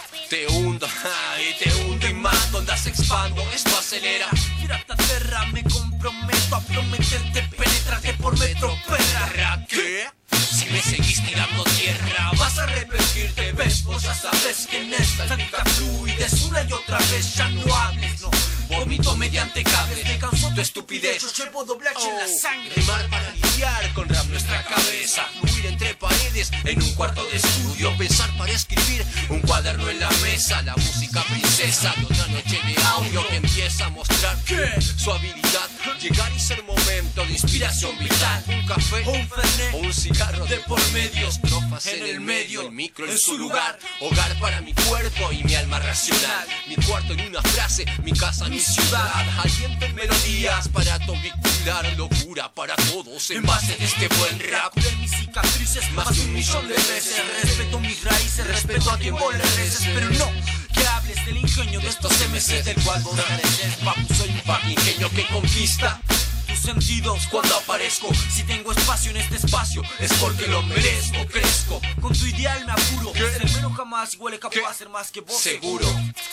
y te hundo y más. Ondas expando, esto acelera. Pirata terra, me comprometo a prometerte, penetrarte por metro, perra. ¿Qué? Si me seguís tirando tierra, vas a arrepentirte. Ves, vos ya sabes que en esta salita fluidez una y otra vez ya no hables, no. Vomito mediante cables, me cansó tu estupidez. Yo llevo doblaje en la sangre. Rimar para lidiar con rap nuestra cabeza. Fluir entre paredes en un cuarto de estudio. Pensar para escribir un cuaderno en la mesa. La música princesa de otra noche de audio que empieza a mostrar su habilidad. Llegar y ser momento de inspiración vital. Un café o un fernet o un cigarro de por medio. Estrofas en el medio, el micro en su lugar. Hogar para mi cuerpo y mi alma racional. Mi cuarto en una frase, mi casa, mi ciudad. Aliento en melodías para tu auricular. Locura para todos en base de este buen rap. De mis cicatrices más de 1.000.000 de veces. Respeto mis raíces, respeto a quien vos le reces. Pero no que hables del ingenio de estos MC del cual vos careces. Papu, soy un papi ingenio que conquista tus sentidos cuando aparezco. Si tengo espacio en este espacio es porque lo merezco. Crezco con tu ideal, me apuro. Ser menos jamás igual es capaz de ser más que vos. Seguro.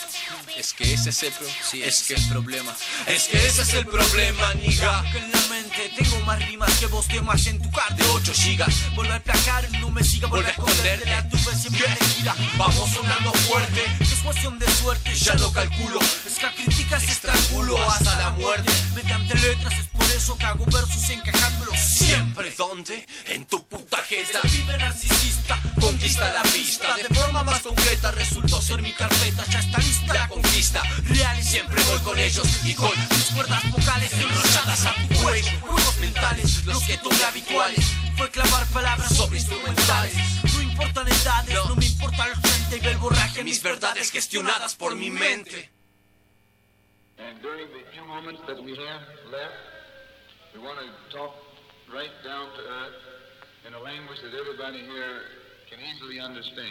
Es que ese es el problema. Es que ese es el problema, niga. Que en la mente tengo más rimas que vos temas en tu car de 8 gigas. Vuelve a placar, no me siga, vuelve a esconderte. La tuve siempre te gira. Vamos sonando fuerte. Es cuestión de suerte, ya lo calculo. Es que críticas estrangulo hasta la muerte. Mediante letras es por eso que hago versos encajándolos siempre. ¿Dónde? En tu puta jeta. Vive narcisista, conquista la pista. De forma más concreta resultó ser mi carpeta. Ya está lista la conquista real y siempre voy con ellos. Y con mis cuerdas vocales enrolladas a tu cuello. Juegos mentales, los que tomé habituales. Fue clavar palabras sobre instrumentales. No importan edades, no me importa el frente y el borraje. Mis verdades gestionadas por mi mente. And during the few moments that we have left, we want to talk right down to earth in a language that everybody here can easily understand.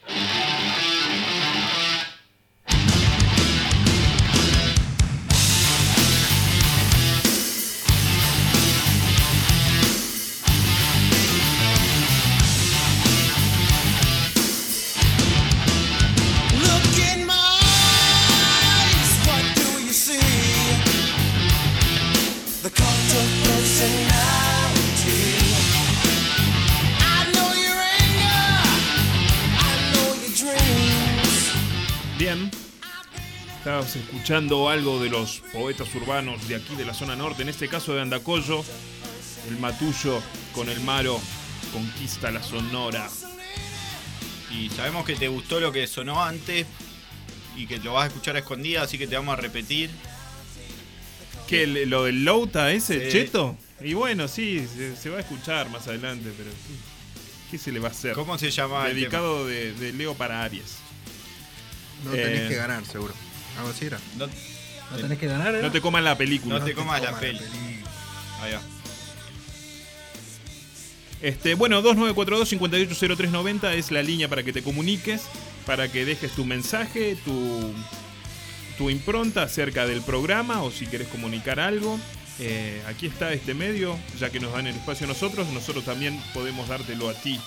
The cult of personality. I know your anger, I know your dreams. Bien, estabas escuchando algo de los poetas urbanos de aquí de la zona norte, en este caso de Andacollo, el Matullo con el Maro, Conquista la Sonora. Y sabemos que te gustó lo que sonó antes y que lo vas a escuchar a escondidas, así que te vamos a repetir. ¿Qué? ¿Lo del Louta ese, Sí. Cheto? Y bueno, sí, se va a escuchar más adelante, pero ¿qué se le va a hacer? ¿Cómo se llama el Dedicado de Leo para Aries. No tenés que ganar, seguro. Algo así era. No tenés que ganar, ¿eh? No te comas la película. No te comas la peli. Ahí va. Bueno, 2942-580390 es la línea para que te comuniques, para que dejes tu mensaje, tu impronta acerca del programa o si querés comunicar algo. Aquí está este medio, ya que nos dan el espacio a nosotros también podemos dártelo a ti.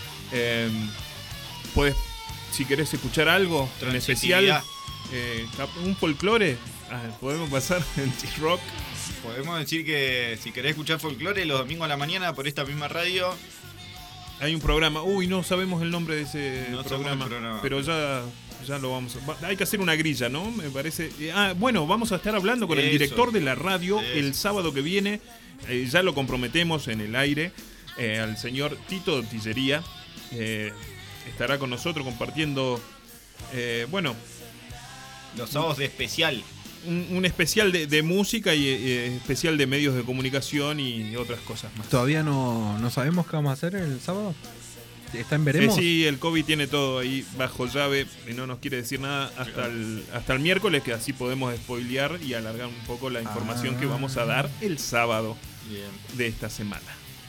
Puedes, si querés escuchar algo en especial, un folclore, podemos pasar en T-Rock. Podemos decir que si querés escuchar folclore los domingos a la mañana por esta misma radio. Hay un programa, no sabemos el nombre de ese programa, pero ya lo vamos a... Hay que hacer una grilla, ¿no? Me parece... bueno, vamos a estar hablando con el director de la radio el sábado que viene. Ya lo comprometemos en el aire. Al señor Tito Tillería. Estará con nosotros compartiendo... los sábados de especial. Un especial de música y especial de medios de comunicación y otras cosas más. ¿Todavía no sabemos qué vamos a hacer el sábado? ¿Está en veremos? Sí, el COVID tiene todo ahí bajo llave y no nos quiere decir nada hasta el miércoles, que así podemos spoilear y alargar un poco la información que vamos a dar el sábado de esta semana.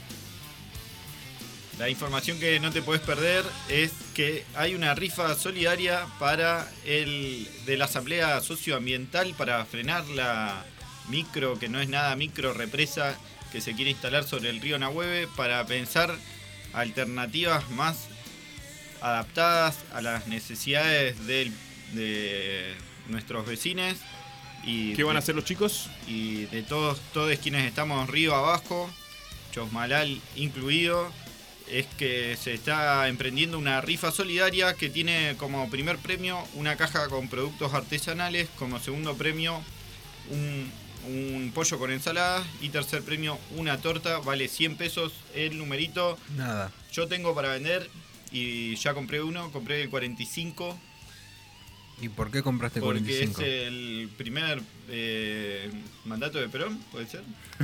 La información que no te podés perder es que hay una rifa solidaria para de la Asamblea Socioambiental para frenar la que no es nada micro represa que se quiere instalar sobre el río Nahueve, para pensar alternativas más adaptadas a las necesidades de nuestros vecinos. ¿Qué van a hacer los chicos? Y de todos quienes estamos río abajo, Chosmalal incluido. Es que se está emprendiendo una rifa solidaria que tiene como primer premio una caja con productos artesanales, como segundo premio un pollo con ensalada y tercer premio una torta, vale 100 pesos el numerito. Nada. Yo tengo para vender y ya compré el 45. ¿Y por qué compraste Porque 45? Porque es el primer mandato de Perón, ¿puede ser?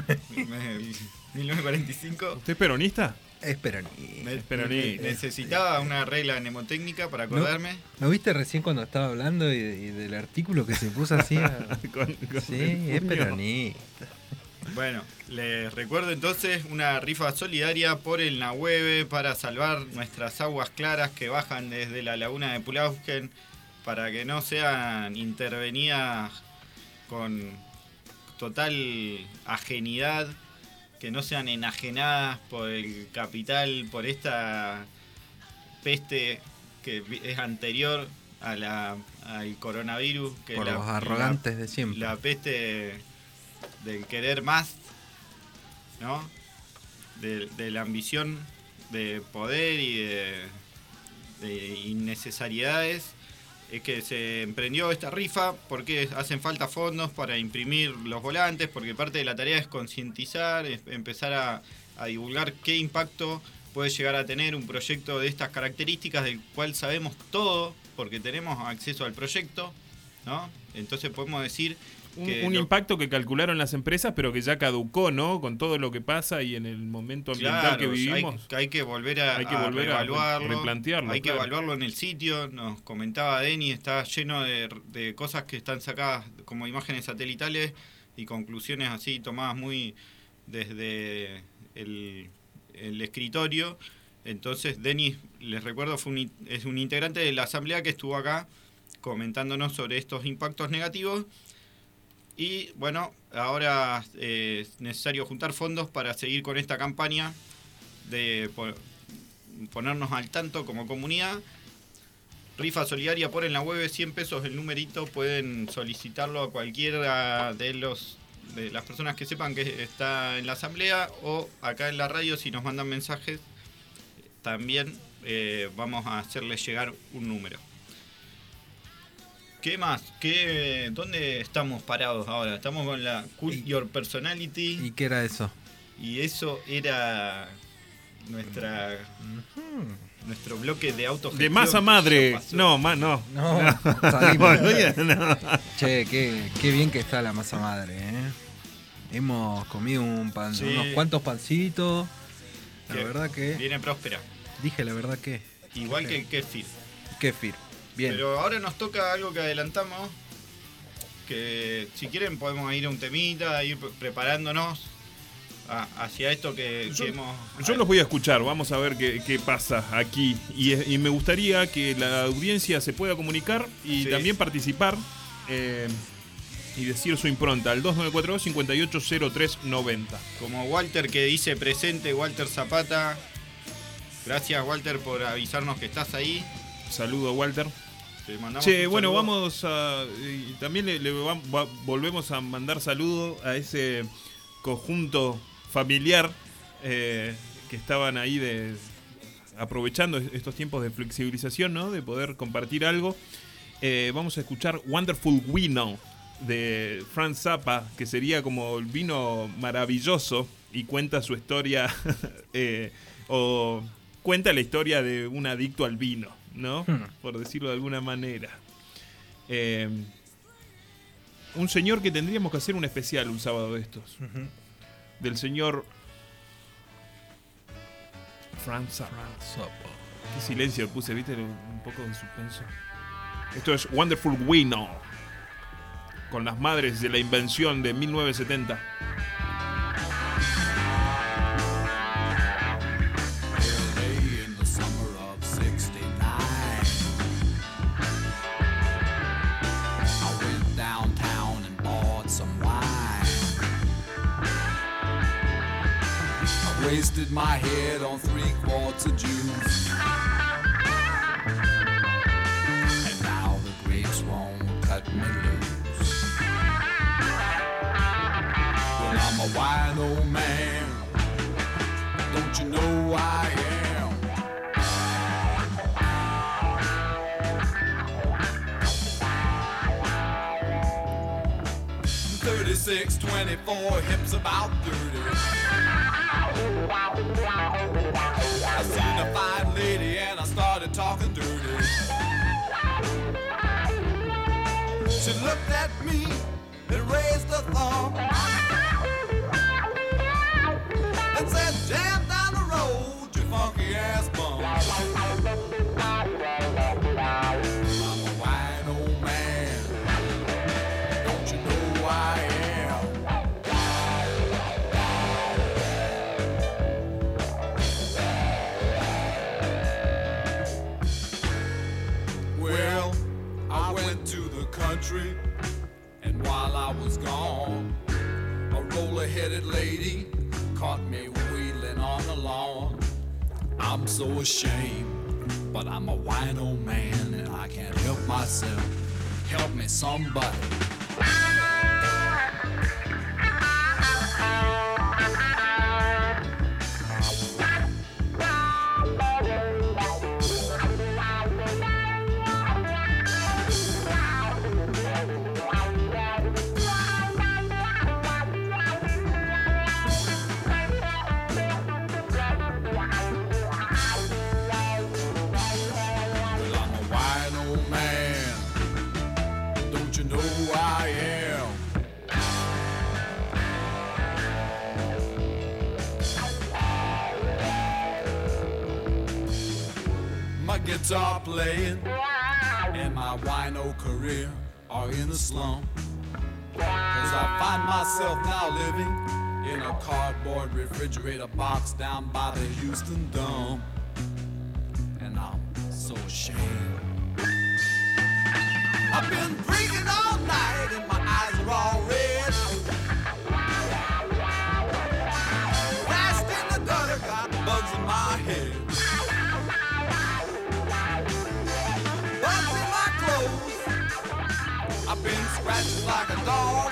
1945. ¿Usted es peronista? Es peronista. Necesitaba una regla mnemotécnica para acordarme. ¿No viste recién cuando estaba hablando y del artículo que se puso así? Sí, es peronista. Bueno, les recuerdo entonces una rifa solidaria por el Nahueve para salvar nuestras aguas claras que bajan desde la laguna de Pulausken, para que no sean intervenidas con total ajenidad, que no sean enajenadas por el capital, por esta peste que es anterior al coronavirus. Que por los arrogantes de siempre. La peste del querer más, ¿no? De la ambición de poder y de innecesariedades. Es que se emprendió esta rifa porque hacen falta fondos para imprimir los volantes, porque parte de la tarea es concientizar, es empezar a divulgar qué impacto puede llegar a tener un proyecto de estas características, del cual sabemos todo porque tenemos acceso al proyecto, ¿no? Entonces podemos decir que un impacto que calcularon las empresas, pero que ya caducó, ¿no? Con todo lo que pasa y en el momento ambiental que vivimos. Hay que volver a evaluarlo, replantearlo. Hay que evaluarlo en el sitio. Nos comentaba Denny, está lleno de cosas que están sacadas como imágenes satelitales y conclusiones así tomadas muy desde el escritorio. Entonces Denny, les recuerdo, es un integrante de la asamblea que estuvo acá comentándonos sobre estos impactos negativos. Y bueno, ahora es necesario juntar fondos para seguir con esta campaña de ponernos al tanto como comunidad. Rifa solidaria por en la web, 100 pesos el numerito. Pueden solicitarlo a cualquiera de las personas que sepan que está en la asamblea o acá en la radio. Si nos mandan mensajes, también vamos a hacerles llegar un número. ¿Qué más? ¿Dónde estamos parados ahora? Estamos con la Cult Your Personality. ¿Y qué era eso? Y eso era nuestro bloque de autogestión. De masa madre. No, salimos. No. Che, qué bien que está la masa madre, ¿eh? Hemos comido unos cuantos pancitos. La verdad que... Viene próspera. Dije la verdad que... Igual que el kéfir. Kéfir, bien. Pero ahora nos toca algo que adelantamos, que si quieren podemos ir a un temita, ir preparándonos hacia esto que hemos... Yo los voy a escuchar, vamos a ver qué pasa aquí. Y me gustaría que la audiencia se pueda comunicar y también participar y decir su impronta al 2942-580390. Como Walter que dice presente, Walter Zapata. Gracias, Walter, por avisarnos que estás ahí. Saludo, Walter. Te mandamos bueno, vamos a... Y también volvemos a mandar saludo a ese conjunto familiar que estaban ahí aprovechando estos tiempos de flexibilización, ¿no? De poder compartir algo. Vamos a escuchar Wonderful Vino de Frank Zappa, que sería como el vino maravilloso, y cuenta su historia o cuenta la historia de un adicto al vino, ¿no? Por decirlo de alguna manera. Un señor que tendríamos que hacer un especial un sábado de estos. Del señor Frank Zappa. Qué silencio puse, ¿viste? Un poco de suspenso. Esto es Wonderful Vino, con las madres de la invención de 1970. Wasted my head on 3 quarts of juice, and now the grapes won't cut me loose. Well, I'm a wine old man, don't you know I am? 36, 24, hips about 30. I seen a fine lady and I started talking dirty. She looked at me and raised her thumb and said, "Jam down the road, you funky ass bum." I'm a wine old man, don't you know I am? Country, and while I was gone, a roller-headed lady caught me wheeling on the lawn. I'm so ashamed, but I'm a wine old man and I can't help myself. Help me, somebody. Guitar playing and my wino career are in the slum, 'cause I find myself now living in a cardboard refrigerator box down by the Houston Dome, and I'm so ashamed. I've been drinking all night and my eyes are all red. Flashed in the gutter, got bugs in my head. I've been scratched like a dog.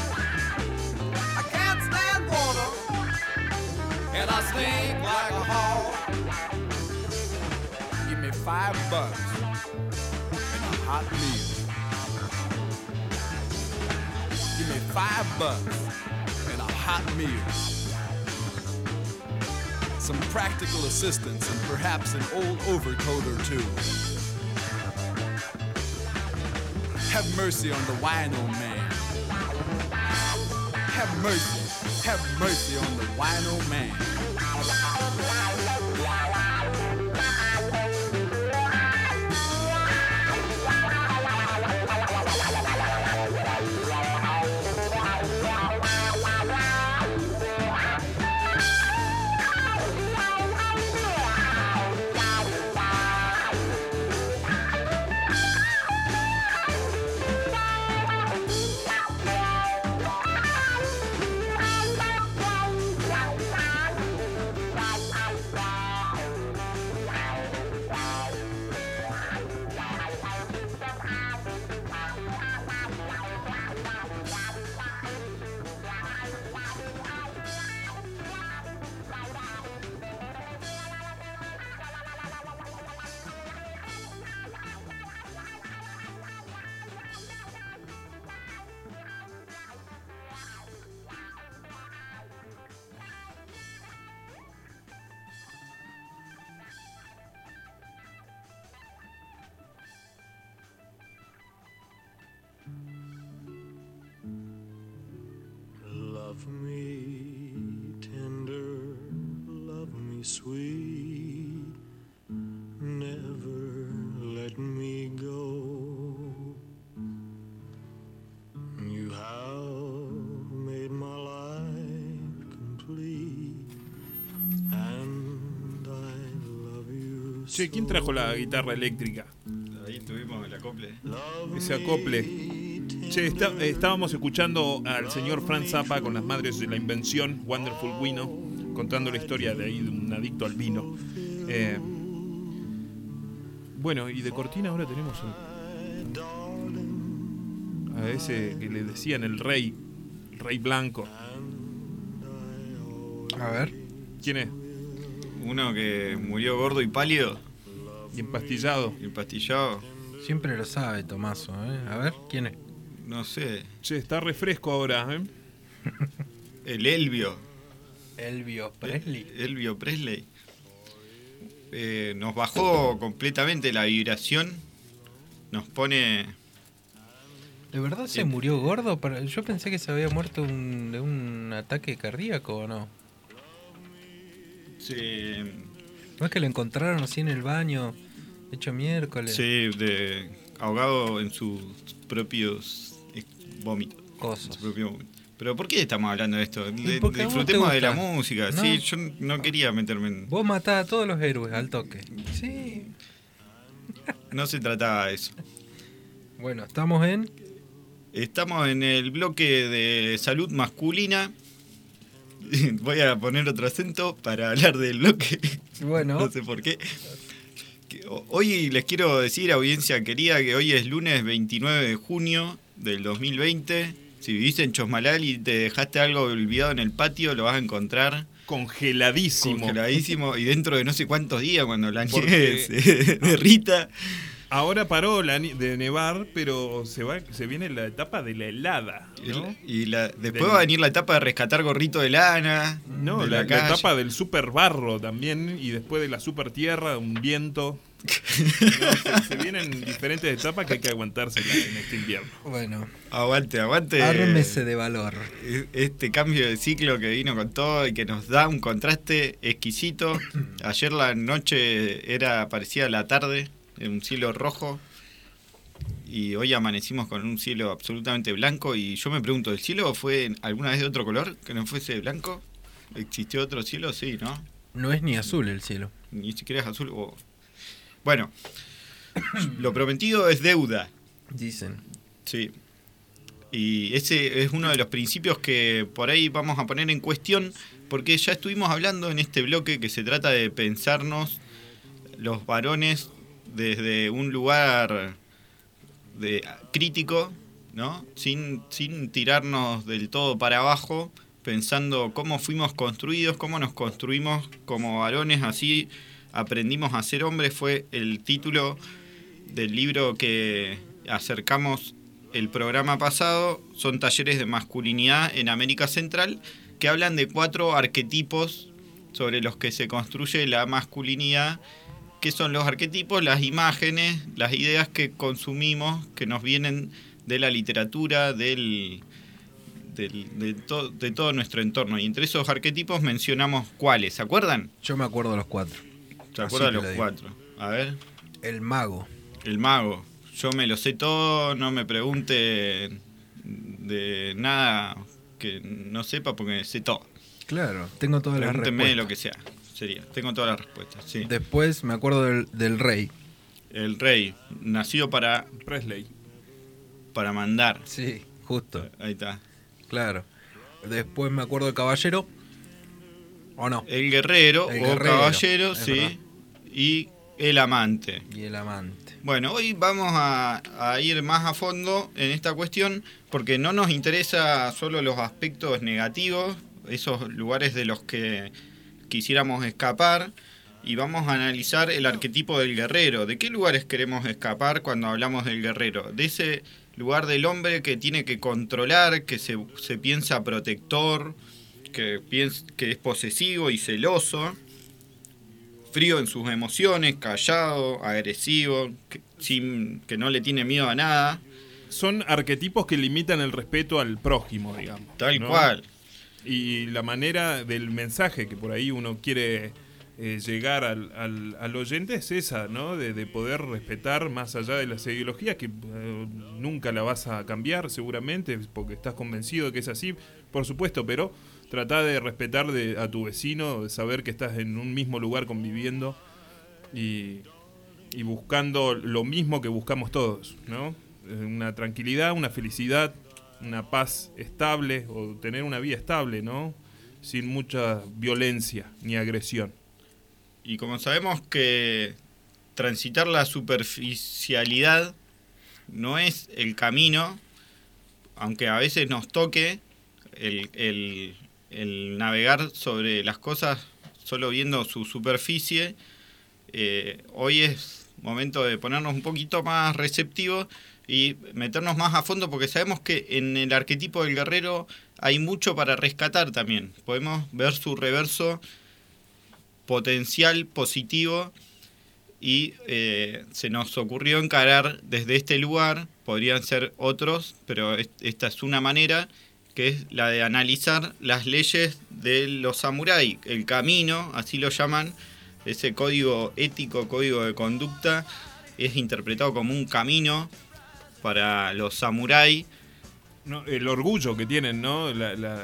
I can't stand water, and I stink like a hog. Give me $5 and a hot meal. Give me $5 and a hot meal. Some practical assistance and perhaps an old overcoat or two. Have mercy on the wino man. Have mercy. have mercy on the wino man. Love me tender, love me sweet, never let me go. You have made my life complete, and I love you. Che, ¿quién trajo la guitarra eléctrica? Ahí tuvimos el acople. Ese acople. Che, estábamos escuchando al señor Frank Zappa con Las Madres de la Invención, Wonderful Wino, contando la historia de ahí de un adicto al vino. Bueno, y de cortina ahora tenemos a ese que le decían el rey blanco. A ver. ¿Quién es? Uno que murió gordo y pálido. Y empastillado. Siempre lo sabe Tomaso, ¿eh? A ver, ¿quién es? No sé. Che, está refresco ahora, ¿eh? El Elvio. Elvio Presley. Elvio Presley. Nos bajó completamente la vibración. Nos pone... ¿De verdad se murió gordo? Yo pensé que se había muerto de un ataque cardíaco, ¿o no? Sí. ¿No es que lo encontraron así en el baño, hecho miércoles? Sí, ahogado en sus propios vómitos. Cosas. Pero ¿por qué estamos hablando de esto? Disfrutemos de la música. ¿No? Sí, yo no quería meterme en... Vos matás a todos los héroes al toque. Sí. No se trataba de eso. Bueno, estamos en el bloque de salud masculina. Voy a poner otro acento para hablar del bloque. Bueno. No sé por qué. Hoy les quiero decir, audiencia querida, que hoy es lunes 29 de junio del 2020. Si vivís en Chosmalal y te dejaste algo olvidado en el patio, lo vas a encontrar congeladísimo y dentro de no sé cuántos días, cuando la nieve se derrita. Ahora paró de nevar, pero se viene la etapa de la helada, ¿no? Después va a venir la etapa de rescatar gorrito de lana. No, la etapa del super barro también, y después de la super tierra, un viento. No, se vienen diferentes etapas que hay que aguantarse en este invierno. Bueno. Aguante. Ármese de valor. Este cambio de ciclo que vino con todo y que nos da un contraste exquisito. Ayer la noche parecía la tarde, en un cielo rojo. Y hoy amanecimos con un cielo absolutamente blanco. Y yo me pregunto, ¿el cielo fue alguna vez de otro color que no fuese blanco? ¿Existió otro cielo? Sí, ¿no? No es ni azul el cielo. Ni siquiera es azul. Bueno, lo prometido es deuda. Dicen. Sí. Y ese es uno de los principios que por ahí vamos a poner en cuestión, porque ya estuvimos hablando en este bloque que se trata de pensarnos los varones desde un lugar crítico, ¿no? Sin tirarnos del todo para abajo, pensando cómo fuimos construidos, cómo nos construimos como varones, así aprendimos a ser hombres. Fue el título del libro que acercamos el programa pasado. Son talleres de masculinidad en América Central, que hablan de 4 arquetipos sobre los que se construye la masculinidad. ¿Qué son los arquetipos? Las imágenes, las ideas que consumimos, que nos vienen de la literatura, de de todo nuestro entorno. Y entre esos arquetipos mencionamos cuáles, ¿se acuerdan? Yo me acuerdo de los 4. ¿Se acuerdan de los 4? A ver. El mago. El mago. Yo me lo sé todo, no me pregunte de nada que no sepa porque sé todo. Claro, tengo todas las respuestas. Pregúntenme lo que sea, tengo todas las respuestas, sí. Después me acuerdo del rey. El rey, nacido para... Presley. Para mandar. Sí, justo. Ahí está. Claro. Después me acuerdo del caballero. ¿O no? El guerrero caballero, sí. Verdad. Y el amante. Bueno, hoy vamos a ir más a fondo en esta cuestión porque no nos interesa solo los aspectos negativos, esos lugares de los que quisiéramos escapar, y vamos a analizar el arquetipo del guerrero. ¿De qué lugares queremos escapar cuando hablamos del guerrero? De ese lugar del hombre que tiene que controlar, que se piensa protector, que es posesivo y celoso, frío en sus emociones, callado, agresivo, que no le tiene miedo a nada. Son arquetipos que limitan el respeto al prójimo, digamos. Tal cual. Y la manera del mensaje que por ahí uno quiere llegar al oyente es esa, ¿no? De poder respetar más allá de las ideologías, que nunca la vas a cambiar seguramente, porque estás convencido de que es así, por supuesto, pero tratá de respetar a tu vecino, de saber que estás en un mismo lugar conviviendo y buscando lo mismo que buscamos todos, ¿no? Una tranquilidad, una felicidad, una paz estable, o tener una vida estable, ¿no? Sin mucha violencia ni agresión. Y como sabemos que transitar la superficialidad no es el camino, aunque a veces nos toque el navegar sobre las cosas solo viendo su superficie, hoy es momento de ponernos un poquito más receptivos y meternos más a fondo, porque sabemos que en el arquetipo del guerrero hay mucho para rescatar también. Podemos ver su reverso potencial positivo y se nos ocurrió encarar desde este lugar, podrían ser otros, pero esta es una manera, que es la de analizar las leyes de los samuráis, el camino, así lo llaman, ese código ético, código de conducta, es interpretado como un camino para los samuráis. No, el orgullo que tienen, ¿no?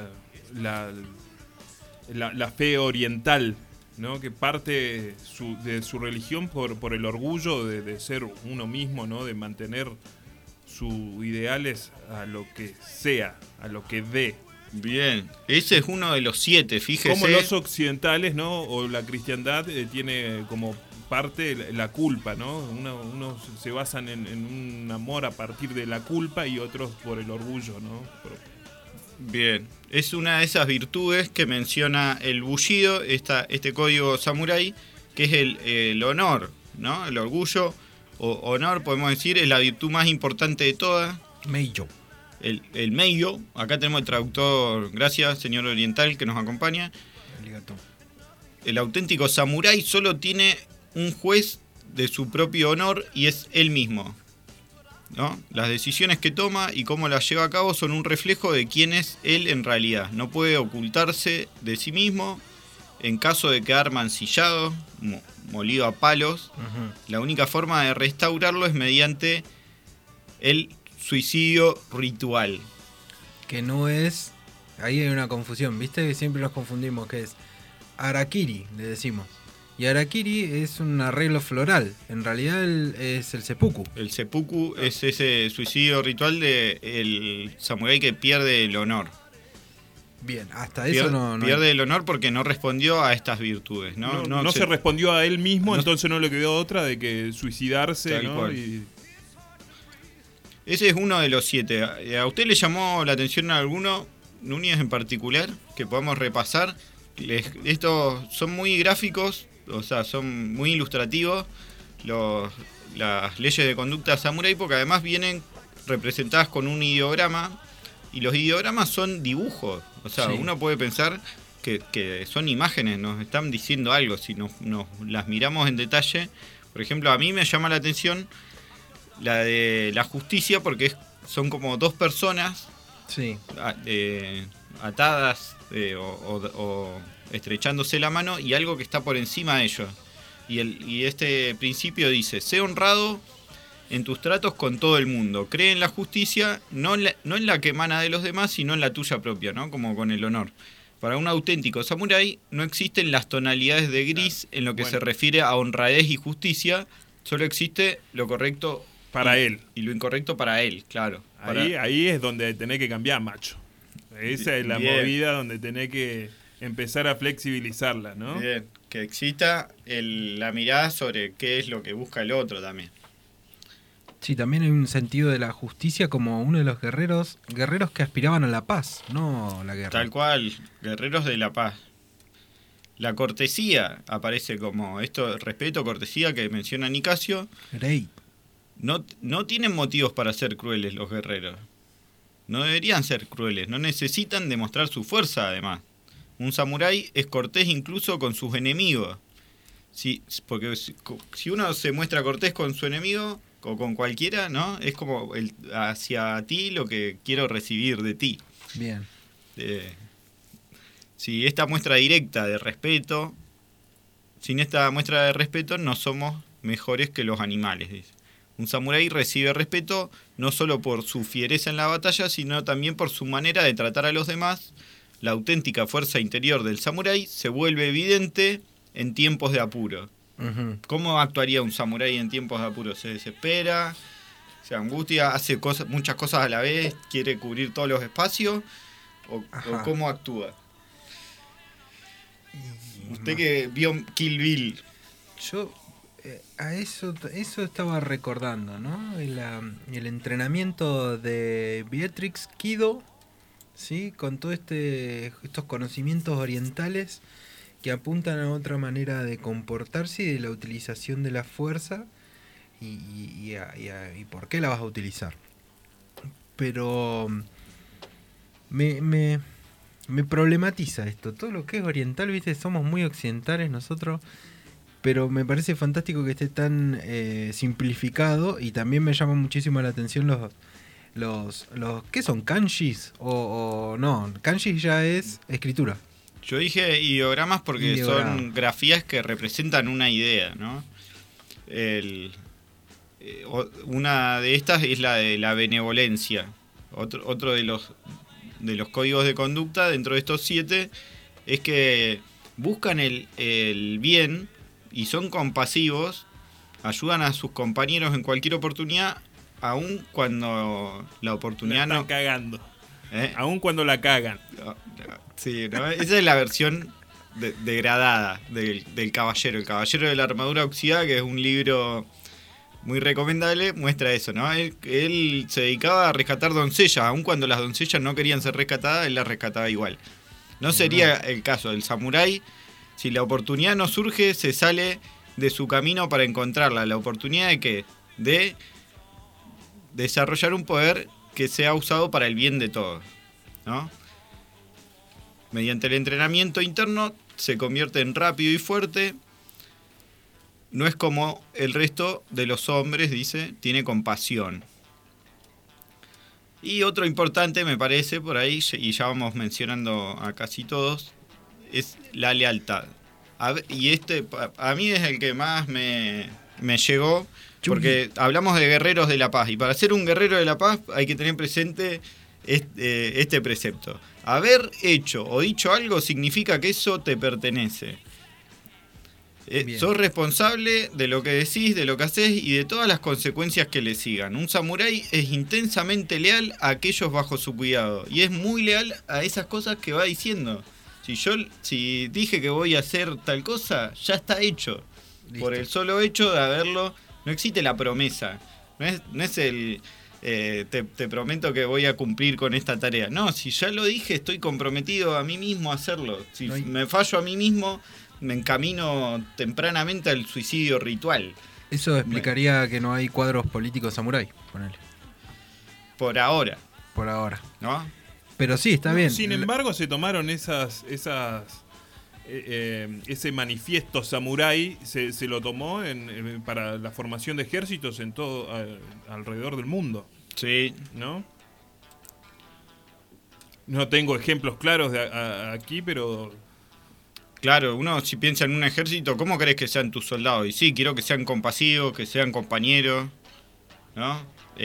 La fe oriental, ¿no? Que parte de su religión por el orgullo de ser uno mismo, ¿no? De mantener sus ideales a lo que sea, a lo que dé. Bien, ese es uno de los 7, fíjese. Como los occidentales, ¿no? O la cristiandad tiene como parte la culpa, ¿no? Unos se basan en un amor a partir de la culpa y otros por el orgullo, ¿no? Bien, es una de esas virtudes que menciona el Bushido, este código samurái, que es el honor, ¿no? El orgullo o honor, podemos decir, es la virtud más importante de todas. Meiyo. El Meiyo, acá tenemos el traductor, gracias, señor oriental, que nos acompaña. El auténtico samurái solo tiene un juez de su propio honor y es él mismo, ¿no? Las decisiones que toma y cómo las lleva a cabo son un reflejo de quién es él en realidad. No puede ocultarse de sí mismo. En caso de quedar mancillado, molido a palos, la única forma de restaurarlo es mediante el suicidio ritual. Que no es... Ahí hay una confusión, ¿viste? Que siempre los confundimos, que es harakiri, le decimos. Y harakiri es un arreglo floral. En realidad es el seppuku. El seppuku es ese suicidio ritual del samurái que pierde el honor. Bien, hasta eso no... Pierde el honor porque no respondió a estas virtudes, ¿no? No se respondió a él mismo, entonces no le quedó otra de que suicidarse, tal ¿no? Cual. Ese es uno de los 7. ¿A usted le llamó la atención a alguno, Núñez en particular, que podamos repasar? Estos son muy gráficos, o sea, son muy ilustrativos las leyes de conducta samurái, porque además vienen representadas con un ideograma, y los ideogramas son dibujos, o sea, sí. Uno puede pensar que son imágenes, nos están diciendo algo, si nos las miramos en detalle. Por ejemplo, a mí me llama la atención la de la justicia, porque son como dos personas Sí. Atadas o estrechándose la mano, y algo que está por encima de ellos. Y este principio dice: sé honrado en tus tratos con todo el mundo. Cree en la justicia, no en la que emana de los demás, sino en la tuya propia, ¿no? Como con el honor. Para un auténtico samurái no existen las tonalidades de gris en lo que se refiere a honradez y justicia. Solo existe lo correcto para él y lo incorrecto para él, claro. Ahí es donde tenés que cambiar, macho. Esa es la movida donde tenés que empezar a flexibilizarla, ¿no? Bien, que exista la mirada sobre qué es lo que busca el otro también. Sí, también hay un sentido de la justicia como uno de los guerreros que aspiraban a la paz, no la guerra. Tal cual, guerreros de la paz. La cortesía aparece como esto, respeto, cortesía que menciona Nicasio. Rey. No tienen motivos para ser crueles los guerreros. No deberían ser crueles, no necesitan demostrar su fuerza además. Un samurái es cortés incluso con sus enemigos. Porque si uno se muestra cortés con su enemigo o con cualquiera, ¿no? Es como hacia ti lo que quiero recibir de ti. Bien. Si esta muestra directa de respeto, sin esta muestra de respeto no somos mejores que los animales, dice. Un samurái recibe respeto no solo por su fiereza en la batalla, sino también por su manera de tratar a los demás. La auténtica fuerza interior del samurái se vuelve evidente en tiempos de apuro. Uh-huh. ¿Cómo actuaría un samurái en tiempos de apuro? ¿Se desespera? ¿Se angustia? ¿Hace muchas cosas a la vez? ¿Quiere cubrir todos los espacios? ¿O cómo actúa? Usted que vio Kill Bill. Yo a eso estaba recordando, ¿no? El entrenamiento de Beatrix Kido, ¿sí? Con todos estos conocimientos orientales que apuntan a otra manera de comportarse y de la utilización de la fuerza y por qué la vas a utilizar. Pero me problematiza esto. Todo lo que es oriental, ¿viste? Somos muy occidentales nosotros, pero me parece fantástico que esté tan simplificado, y también me llama muchísimo la atención los ¿qué son? ¿Kanjis? O no, kanjis ya es escritura. Yo dije ideogramas porque son grafías que representan una idea, ¿no? Una de estas es la de la benevolencia. Otro de los códigos de conducta dentro de estos 7 es que buscan el bien y son compasivos, ayudan a sus compañeros en cualquier oportunidad, aun cuando la oportunidad no... Están cagando. Aun cuando la cagan. Sí, ¿no? Esa es la versión degradada del Caballero. El Caballero de la Armadura Oxidada, que es un libro muy recomendable, muestra eso, ¿no? Él se dedicaba a rescatar doncellas, aun cuando las doncellas no querían ser rescatadas, él las rescataba igual. No sería el caso del samurái. Si la oportunidad no surge, se sale de su camino para encontrarla. La oportunidad de ¿qué? De desarrollar un poder que sea usado para el bien de todos, ¿no? Mediante el entrenamiento interno se convierte en rápido y fuerte. No es como el resto de los hombres, dice, tiene compasión. Y otro importante, me parece, por ahí, y ya vamos mencionando a casi todos, es la lealtad. Y a mí es el que más me llegó, porque hablamos de guerreros de la paz, y para ser un guerrero de la paz hay que tener presente este precepto. Haber hecho o dicho algo significa que eso te pertenece. Sos responsable de lo que decís, de lo que haces y de todas las consecuencias que le sigan. Un samurái es intensamente leal a aquellos bajo su cuidado y es muy leal a esas cosas que va diciendo. Si dije que voy a hacer tal cosa, ya está hecho. Listo. Por el solo hecho de haberlo, no existe la promesa. No es el te prometo que voy a cumplir con esta tarea. No, si ya lo dije, estoy comprometido a mí mismo a hacerlo. Si me fallo a mí mismo, me encamino tempranamente al suicidio ritual. Eso explicaría que no hay cuadros políticos samurái, ponele. Por ahora. Por ahora. ¿No? Pero sí, está bien. Sin embargo, se tomaron ese manifiesto samurái, se lo tomó para la formación de ejércitos en todo alrededor del mundo. Sí. ¿No? No tengo ejemplos claros aquí, pero... Claro, uno si piensa en un ejército, ¿cómo querés que sean tus soldados? Y sí, quiero que sean compasivos, que sean compañeros, ¿no?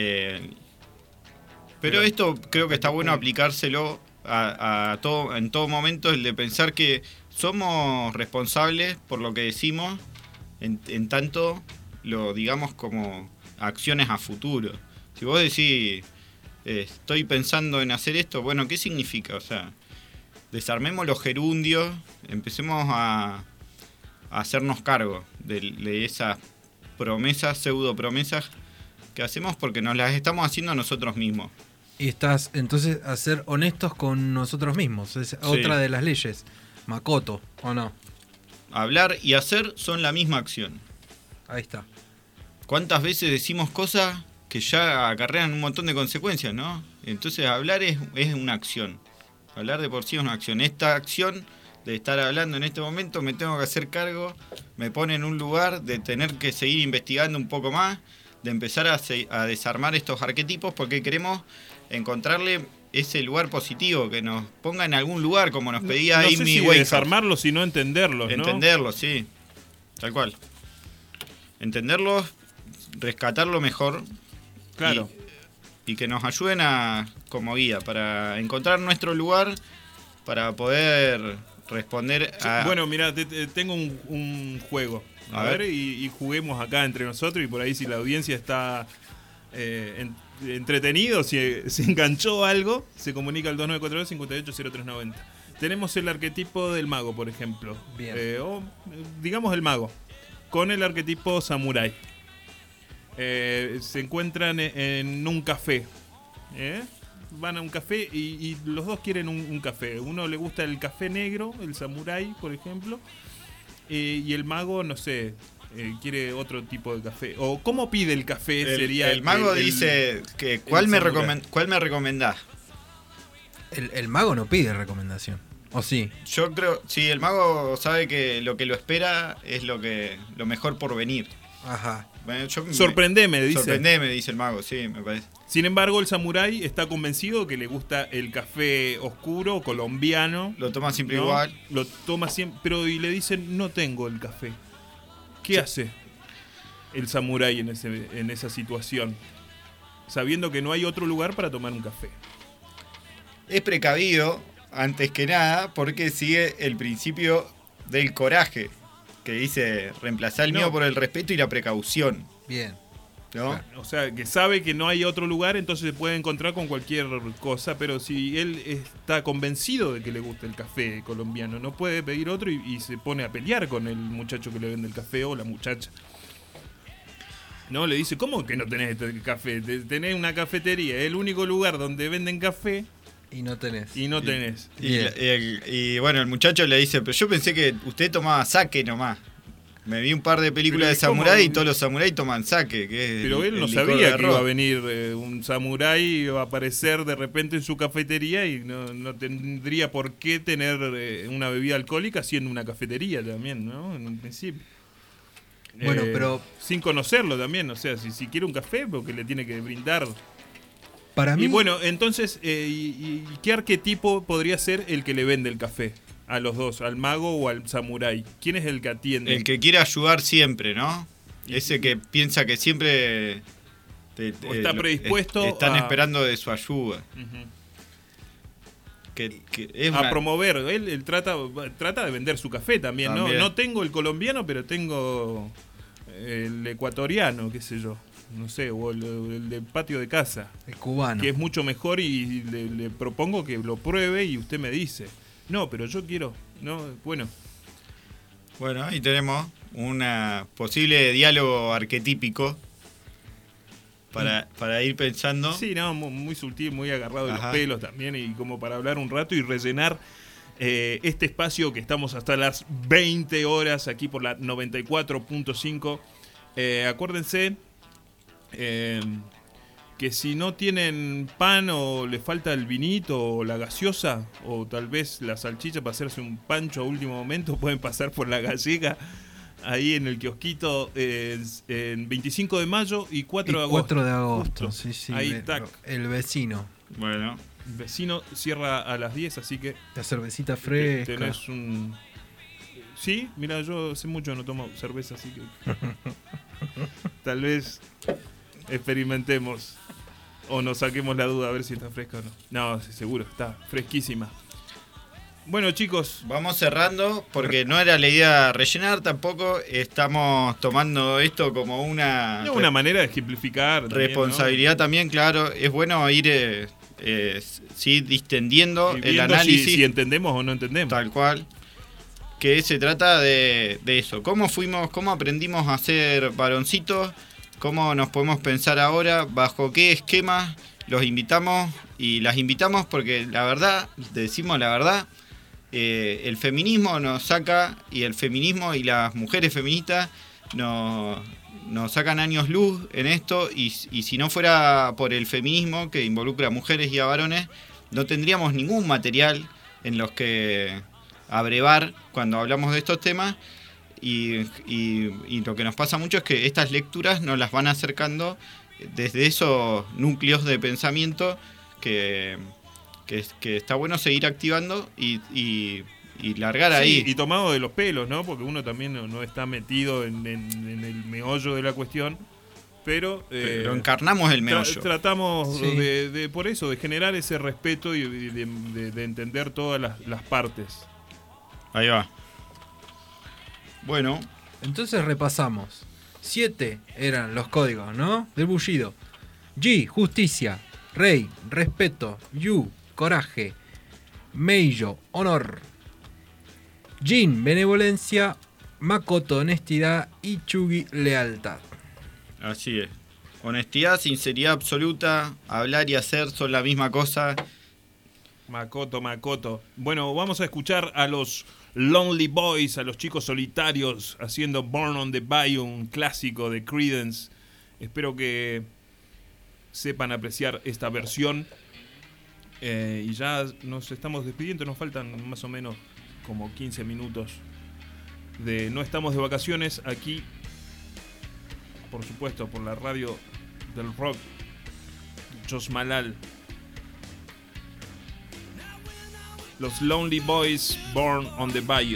Pero esto creo que está bueno aplicárselo a todo, en todo momento, el de pensar que somos responsables por lo que decimos, en tanto lo digamos como acciones a futuro. Si vos decís, estoy pensando en hacer esto, bueno, ¿qué significa? O sea, desarmemos los gerundios, empecemos a hacernos cargo de esas promesas, pseudo promesas que hacemos porque nos las estamos haciendo nosotros mismos. Y estás entonces a ser honestos con nosotros mismos, es otra de las leyes. Makoto, ¿o no? Hablar y hacer son la misma acción. Ahí está. ¿Cuántas veces decimos cosas que ya acarrean un montón de consecuencias, no? Entonces hablar es una acción. Hablar de por sí es una acción. Esta acción de estar hablando en este momento me tengo que hacer cargo, me pone en un lugar de tener que seguir investigando un poco más, de empezar a desarmar estos arquetipos porque queremos encontrarle ese lugar positivo, que nos ponga en algún lugar, como nos pedía Amy Winehouse. No sé si desarmarlos, sino entenderlos, ¿no? Entenderlos, sí. Tal cual. Entenderlos, rescatarlo mejor. Claro. Y que nos ayuden como guía para encontrar nuestro lugar, para poder responder a... Bueno, mira, tengo un juego. A ver, y juguemos acá entre nosotros, y por ahí si la audiencia está entretenido, si enganchó algo, se comunica al 2942-580390. Tenemos el arquetipo del mago, por ejemplo. Bien. O digamos el mago, con el arquetipo samurái. Se encuentran en un café. Van a un café y los dos quieren un café. Uno le gusta el café negro, el samurái, por ejemplo. Y el mago, no sé, quiere otro tipo de café. O ¿cómo pide el café? Sería el mago dice que ¿cuál me recomendás? El mago no pide recomendación. ¿O sí? Yo creo, sí, el mago sabe que lo espera es lo mejor por venir. Ajá. Bueno, sorprendeme, dice. Sorprendeme, dice el mago, sí, me parece. Sin embargo, el samurái está convencido que le gusta el café oscuro, colombiano. Lo toma siempre igual. Lo toma siempre, pero y le dicen, no tengo el café. ¿Qué hace el samurái en esa situación? Sabiendo que no hay otro lugar para tomar un café. Es precavido, antes que nada, porque sigue el principio del coraje, que dice reemplazar el miedo por el respeto y la precaución. Bien. ¿No? O sea, que sabe que no hay otro lugar, entonces se puede encontrar con cualquier cosa, pero si él está convencido de que le gusta el café colombiano, no puede pedir otro y se pone a pelear con el muchacho que le vende el café o la muchacha. No, le dice, ¿cómo que no tenés este café? Tenés una cafetería, es el único lugar donde venden café. Y no tenés. Y bueno, el muchacho le dice, pero yo pensé que usted tomaba sake nomás. Me vi un par de películas de samurái y todos los samuráis toman sake. Pero él no sabía que iba a venir un samurái, iba a aparecer de repente en su cafetería y no tendría por qué tener una bebida alcohólica siendo una cafetería también, ¿no? En un principio. Bueno, pero... Sin conocerlo también, o sea, si quiere un café, porque le tiene que brindar... Para mí... Y bueno, entonces, ¿y qué arquetipo podría ser el que le vende el café? A los dos, al mago o al samurái. ¿Quién es el que atiende? El que quiere ayudar siempre, ¿no? Ese que piensa que siempre está predispuesto están esperando de su ayuda. Uh-huh. Que es a promover. Él trata de vender su café también, ¿no? No tengo el colombiano, pero tengo el ecuatoriano, qué sé yo. No sé, o el del patio de casa. El cubano. Que es mucho mejor y le propongo que lo pruebe y usted me dice. No, pero yo quiero. No, bueno. Bueno, ahí tenemos un posible diálogo arquetípico para ir pensando. Sí, no, muy sutil, muy agarrado de los pelos también, y como para hablar un rato y rellenar este espacio que estamos hasta las 20 horas aquí por la 94.5. Acuérdense que si no tienen pan o le falta el vinito o la gaseosa o tal vez la salchicha para hacerse un pancho a último momento, pueden pasar por la gallega ahí en el kiosquito en 25 de mayo y 4 de agosto. 4 de agosto, sí. Ahí está. El vecino. Bueno, El vecino cierra a las 10, así que... La cervecita fresca. Tenés un... Sí, mira, yo hace mucho no tomo cerveza, así que... Tal vez experimentemos o nos saquemos la duda a ver si está fresca o no. No, seguro, está fresquísima. Bueno, chicos, vamos cerrando porque no era la idea rellenar tampoco. Estamos tomando esto como una manera de ejemplificar responsabilidad también, claro. Es bueno ir sí, distendiendo el análisis. Si entendemos o no entendemos. Tal cual. Que se trata de eso. ¿Cómo aprendimos a ser varoncitos? ¿Cómo nos podemos pensar ahora? ¿Bajo qué esquemas los invitamos? Y las invitamos porque la verdad, decimos la verdad, el feminismo nos saca, y el feminismo y las mujeres feministas nos sacan años luz en esto, y si no fuera por el feminismo que involucra a mujeres y a varones, no tendríamos ningún material en los que abrevar cuando hablamos de estos temas, y lo que nos pasa mucho es que estas lecturas nos las van acercando desde esos núcleos de pensamiento que está bueno seguir activando y largar ahí. Y tomado de los pelos, ¿no? Porque uno también no está metido en el meollo de la cuestión, pero encarnamos el meollo. Tratamos de por eso, de generar ese respeto y de entender todas las partes. Ahí va. Bueno. Entonces repasamos. 7 eran los códigos, ¿no? Del bullido. G, justicia. Rey, respeto. Yu, coraje. Meiyo, honor. Jin, benevolencia. Makoto, honestidad. Y Chugi, lealtad. Así es. Honestidad, sinceridad absoluta. Hablar y hacer son la misma cosa. Makoto. Bueno, vamos a escuchar a los Lonely Boys, a los chicos solitarios, haciendo Born on the Bayou, un clásico de Creedence. Espero que sepan apreciar esta versión. Y ya nos estamos despidiendo, nos faltan más o menos como 15 minutos de No Estamos de Vacaciones, aquí, por supuesto, por la radio del rock, Chosmalal. Los Lonely Boys, Born on the Bayou.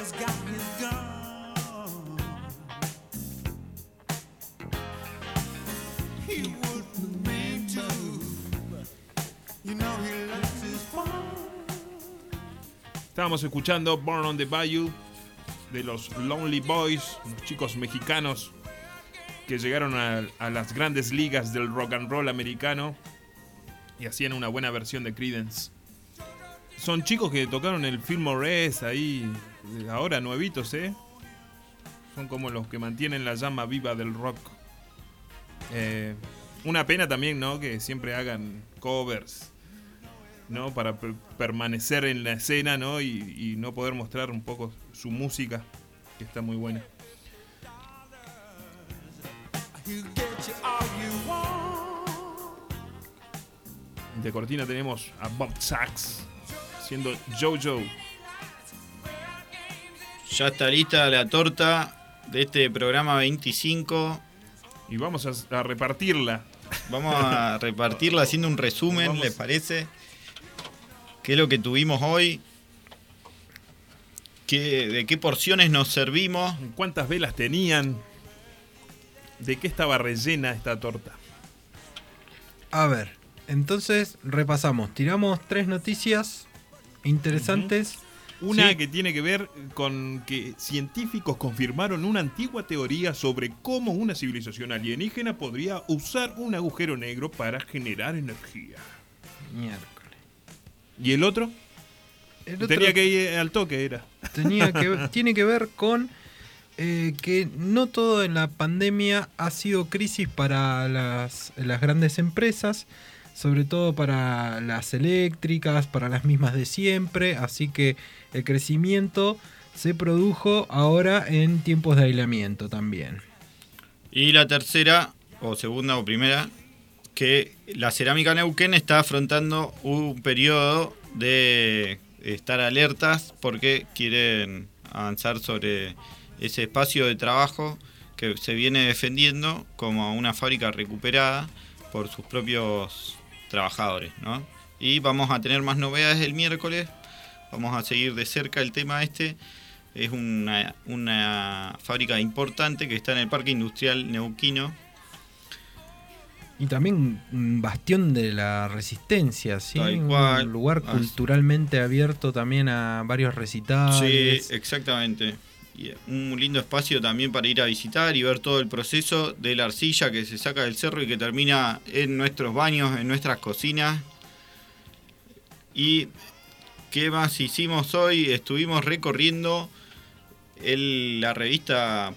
has got his gun. He wouldn't mean to, you know he likes his fun. Estábamos escuchando Born on the Bayou de los Lonely Boys, unos chicos mexicanos que llegaron a las grandes ligas del rock and roll americano y hacían una buena versión de Creedence. Son chicos que tocaron el Fillmore S ahí, ahora nuevitos, Son como los que mantienen la llama viva del rock. Una pena también, ¿no? Que siempre hagan covers, ¿no? Para permanecer en la escena, ¿no? Y no poder mostrar un poco su música, que está muy buena. De cortina tenemos a Bob Sachs siendo JoJo. Ya está lista la torta de este programa 25. Y vamos a repartirla. Vamos a repartirla haciendo un resumen, ¿les parece? ¿Qué es lo que tuvimos hoy? ¿De qué porciones nos servimos? ¿Cuántas velas tenían? ¿De qué estaba rellena esta torta? A ver, entonces repasamos. Tiramos 3 noticias interesantes. Una ¿sí? que tiene que ver con que científicos confirmaron una antigua teoría sobre cómo una civilización alienígena podría usar un agujero negro para generar energía. Miércoles. ¿Y el otro? Tenía que ir al toque, era. Tiene que ver con que no todo en la pandemia ha sido crisis para las grandes empresas, sobre todo para las eléctricas, para las mismas de siempre, así que el crecimiento se produjo ahora en tiempos de aislamiento también. Y la tercera, o segunda o primera, que la cerámica Neuquén está afrontando un periodo de estar alertas porque quieren avanzar sobre ese espacio de trabajo que se viene defendiendo como una fábrica recuperada por sus propios trabajadores, ¿no? Y vamos a tener más novedades el miércoles, vamos a seguir de cerca el tema este. Es una fábrica importante que está en el Parque Industrial Neuquino. Y también un bastión de la resistencia, ¿sí? Tal cual. Un lugar culturalmente abierto también a varios recitales. Sí, exactamente. Y un lindo espacio también para ir a visitar y ver todo el proceso de la arcilla que se saca del cerro y que termina en nuestros baños, en nuestras cocinas. ¿Y qué más hicimos hoy? Estuvimos recorriendo la revista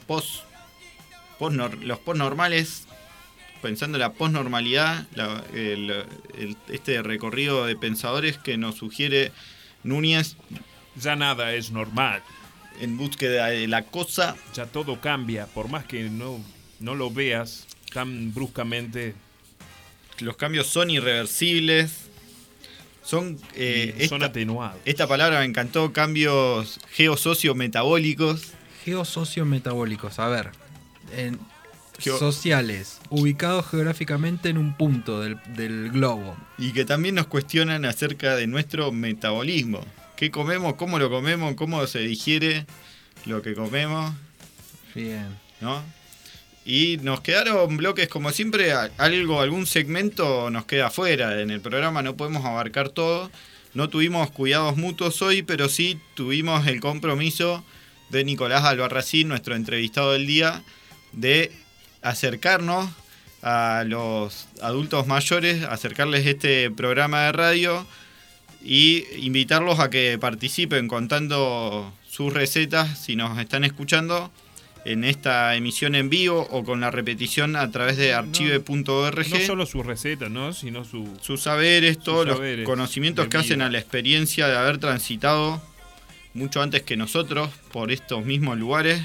los postnormales, pensando en la posnormalidad, este recorrido de pensadores que nos sugiere Núñez. Ya nada es normal. En búsqueda de la cosa. Ya todo cambia, por más que no lo veas tan bruscamente. Los cambios son irreversibles. Son atenuados. Esta palabra me encantó, cambios geosociometabólicos. Geosociometabólicos, a ver. Sociales, ubicados geográficamente en un punto del globo. Y que también nos cuestionan acerca de nuestro metabolismo. ¿Qué comemos? ¿Cómo lo comemos? ¿Cómo se digiere lo que comemos? Bien. ¿No? Y nos quedaron bloques, como siempre, algún segmento nos queda afuera. En el programa no podemos abarcar todo. No tuvimos cuidados mutuos hoy, pero sí tuvimos el compromiso de Nicolás Albarracín, nuestro entrevistado del día, de acercarnos a los adultos mayores, acercarles este programa de radio y invitarlos a que participen contando sus recetas si nos están escuchando en esta emisión en vivo o con la repetición a través de archive.org. No solo sus recetas, ¿no? Sino sus saberes, todos los conocimientos que hacen a la experiencia de haber transitado mucho antes que nosotros por estos mismos lugares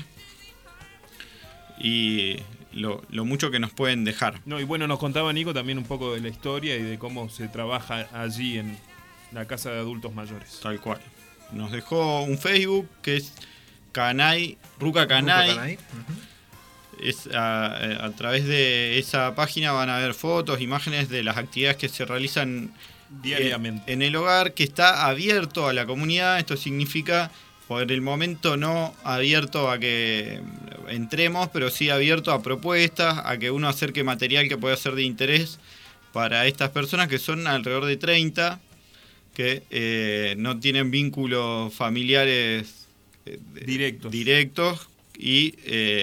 y lo mucho que nos pueden dejar. No, y bueno, nos contaba Nico también un poco de la historia y de cómo se trabaja allí en la casa de adultos mayores. Tal cual. Nos dejó un Facebook que es Ruca Canay. Es a través de esa página van a ver fotos, imágenes de las actividades que se realizan diariamente en el hogar, que está abierto a la comunidad. Esto significa por el momento no abierto a que entremos, pero sí abierto a propuestas, a que uno acerque material que pueda ser de interés para estas personas, que son alrededor de 30, que no tienen vínculos familiares directos y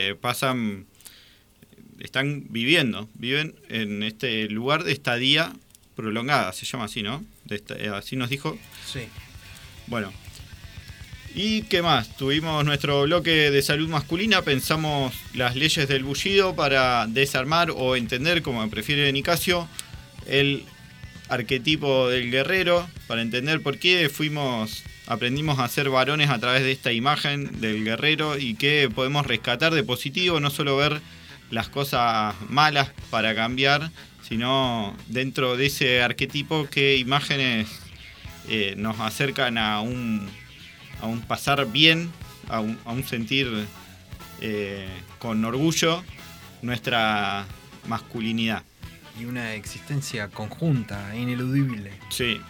viven en este lugar de estadía prolongada, se llama así, ¿no? Así nos dijo. Sí. Bueno. ¿Y qué más? Tuvimos nuestro bloque de salud masculina, pensamos las leyes del bullido para desarmar o entender, como prefiere Nicasio, el arquetipo del guerrero, para entender por qué aprendimos a ser varones a través de esta imagen del guerrero y qué podemos rescatar de positivo, no solo ver las cosas malas para cambiar, sino dentro de ese arquetipo qué imágenes nos acercan a un pasar bien, a un sentir con orgullo nuestra masculinidad. Y una existencia conjunta, ineludible. Sí.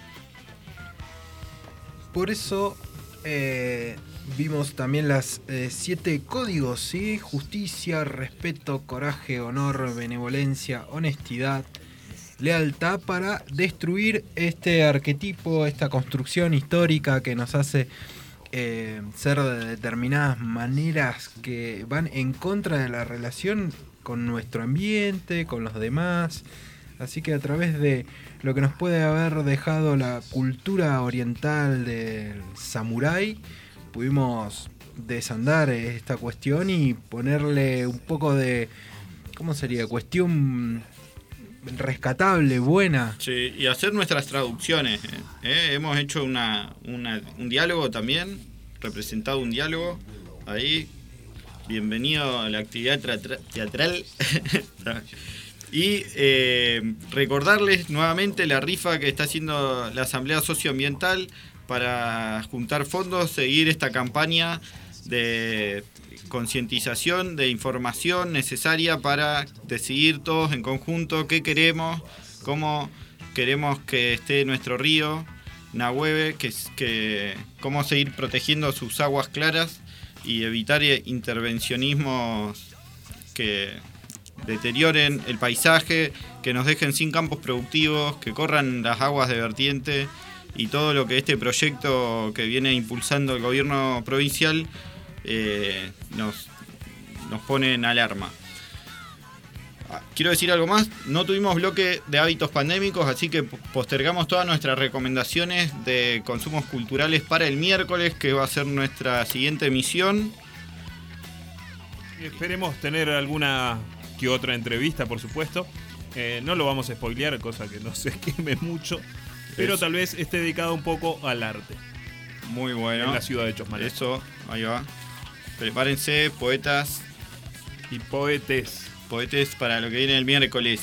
Por eso vimos también las 7 códigos, ¿sí? Justicia, respeto, coraje, honor, benevolencia, honestidad, lealtad, para destruir este arquetipo, esta construcción histórica que nos hace ser de determinadas maneras que van en contra de la relación con nuestro ambiente, con los demás. Así que a través de lo que nos puede haber dejado la cultura oriental del samurái, pudimos desandar esta cuestión y ponerle un poco de, ¿cómo sería? Cuestión rescatable, buena. Sí, y hacer nuestras traducciones. Hemos hecho un diálogo también, representado un diálogo ahí. Bienvenido a la actividad teatral. Y recordarles nuevamente la rifa que está haciendo la Asamblea Socioambiental para juntar fondos, seguir esta campaña de concientización, de información necesaria para decidir todos en conjunto qué queremos, cómo queremos que esté nuestro río Nahueve, cómo seguir protegiendo sus aguas claras y evitar intervencionismos que deterioren el paisaje, que nos dejen sin campos productivos, que corran las aguas de vertiente y todo lo que este proyecto que viene impulsando el gobierno provincial nos pone en alarma. Quiero decir algo más, no tuvimos bloque de hábitos pandémicos, así que postergamos todas nuestras recomendaciones de consumos culturales para el miércoles, que va a ser nuestra siguiente emisión. Esperemos tener alguna que otra entrevista, por supuesto. No lo vamos a spoilear, cosa que no se queme mucho, pero tal vez esté dedicado un poco al arte. Muy bueno. En la ciudad de Chosmalal. Eso, ahí va. Prepárense, poetas y poetes. Poetes para lo que viene el miércoles.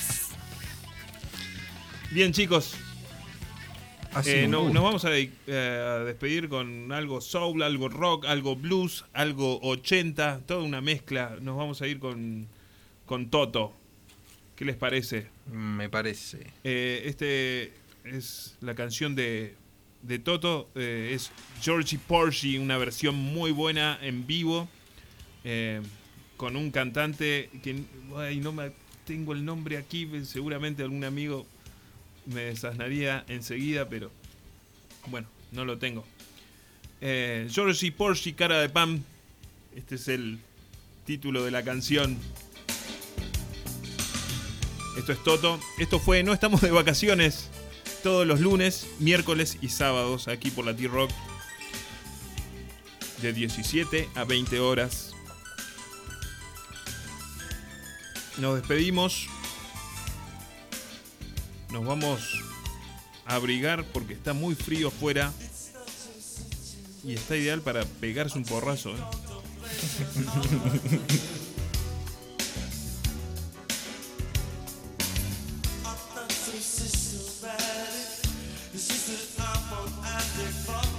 Bien, chicos. Nos vamos a despedir con algo soul, algo rock, algo blues, algo 80, toda una mezcla. Nos vamos a ir con Toto. ¿Qué les parece? Me parece. Este es la canción de Toto. Es Georgie Porgy, una versión muy buena en vivo. Con un cantante que no me tengo el nombre aquí, seguramente algún amigo me desasnaría enseguida, pero bueno, no lo tengo. Georgie Porgy, cara de pan. Este es el título de la canción. Esto es Toto. Esto fue No Estamos de Vacaciones, todos los lunes, miércoles y sábados aquí por la T-Rock, de 17 a 20 horas. Nos despedimos. Nos vamos a abrigar porque está muy frío afuera y está ideal para pegarse un porrazo, ¿eh?